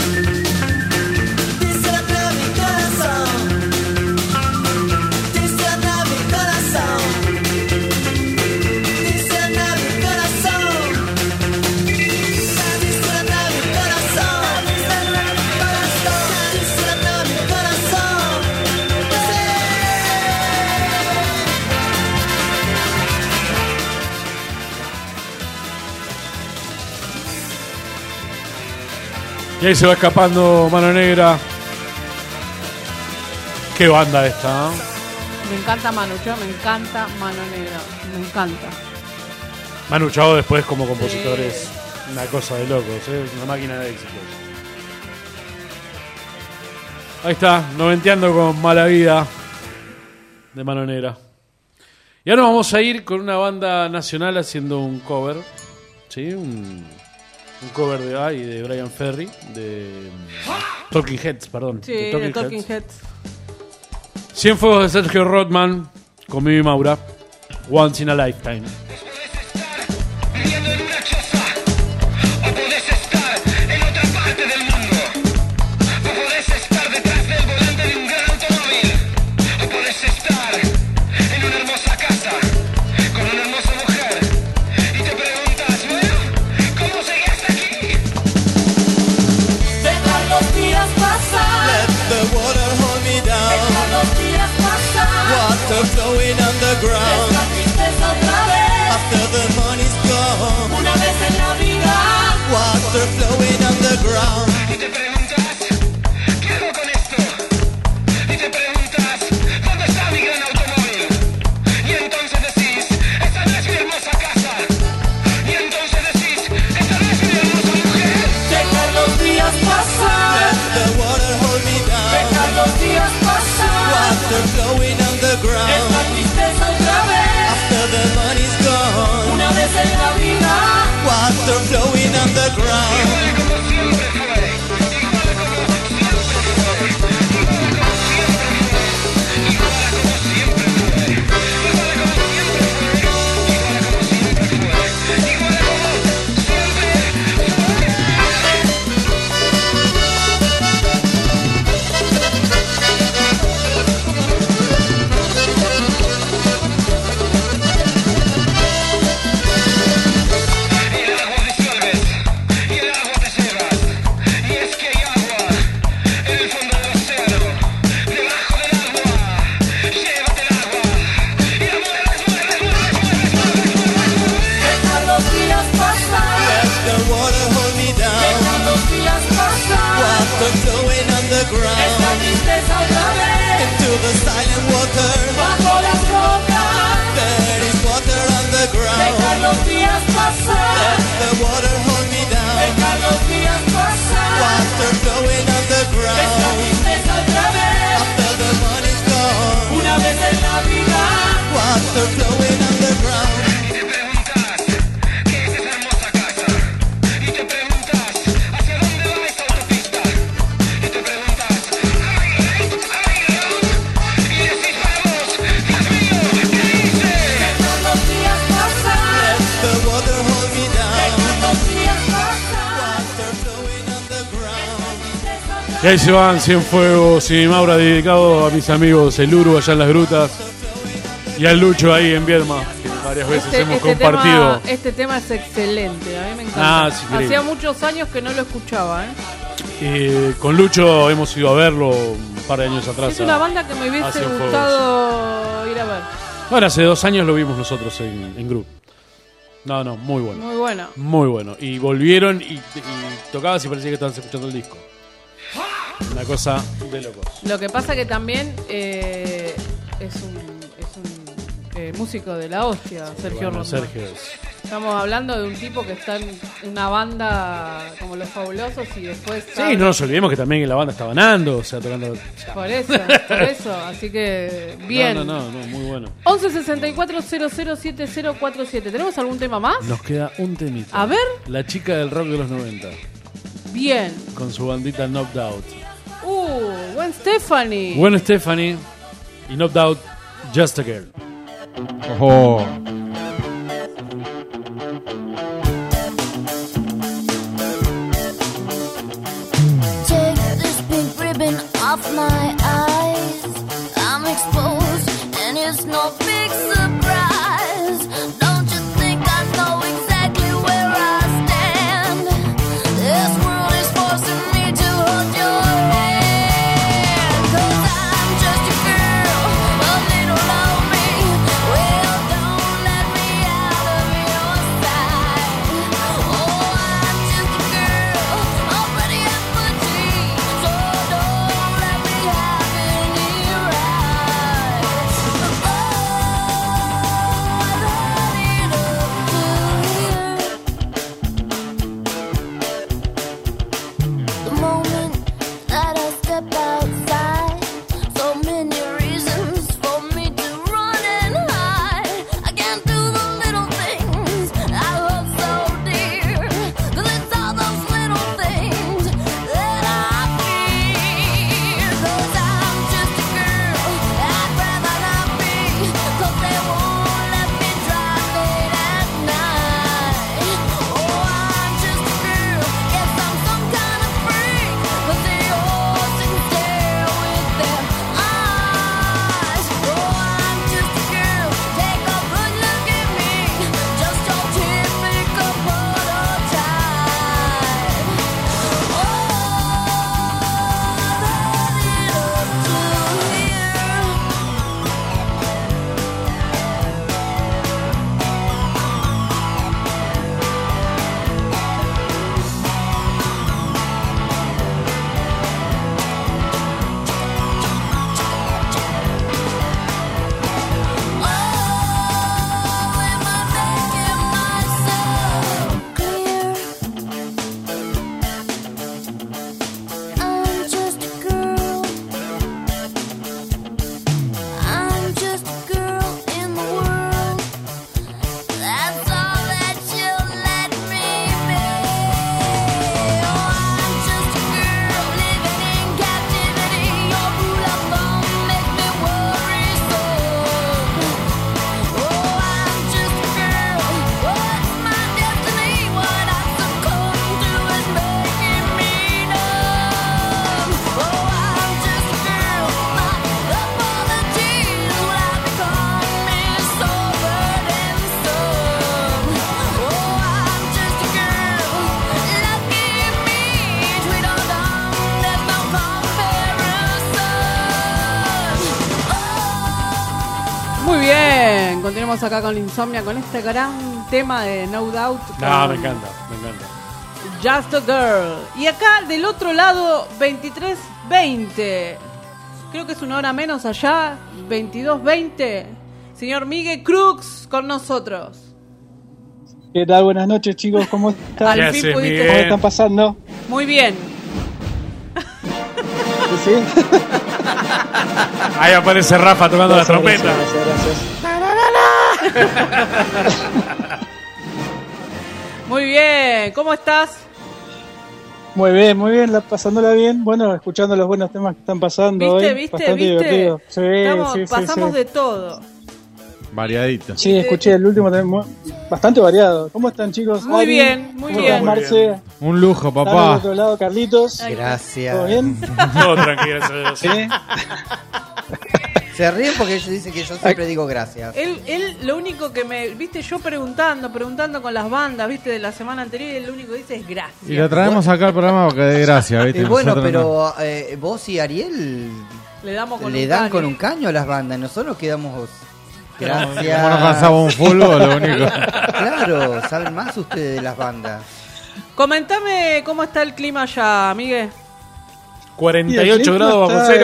Dice la trae mi corazón. Dice la trae mi corazón. Dice la trae mi corazón. Dice la trae mi corazón. Dice la trae mi corazón. Dice la trae mi corazón. Y ahí se va escapando Mano Negra. Qué banda esta, ¿eh? Me encanta Manu Chao, me encanta Mano Negra. Me encanta. Manu Chao después como compositor es una cosa de locos, ¿eh? Una máquina de éxitos. Ahí está, noventeando con Mala Vida de Mano Negra. Y ahora vamos a ir con una banda nacional haciendo un cover, ¿sí? Un, un cover de, ay, de Brian Ferry, de Talking Heads, perdón. Sí, de Talking Heads. Cienfuegos de Sergio Rothman, con Mimi Maura, Once in a Lifetime. Viviendo en una choza, o podés estar en otra parte del mundo, o podés estar detrás del volante de un gran automóvil, o podés estar en una hermosa casa con una hermosa mujer y te preguntas, bueno, ¿cómo llegué hasta aquí? Dejar los días pasar. Let the water hold me down. Dejar los días pasar. Water flowing underground. Es la tristeza otra vez. After the money's gone. Una vez en la vida. Water flowing underground. Y te preguntas, ¿qué hago con esto? Y te preguntas, ¿dónde está mi gran automóvil? Y entonces decís, esta no es mi hermosa casa. Y entonces decís, esta no es mi hermosa mujer. Dejar los días pasar. Let the water hold me down. Dejar los días pasar. Water flowing underground. Es la tristeza otra vez. After the money's gone. Una vez en la vida. Water flowing underground. Y fue como siempre fue. tristeza otra vez. Into the silent water. Bajo las rocas. There is water on the ground. Dejar los días pasar. Let the water hold me down. Dejar los días pasar. Water flowing on the ground. Esta tristeza otra vez. After the money's gone. Una vez en la vida. Water flowing on the ground. Y ahí se van Cienfuegos y Maura, dedicado a mis amigos el Uru allá en las grutas y al Lucho ahí en Viedma, que varias veces Este, hemos este compartido. Tema, este tema es excelente, a mí me encanta. Ah, es increíble. Hacía muchos años que no lo escuchaba, ¿eh? Eh, con Lucho hemos ido a verlo un par de años atrás. Es una a- banda que me a hubiese Cienfuegos. gustado ir a ver. Bueno, hace dos años lo vimos nosotros en, en grupo. No, no, muy bueno. Muy bueno. Muy bueno. Y volvieron y, y tocabas y parecía que estabas escuchando el disco. Una cosa de locos. Lo que pasa que también eh, es un, es un eh, músico de la hostia, Sergio Bueno, Rondón. Sergio es- Estamos hablando de un tipo que está en una banda como Los Fabulosos y después... Sí, no nos olvidemos que también en la banda estaba Nando, o sea, tocando. Por eso, por eso. Así que, bien. No, no, no, no, muy bueno. once sesenta y cuatro cero cero siete cero cuatro siete. ¿Tenemos algún tema más? Nos queda un temita. A ver. La chica del rock de los noventa. Bien. Con su bandita Knocked Out. Uh, buen Stephanie. Bueno, Stephanie y Knocked Out, Just a Girl. Ojo. Take this pink ribbon off my eyes. I'm exposed, and it's no big surprise. Don't you think I know exactly where I stand? This world is forcing me to hold your hand. 'Cause I'm just a girl, a little lonely. Well, don't let me out of your sight. Oh, I'm just a girl, already at the G. So don't let me have any rights. Oh, I've had enough to hear. The moment that I step outside, so many reasons for me to run and hide. I can't do the little things I love so dear, 'cause it's all those little things that I fear. 'Cause I'm just a girl, I'd rather not be, 'cause they won't let me drive late at night. Oh, I'm just a girl, yes, I'm some kind of freak, 'cause they all sit and stare with their eyes. Oh, I'm just a girl, take a good look at me, just your typical prototype. Oh, I've had enough to hear. I'm just a girl. I'm just a girl in the world. That's all that you'll let me be. Oh, I'm just a girl living in captivity. Your rule of thumb makes me worrisome. Oh, I'm just a girl. What's my destiny? What I succumb to is making me numb. Oh, I'm just a girl. My apologies when I become is so burdensome. Oh, I'm just a girl. Lucky me, sweet or dumb, there's no comparison. Muy bien. Continuamos acá con Insomnia con este gran tema de No Doubt. No, con me encanta, me encanta. Just a Girl. Y acá del otro lado, veintitrés veinte. creo que es una hora menos allá, veintidós veinte. Señor Miguel Crux con nosotros. ¿Qué tal? Buenas noches, chicos. ¿Cómo están? Al fin pudiste. ¿Cómo están pasando? Muy bien. ¿Sí? Ahí aparece Rafa tocando Gracias, la trompeta. Gracias, gracias. Muy bien, ¿cómo estás? Muy bien, muy bien, la, pasándola bien. Bueno, escuchando los buenos temas que están pasando ¿Viste, hoy. viste, Bastante viste? divertido. Sí, Estamos- sí, sí, pasamos sí. de todo. Variadito. Sí, escuché el último también, muy- bastante variado. ¿Cómo están, chicos? Muy Ari, bien, muy ¿cómo bien. estás, Marce? Un lujo, ¿Están al papá. otro lado, Carlitos? Gracias. ¿Todo bien? Todo tranquilo, gracias a Dios. ¿Sí? Se ríen porque ellos dicen que yo siempre digo gracias. Él, él lo único que me, viste, yo preguntando, preguntando con las bandas, viste, de la semana anterior, y él lo único que dice es gracias. Y lo traemos acá al programa porque de gracia, ¿viste? Y bueno, Nosotros no. pero eh, vos y Ariel Le damos con le un dan caño. con un caño a las bandas. Nosotros quedamos. Gracias. Como no cansamos un fútbol, lo único. Claro, saben más ustedes de las bandas. Comentame cómo está el clima allá, Miguel. cuarenta y Y el ocho clima grados bajo está- cero.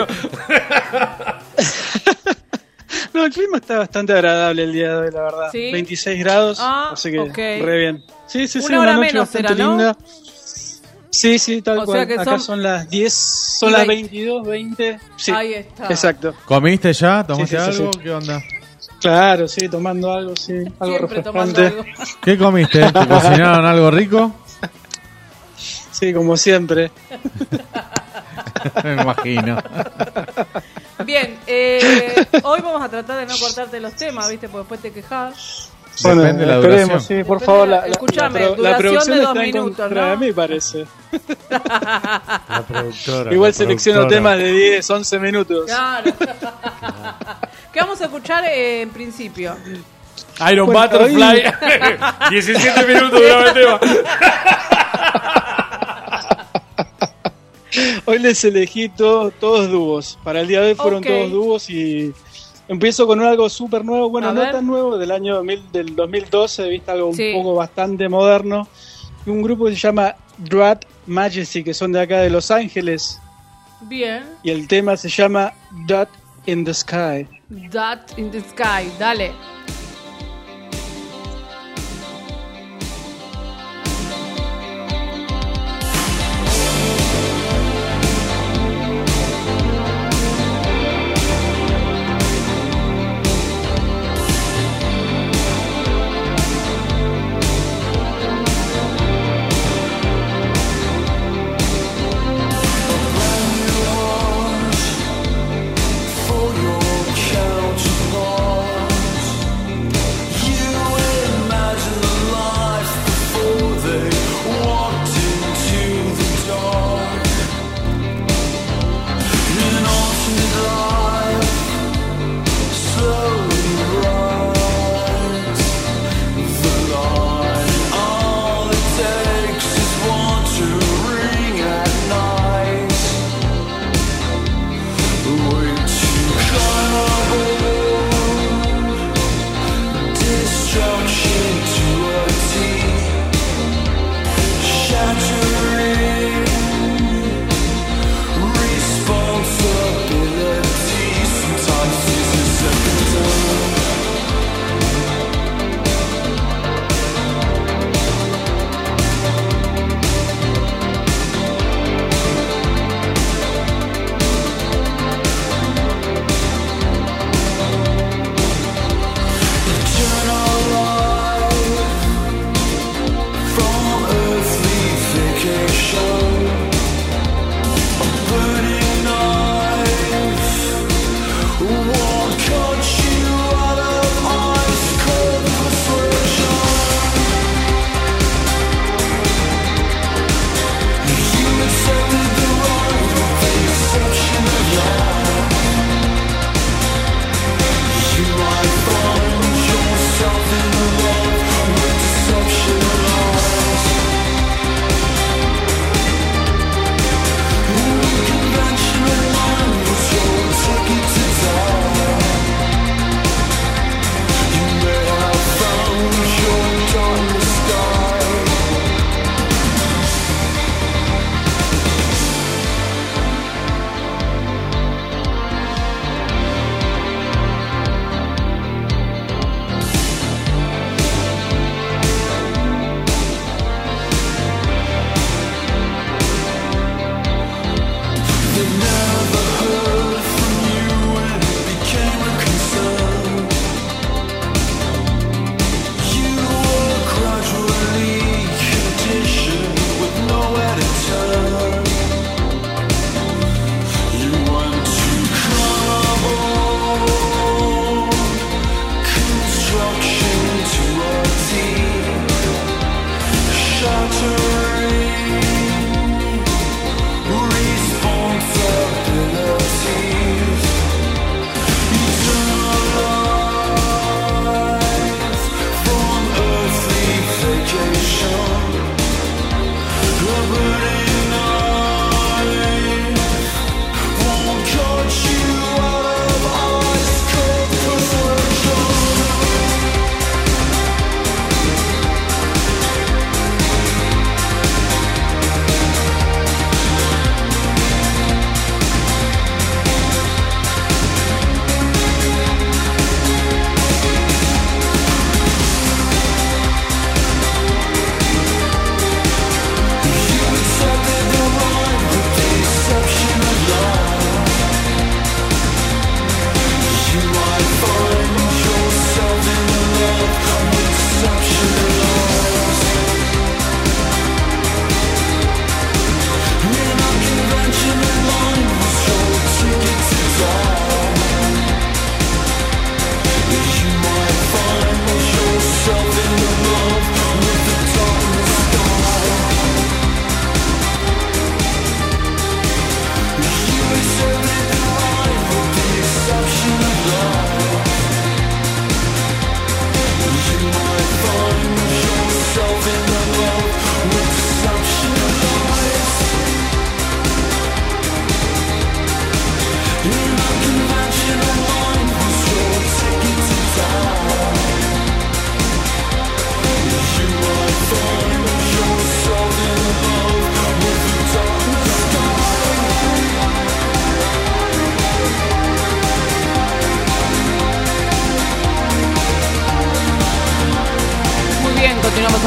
No, el clima está bastante agradable el día de hoy, la verdad. ¿Sí? veintiséis grados, Ah, así que ok. re bien. Sí, sí, sí, Una una, hora noche menos bastante será, ¿no? linda. Sí, sí, tal O cual. sea que Acá son- son las diez, son y las veinte. veintidós, veinte. Sí, Ahí está. exacto. ¿Comiste ya? ¿Tomaste Sí, sí, sí, algo? sí. ¿Qué onda? Claro, sí, tomando algo, sí, algo Siempre tomando refrescante. algo. ¿Qué comiste? ¿Te cocinaron algo rico? Sí, como siempre. Me imagino. Bien, eh, hoy vamos a tratar de no cortarte los temas, viste, porque después te quejas. Bueno, Depende de la esperemos, duración. sí, por Depende favor. de la- La, la- escuchame, la pro- la duración producción de dos está en minutos, contra ¿no? de mí, parece. La productora. Igual la selecciono productora. temas de diez, once minutos. Claro. ¿Qué vamos a escuchar eh, en principio? Iron Bueno, Butterfly. diecisiete minutos duraba el tema. Hoy les elegí to- todos dúos. Para el día de hoy fueron Ok. todos dúos y empiezo con algo súper nuevo. Bueno, A no ver. tan nuevo, del año dos mil, del dos mil doce, viste, algo Sí. un poco bastante moderno. Y un grupo que se llama Drat Majesty, que son de acá de Los Ángeles. Bien. Y el tema se llama Dot in the Sky. Dot in the Sky, dale. For your counterparts,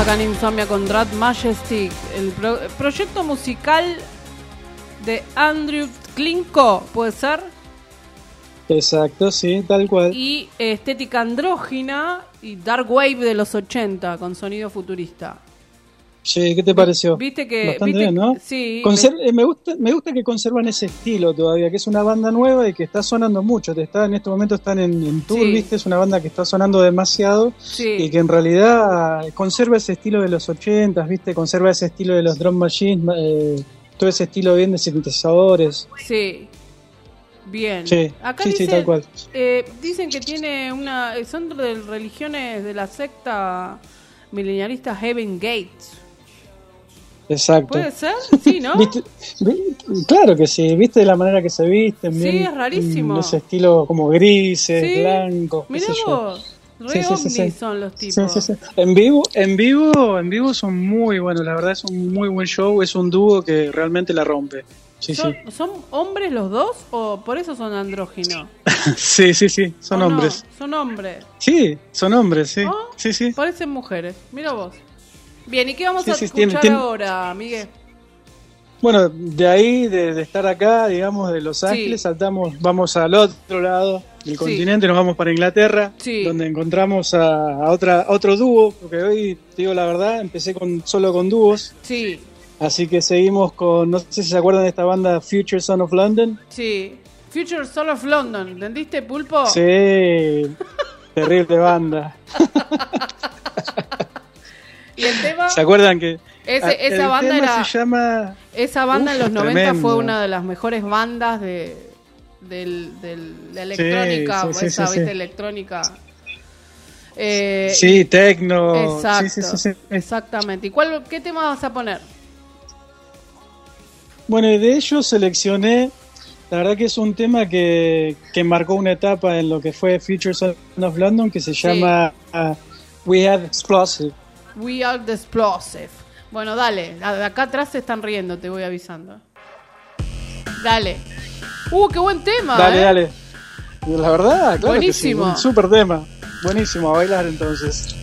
acá en Insomnia con Drat Majestic, el, pro- el proyecto musical de Andrew Klinko, ¿puede ser? Exacto, sí, tal cual. Y estética andrógina y dark wave de los ochenta con sonido futurista. Sí, ¿qué te pareció? Viste que... Bastante viste, bien, ¿no? Sí. Conser- me- eh, me, gusta, me gusta que conservan ese estilo todavía, que es una banda nueva y que está sonando mucho. Te está, en este momento están en, en tour, Sí. ¿viste? Es una banda que está sonando demasiado Sí. y que en realidad conserva ese estilo de los ochentas, ¿viste? Conserva ese estilo de los drum machines, eh, todo ese estilo bien de sintetizadores. Sí. Bien. Sí, Acá sí, sí, dice, tal cual. eh, dicen que tiene una... Son de religiones de la secta milenialista Heaven Gates. Exacto. ¿Puede ser? Sí, ¿no? ¿Viste? Vi- Claro que sí, ¿viste la manera que se visten? Sí, bien, es rarísimo. mm, Ese estilo como grises, Sí. blancos. qué Mirá sé yo. vos. Re Sí, sí, sí, ovnis sí. son los Sí, tipos. sí, sí. En vivo, en vivo, en vivo son muy buenos, la verdad es un muy buen show, es un dúo que realmente la rompe. Sí, ¿Son, sí. ¿Son hombres los dos o por eso son andróginos? Sí, sí, sí, son ¿O no? hombres. Son hombres. Sí, son hombres, sí. ¿Oh? Sí, sí. Parecen mujeres. Mira vos. Bien, ¿y qué vamos Sí, a sí, escuchar tiene- tiene- ahora, Miguel? Bueno, de ahí, de, de estar acá, digamos, de Los Ángeles, saltamos, vamos al otro lado del Sí. continente, nos vamos para Inglaterra, Sí. donde encontramos a, a otra, a otro dúo, porque hoy, te digo la verdad, empecé con solo con dúos, Sí, así que seguimos con, no sé si se acuerdan de esta banda Future Son of London. sí. Future Soul of London, ¿entendiste, Pulpo? Sí, terrible banda. Y el tema... ¿Se acuerdan que Ese- ah, esa el banda tema era... se llama... Esa banda Uf, en los noventa tremendo. fue una de las mejores bandas de, del, del- de electrónica, Sí, sí, sí, esa, sí, ¿viste? sí. Electrónica. Eh, Sí, tecno. Exacto, Sí, sí, sí, sí. exactamente. ¿Y cuál, qué tema vas a poner? Bueno, y de ellos seleccioné, la verdad que es un tema que, que marcó una etapa en lo que fue Future Son of London, que se llama uh, We Have Explosive. We Are the Explosive. Bueno, dale, de acá atrás se están riendo, te voy avisando. Dale. Uh, qué buen tema. Dale, ¿eh? dale. La verdad, claro Buenísimo. que sí, un super tema. Buenísimo, a bailar entonces.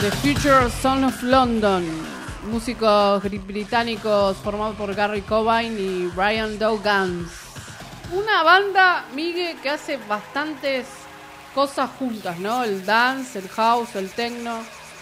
The Future Son of London. Músicos gr- británicos formados por Gary Cobain y Brian Dowgans. Una banda, Migue, que hace bastantes cosas juntas, ¿no? El dance, el house, el techno.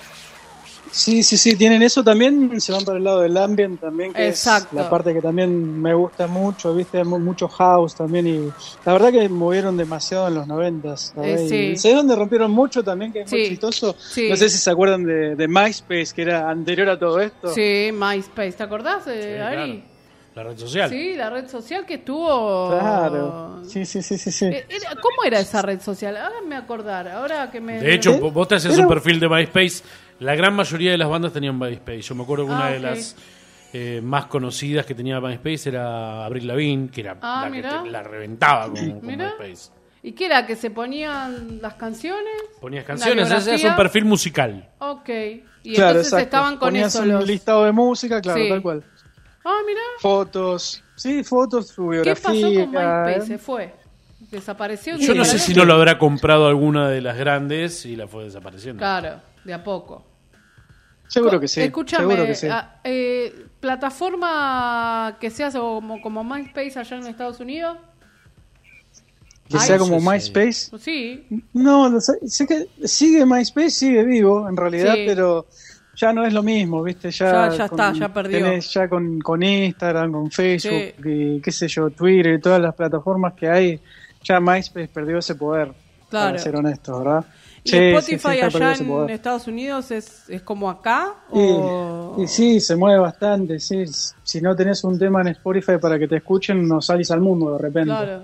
Sí, sí, sí, tienen eso también, se van para el lado del ambient también, que Exacto. es la parte que también me gusta mucho, viste, Mu- mucho house también, y la verdad que movieron demasiado en los noventas. Eh, sí. ¿Sabes dónde rompieron mucho también, que es muy Sí, chistoso? sí. No sé si se acuerdan de, de MySpace, que era anterior a todo esto. Sí, MySpace, ¿te acordás, eh, Sí, Ari? claro. La red social. Sí, la red social que estuvo... Claro, sí, sí, sí, sí, sí. Eh, era- ¿Cómo era esa red social? Háganme acordar, ahora que me... De hecho, ¿Eh? vos te haces Era- un perfil de MySpace. La gran mayoría de las bandas tenían MySpace. Yo me acuerdo que una Ah, de ok. las eh, más conocidas que tenía MySpace era Avril Lavigne, que era Ah, la que mirá. te- la reventaba con, con Mirá. MySpace. ¿Y qué era? ¿Que se ponían las canciones? Ponías ¿Una canciones, hacías biografía? un perfil musical. Ok. Y Claro, entonces exacto. estaban con Ponías eso un los... listado de música, claro, Sí. tal cual. Ah, mirá. Fotos, sí, fotos, su ¿Qué biografía. pasó con MySpace? ¿eh? Se fue. Desapareció. Yo no sé si no lo habrá comprado alguna de las grandes y la fue desapareciendo. Claro, de a poco. Seguro que sí. Escúchame, seguro que sí. ah, eh, plataforma que sea como, como MySpace allá en Estados Unidos. Que Ay, sea como sí, sí. MySpace. Sí. No, no sé, sé que sigue MySpace, sigue vivo en realidad, Sí. pero ya no es lo mismo, ¿viste? Ya, Ya- ya está, ya perdió. Tenés ya con, con Instagram, con Facebook y qué sé yo, Twitter y todas las plataformas que hay, ya MySpace perdió ese poder, Claro. para ser honestos, ¿verdad? ¿Y Sí, sí, Spotify sí, está perdido allá ese en poder. Estados Unidos es, es como acá? Y, O... y sí, se mueve bastante, sí. Si no tenés un tema en Spotify para que te escuchen, no salís al mundo de repente. Claro.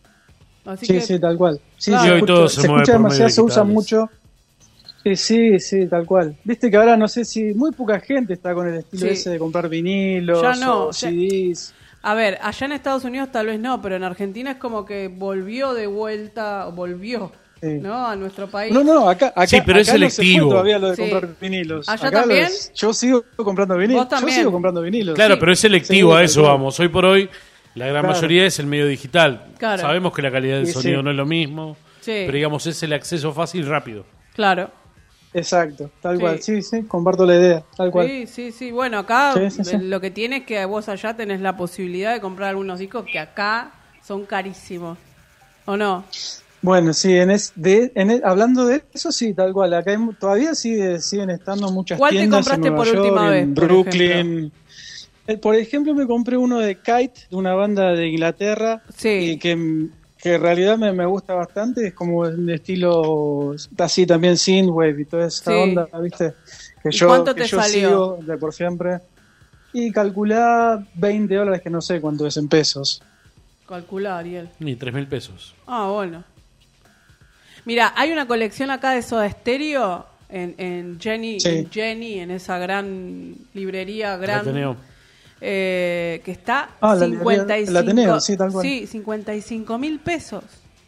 Así Sí, que... sí, tal cual. Sí, Claro. se Y hoy escucha, todo se se mueve escucha por demasiado, medios se usa digitales. mucho. Sí, sí, sí, tal cual. Viste que ahora no sé si muy poca gente está con el estilo Sí. ese de comprar vinilos Ya no, o ya- C Ds. A ver, allá en Estados Unidos tal vez no, pero en Argentina es como que volvió de vuelta, volvió, Sí. ¿no? A nuestro país. No, no, acá, acá, Sí, pero es acá no se fue selectivo. todavía lo de Sí. comprar vinilos. ¿Allá Acá lo también? es- yo sigo comprando vinilos. ¿Vos también? Yo sigo comprando vinilos. Claro, Sí. pero es selectivo, Sí, a tal eso cual. vamos. Hoy por hoy, la gran Claro. mayoría es el medio digital. Claro. Sabemos que la calidad del Sí, sonido sí. no es lo mismo, Sí. pero digamos, es el acceso fácil y rápido. Claro. Exacto, tal Sí. cual. Sí, sí, comparto la idea, tal cual. Sí, sí, sí. Bueno, acá Sí, sí, sí. eh, lo que tiene es que vos allá tenés la posibilidad de comprar algunos discos que acá son carísimos. ¿O no? Bueno, sí, en es, de, en es- hablando de eso, sí, tal cual. Acá hay mu- todavía sigue, siguen estando muchas ¿Cuál te tiendas en compraste Nueva por York, última en vez, por Brooklyn. Eh, Por ejemplo, me compré uno de Kite, de una banda de Inglaterra, Sí. y que, que en realidad me, me gusta bastante. Es como de estilo así también synthwave y toda esa Sí. onda, ¿viste? Que ¿Y yo, cuánto que te yo salió? sigo de por siempre. Y calculá veinte dólares, que no sé cuánto es en pesos. Calcula, Ariel. Ni tres mil pesos. Ah, bueno. Mira, hay una colección acá de Soda Stereo en, en Jenny, Sí. en Jenny, en esa gran librería, gran Ateneo. eh, que está Ah, la cincuenta y librería- cinco, el Ateneo, sí, tal cual. sí, cincuenta y cinco mil pesos.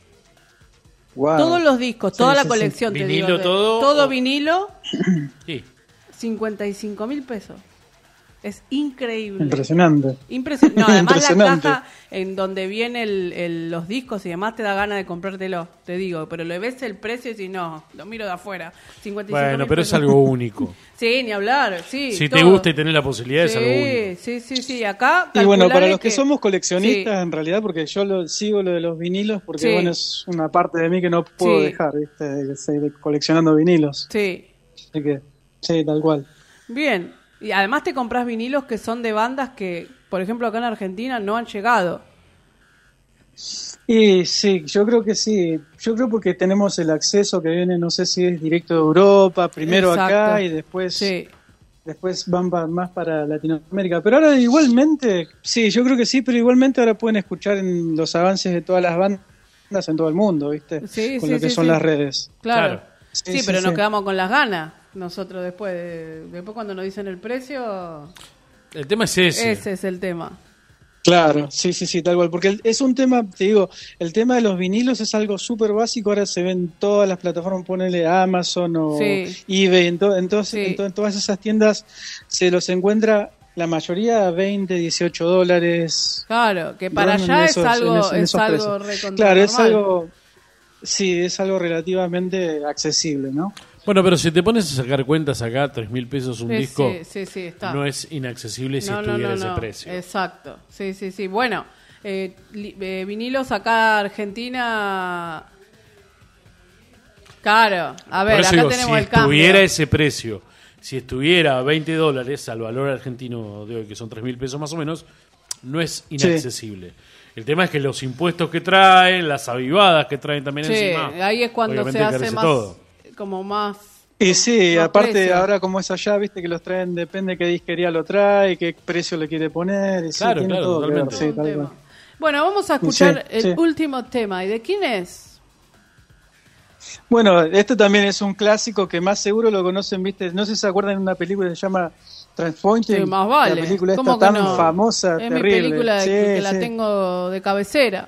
Wow. Todos los discos, Sí, toda la sí, sí. colección. Te Vinilo digo, de- todo, todo o- vinilo, Sí. cincuenta y cinco mil pesos. Es increíble. Impresionante. Impresionante. No, además la Impresionante. caja en donde vienen el, el- los discos y demás te da ganas de comprártelo, te digo. Pero le ves el precio y dices, no, lo miro de afuera. cincuenta y cinco Bueno, mil pero es pesos. algo único. Sí, ni hablar, sí. Si te todo. gusta y tenés la posibilidad, es algo único. Sí, sí, sí, sí. Acá. Y bueno, para calculale los que, somos coleccionistas, Sí. en realidad, porque yo lo, sigo lo de los vinilos, porque Sí. bueno, es una parte de mí que no puedo Sí. dejar, ¿viste? De seguir coleccionando vinilos. Sí. Así que, sí, tal cual. Bien. Y además te compras vinilos que son de bandas que, por ejemplo, acá en Argentina no han llegado. Y sí, yo creo que sí. Yo creo porque tenemos el acceso que viene, no sé si es directo de Europa, primero Exacto. acá y después Sí. después van pa- más para Latinoamérica. Pero ahora igualmente, sí, yo creo que sí, pero igualmente ahora pueden escuchar en los avances de todas las bandas en todo el mundo, ¿viste? Sí, Con sí, lo que sí, son sí. las redes. Claro. Claro. Sí, Sí, sí, pero nos sí. quedamos con las ganas. Nosotros después, de- después cuando nos dicen el precio, El tema es ese. ese es el tema. Claro, sí, sí, sí, tal cual. Porque el- es un tema, te digo, el tema de los vinilos es algo súper básico. Ahora se ven todas las plataformas, ponele Amazon o Sí. eBay. En, to- en, todas- Sí. en to- en todas esas tiendas se los encuentra la mayoría a veinte, dieciocho dólares. Claro, que para Rondan allá en es esos- algo, en esos- en es esos algo precios. recontra Claro, es normal. algo, sí, es algo relativamente accesible, ¿no? Bueno, pero si te pones a sacar cuentas acá, tres mil pesos un Sí, disco sí, sí, sí, está. no es inaccesible si No, no, estuviera no, ese no. precio. Exacto, sí, sí, sí. Bueno, eh, li- eh, vinilos acá a Argentina. Claro, a ver, Por eso acá digo, tenemos si el cambio. estuviera ese precio, si estuviera a veinte dólares al valor argentino de hoy, que son tres mil pesos más o menos, no es inaccesible. El tema es que los impuestos que traen, las avivadas que traen también Sí, encima, ahí es cuando obviamente se hace encarece más, todo. como más... Y sí, más aparte precio. ahora como es allá, viste que los traen, depende qué disquería lo trae, qué precio le quiere poner. Y sí, Claro, tiene claro, todo que ver, totalmente. sí, Un tal tema. cual. Bueno, vamos a escuchar Sí, el sí. último tema. ¿Y de quién es? Bueno, este también es un clásico que más seguro lo conocen, viste, no sé si se acuerdan de una película que se llama Transpointing. Sí, más vale. La película ¿Cómo esta que tan no? famosa, Es terrible. mi película de- Sí, que la sí, tengo de cabecera.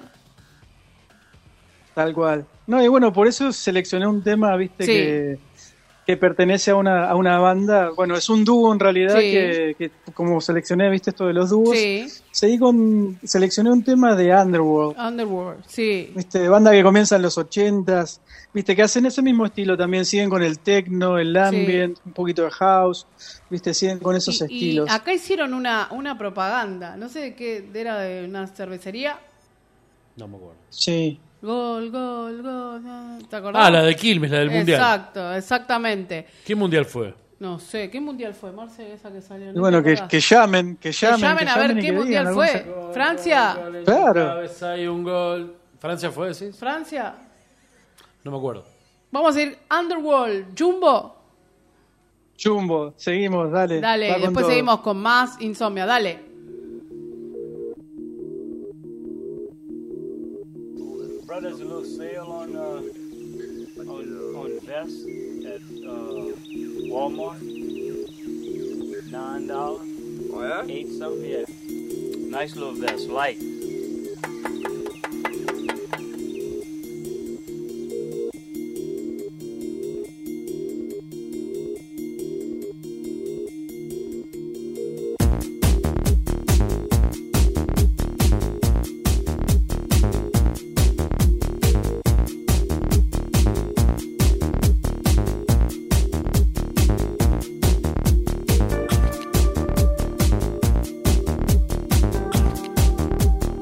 tal cual. No, y bueno, por eso seleccioné un tema, viste, Sí. que, que pertenece a una, a una banda. Bueno, es un dúo en realidad, Sí. que, que como seleccioné, viste, esto de los dúos. Sí. Seguí con, seleccioné un tema de Underworld. Underworld, sí. Viste, banda que comienza en los ochentas, viste, que hacen ese mismo estilo también, siguen con el techno, el ambient, un poquito de house, viste, siguen con esos Y estilos. acá hicieron una, una propaganda. No sé de qué, era de una cervecería. No me acuerdo. Sí. Gol, gol, gol. no, ¿Te acordás? Ah, la de Quilmes, la del Mundial. Exacto, exactamente. ¿Qué Mundial fue? No sé, ¿qué mundial fue, Marce? Esa que salió. Y ¿No bueno, te que, acordás? que llamen, que Que llamen. llamen a ver llamen y qué que mundial digan, fue. algún- ¿Francia? Claro. Cabeza hay un gol. ¿Francia fue, decís? ¿Francia? No me acuerdo. Vamos a ir Underworld, Jumbo. Chumbo, seguimos, dale. Dale, va con después todo. seguimos con más Insomnia, dale. Brothers, a little sale on uh, on, on vests at uh, Walmart. Nine dollars. Oh yeah? Eight something, yeah. Nice little vest, light. Thank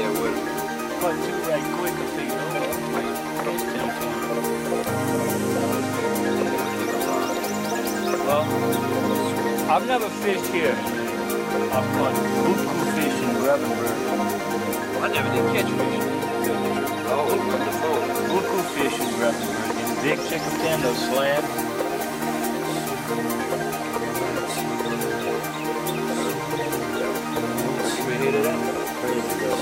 there with him. Cut two right quick if they know that. Those ten Well, I've never fished here. I've caught buku fish in Gravenberg. I never did catch fish. Oh, wonderful. Buku fish in Gravenberg. In big chicken tender slam. You hear that? Crazy though.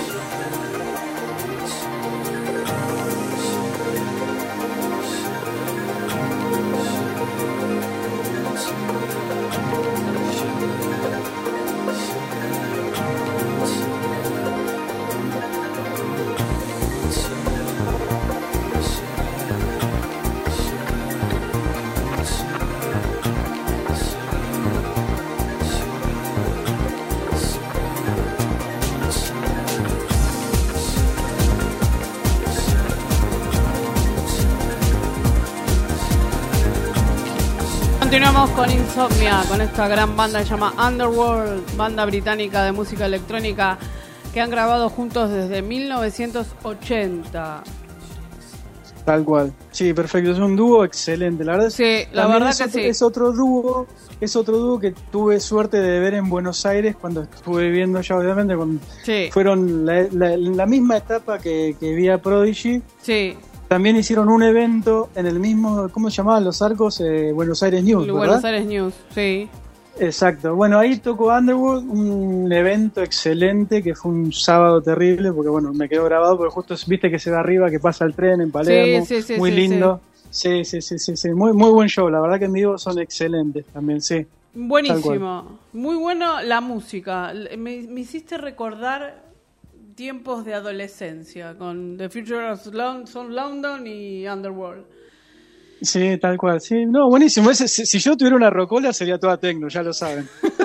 Continuamos con Insomnia, con esta gran banda que se llama Underworld, banda británica de música electrónica que han grabado juntos desde mil novecientos ochenta. Tal cual. Sí, perfecto. Es un dúo excelente. La verdad, sí, la verdad verdad es que otro, sí. Es otro dúo, es otro dúo que tuve suerte de ver en Buenos Aires cuando estuve viviendo allá, obviamente. Con, sí. Fueron la, la, la misma etapa que, que vi a Prodigy. Sí. También hicieron un evento en el mismo, ¿cómo se llamaban los arcos? Eh, Buenos Aires News, ¿verdad? Buenos Aires News, sí. Exacto. Bueno, ahí tocó Underworld, un evento excelente que fue un sábado terrible, porque bueno, me quedó grabado, porque justo viste que se va arriba, que pasa el tren en Palermo, sí, sí, sí, muy sí, lindo. Sí. Sí, sí, sí, sí, muy, muy buen show, la verdad que en vivo son excelentes también, sí. Buenísimo, muy bueno la música. Me, me hiciste recordar tiempos de adolescencia con The Future of London y Underworld. Sí, tal cual, sí. No, buenísimo. Ese, si, si yo tuviera una rocola sería toda tecno, ya lo saben.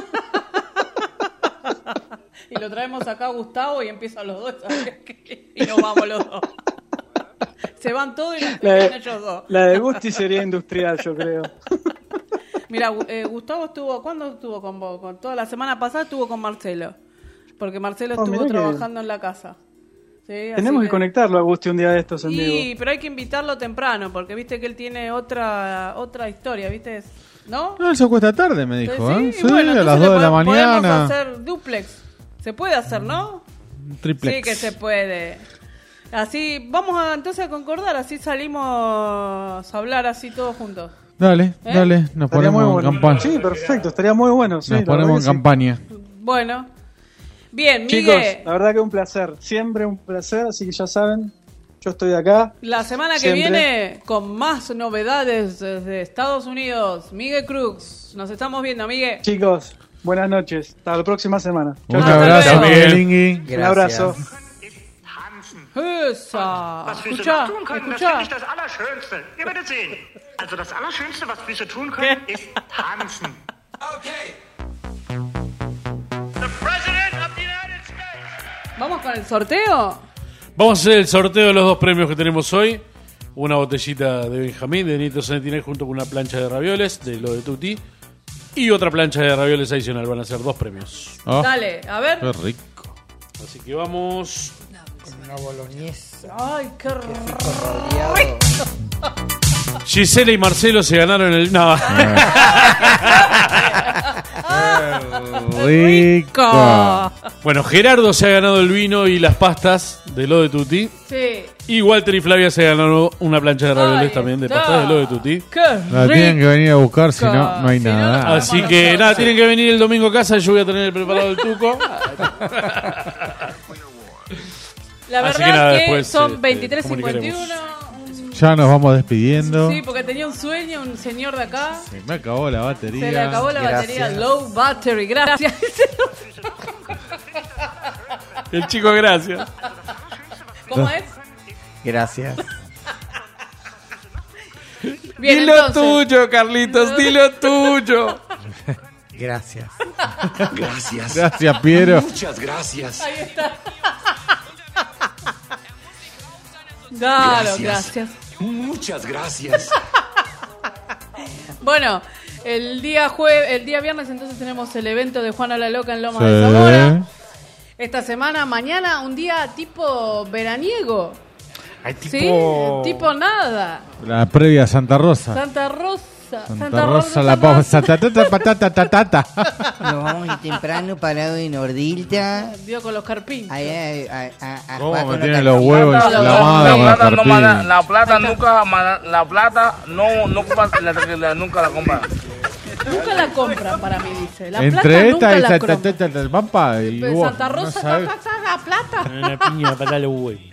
Y lo traemos acá a Gustavo y empiezan los dos y nos vamos los dos. Se van todos y nos quedan ellos dos. La de Gusti sería industrial, yo creo. Mira, eh, Gustavo estuvo, ¿cuándo estuvo con vos? Con, toda la semana pasada estuvo con Marcelo. Porque Marcelo Oh, estuvo mirá que- trabajando en la casa. ¿Sí? Así Tenemos que conectarlo a Gusti un día de estos en Sí, vivo. pero hay que invitarlo temprano, porque viste que él tiene otra otra historia, ¿viste? ¿No? No, él se acuesta tarde, me dijo, Sí, ¿eh? Sí, bueno, a entonces las le dos de la podemos- mañana. Podemos hacer duplex. Se puede hacer, ¿no? Triplex. Sí que se puede. Así, vamos a entonces a concordar, así salimos a hablar así todos juntos. Dale, ¿Eh? dale, nos Estaría ponemos muy en bueno. campaña. Sí, perfecto, estaría muy bueno. Sí, Nos la verdad ponemos en que sí. campaña. Bueno. Bien, Chicos, Miguel, la verdad que un placer, siempre un placer, así que ya saben, yo estoy acá. la semana que Siempre. viene con más novedades desde Estados Unidos. Miguel Cruz, nos estamos viendo, Miguel. Chicos, buenas noches, hasta la próxima semana. Chau, Un chau. abrazo, luego. Miguelingui. Un abrazo. Esa. Was Füße Escuchá, noch tun können, das escuchá. finde ich das Allerschönste. Ihr werdet sehen. Also das Allerschönste, was Füße tun können, ist tanzen. ¿Vamos con el sorteo? Vamos a hacer el sorteo de los dos premios que tenemos hoy. Una botellita de Benjamín, de Nito Sentinel, junto con una plancha de ravioles, de lo de Tutti. Y otra plancha de ravioles adicional. Van a ser dos premios. Oh, Dale, a ver. qué rico. Así que vamos. Una boloñesa. Ay, qué rodeado. Gisela y Marcelo se ganaron el... No. Rico. Bueno, Gerardo se ha ganado el vino y las pastas de lo de Tutti. Sí. Y Walter y Flavia se ganaron una plancha de ravioles Ahí también de está. pastas de lo de Tutti. Qué La rico. tienen que venir a buscar, si no, no hay Si no, nada. no Así Vamos que nosotros. nada, tienen que venir el domingo a casa. Yo voy a tener preparado el tuco. La Así verdad que nada, que después, son este, veintitrés cincuenta y comunicaremos. uno. Ya nos vamos despidiendo. Sí, porque tenía un sueño un señor de acá. Se me acabó la batería. Se le acabó la Gracias. batería. Low battery. Gracias. El chico, gracias. ¿Cómo es? Gracias. Bien, Dilo entonces. tuyo, Carlitos, dilo tuyo. Gracias. Gracias. Gracias, Piero. Muchas gracias. Ahí está. Claro, Gracias. gracias. Muchas gracias. Bueno, el día jue el día viernes entonces tenemos el evento de Juana la Loca en Loma de Zamora. Sí. esta semana. Mañana un día tipo veraniego. Ay, tipo... ¿Sí? Tipo nada. La previa a Santa Rosa. Santa Rosa. Santa, Santa Rosa, Rosa, la pausa. Patata, patata, patata. Nos vamos a ir temprano parado en Ordilta. Dio con los carpinchos. Ahí, ahí, a, a, a ¿Cómo jugar me con tienen los los huevos carpinchos. inflamados La con los plata, no mana- carpinchos? la plata nunca, mana- la plata no, no ocupa, la, la- nunca la compra. Nunca la compran para mí, dice. La Entre plata esta nunca y la esta, compran. esta, esta, esta, pampa y Pero vos, Santa no Rosa sabés. está la plata. Una piña para darle güey.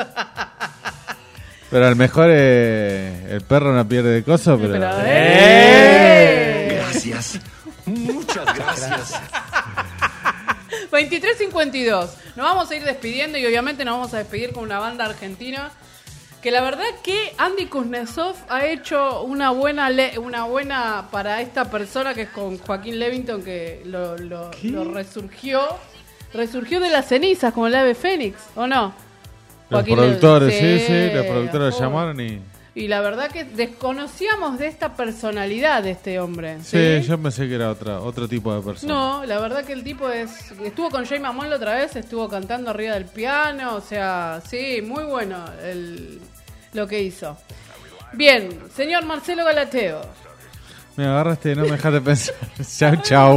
Pero al mejor eh, el perro no pierde coso, pero... Pero, ¡Eh! Gracias. Muchas gracias. veintitrés cincuenta y dos. Nos vamos a ir despidiendo y obviamente nos vamos a despedir con una banda argentina que la verdad que Andy Kuznetsov ha hecho una buena le- una buena para esta persona que es con Joaquín Levington, que lo, lo, lo resurgió resurgió de las cenizas como el ave fénix, ¿o no? Los Joaquín productores, Levington. sí, sí, los productores a lo full. llamaron y... Y la verdad que desconocíamos de esta personalidad de este hombre. Sí, ¿sí? yo pensé que era otra, otro tipo de persona. No, la verdad que el tipo es... Estuvo con Jay Mamón la otra vez, estuvo cantando arriba del piano, o sea, sí, muy bueno el, lo que hizo. Bien, señor Marcelo Galateo. Me agarraste y no me dejaste pensar. Chau, chau.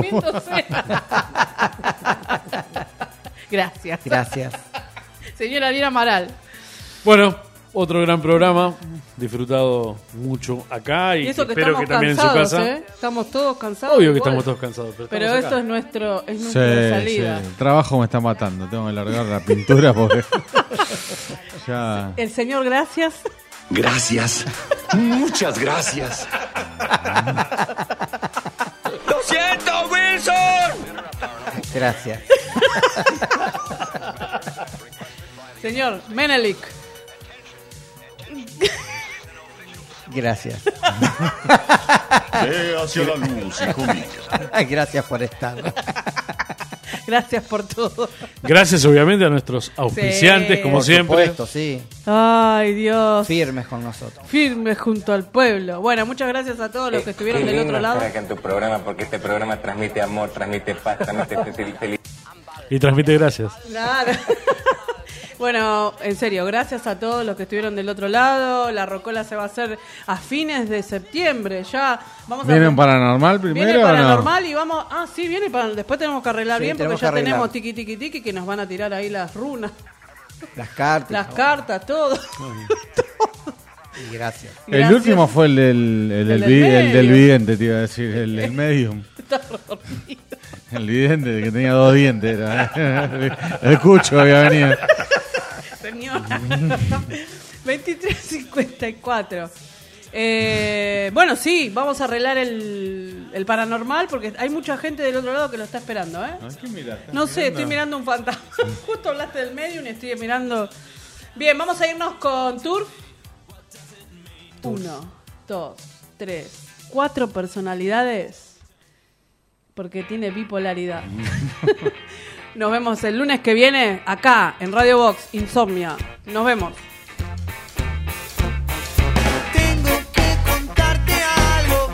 Gracias. Gracias. Señor Ariel Amaral. Bueno, otro gran programa, disfrutado mucho acá y, Y eso que espero estamos que también en su cansados, casa. ¿eh? Estamos todos cansados. Obvio que igual. estamos todos cansados, pero, Pero estamos esto acá. es nuestro es Sí, nuestra salida. sí, el trabajo me está matando. Tengo que largar la pintura porque... ya... El señor Gracias. Gracias. Muchas gracias. ¡Lo siento, Wilson! Gracias. Señor Menelik. Gracias. Ve hacia la luz, hijo mío. Gracias por estar. Gracias por todo. Gracias obviamente a nuestros auspiciantes, Sí. como Por siempre. supuesto, sí. Ay, Dios. Firmes con nosotros. Firmes junto al pueblo. Bueno, muchas gracias a todos los que estuvieron Qué del lindo otro lado. estar acá en tu programa, porque este programa transmite amor, transmite paz, transmite felicidad. Y transmite gracias. Claro. Bueno, en serio, gracias a todos los que estuvieron del otro lado. La Rocola se va a hacer a fines de septiembre. Ya vamos ¿Vienen a Paranormal primero Viene o no? Paranormal y vamos... Ah, sí, viene para... Después tenemos que arreglar Sí, bien porque tenemos ya que arreglar. tenemos tiki tiki tiki que nos van a tirar ahí las runas, Las cartas. las cartas, todo. Y gracias. El Gracias. último fue el del, el, El del del vi- el del medio. vidente, te iba a decir, el, el medium. Está dormido. El vidente que tenía dos dientes. Era, el cucho había venido. Señora. veintitrés cincuenta y cuatro. Eh, bueno, sí, vamos a arreglar el, el paranormal porque hay mucha gente del otro lado que lo está esperando, ¿eh? ¿Qué mirás? No sé, estoy mirando un fantasma. Justo hablaste del medium y estoy mirando. Bien, vamos a irnos con Turf. Uno, dos, tres, cuatro personalidades. Porque tiene bipolaridad. Nos vemos el lunes que viene acá en Radio Box Insomnia. Nos vemos. Tengo que contarte algo.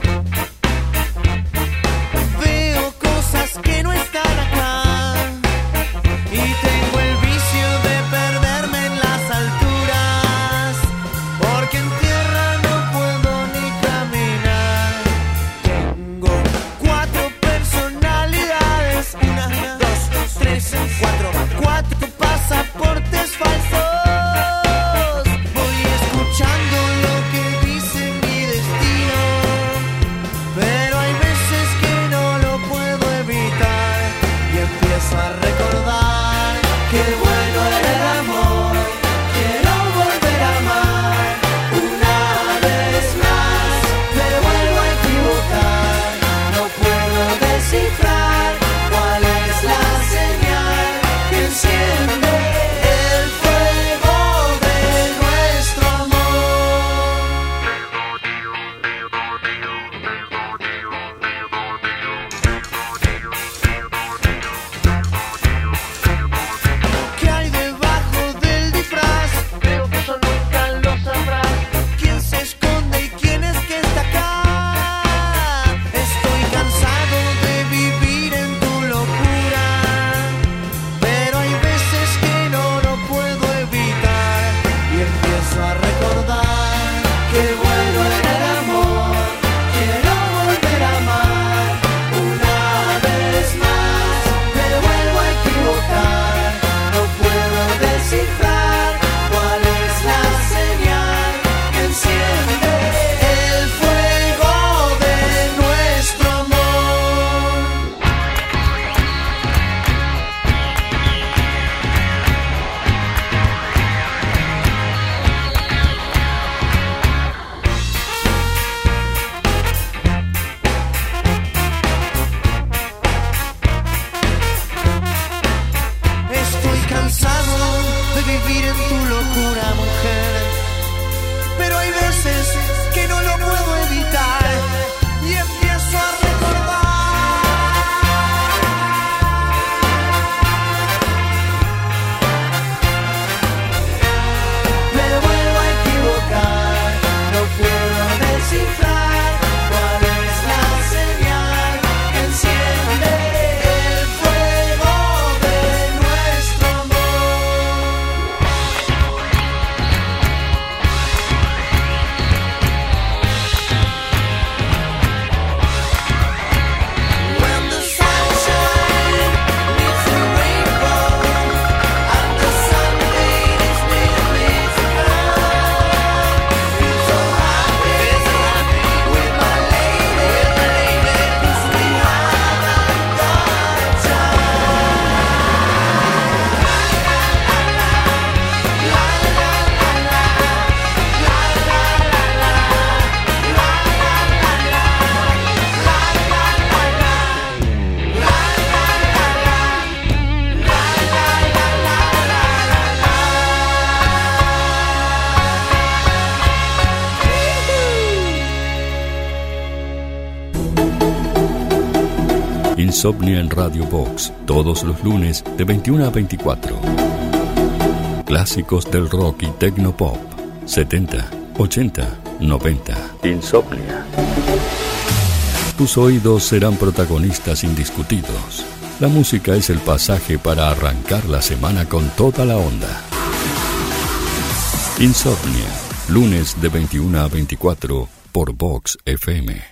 Veo cosas que no están acá. Y tengo el vicio de perderme en las alturas. Porque en tierra no puedo ni caminar. Tengo cuatro personalidades. Una, dos, tres, cuatro. Cuatro pasaportes falsos. vivir en tu locura, mujer. Pero hay veces que no lo puedo evitar y empiezo a recordar. Me vuelvo a equivocar, no puedo descifrar cuál es la señal que enciende el fuego de nuestro When the sunshine meets the rainbow and the sunbeam is nearly to come, feel so happy, with my lady, 'cause we haven't got Insomnia en Radio Box, todos los lunes de veintiuna a veinticuatro. Clásicos del rock y tecnopop, setenta, ochenta, noventa. Insomnia. Tus oídos serán protagonistas indiscutidos. La música es el pasaje para arrancar la semana con toda la onda. Insomnia, lunes de veintiuna a veinticuatro por Vox F M.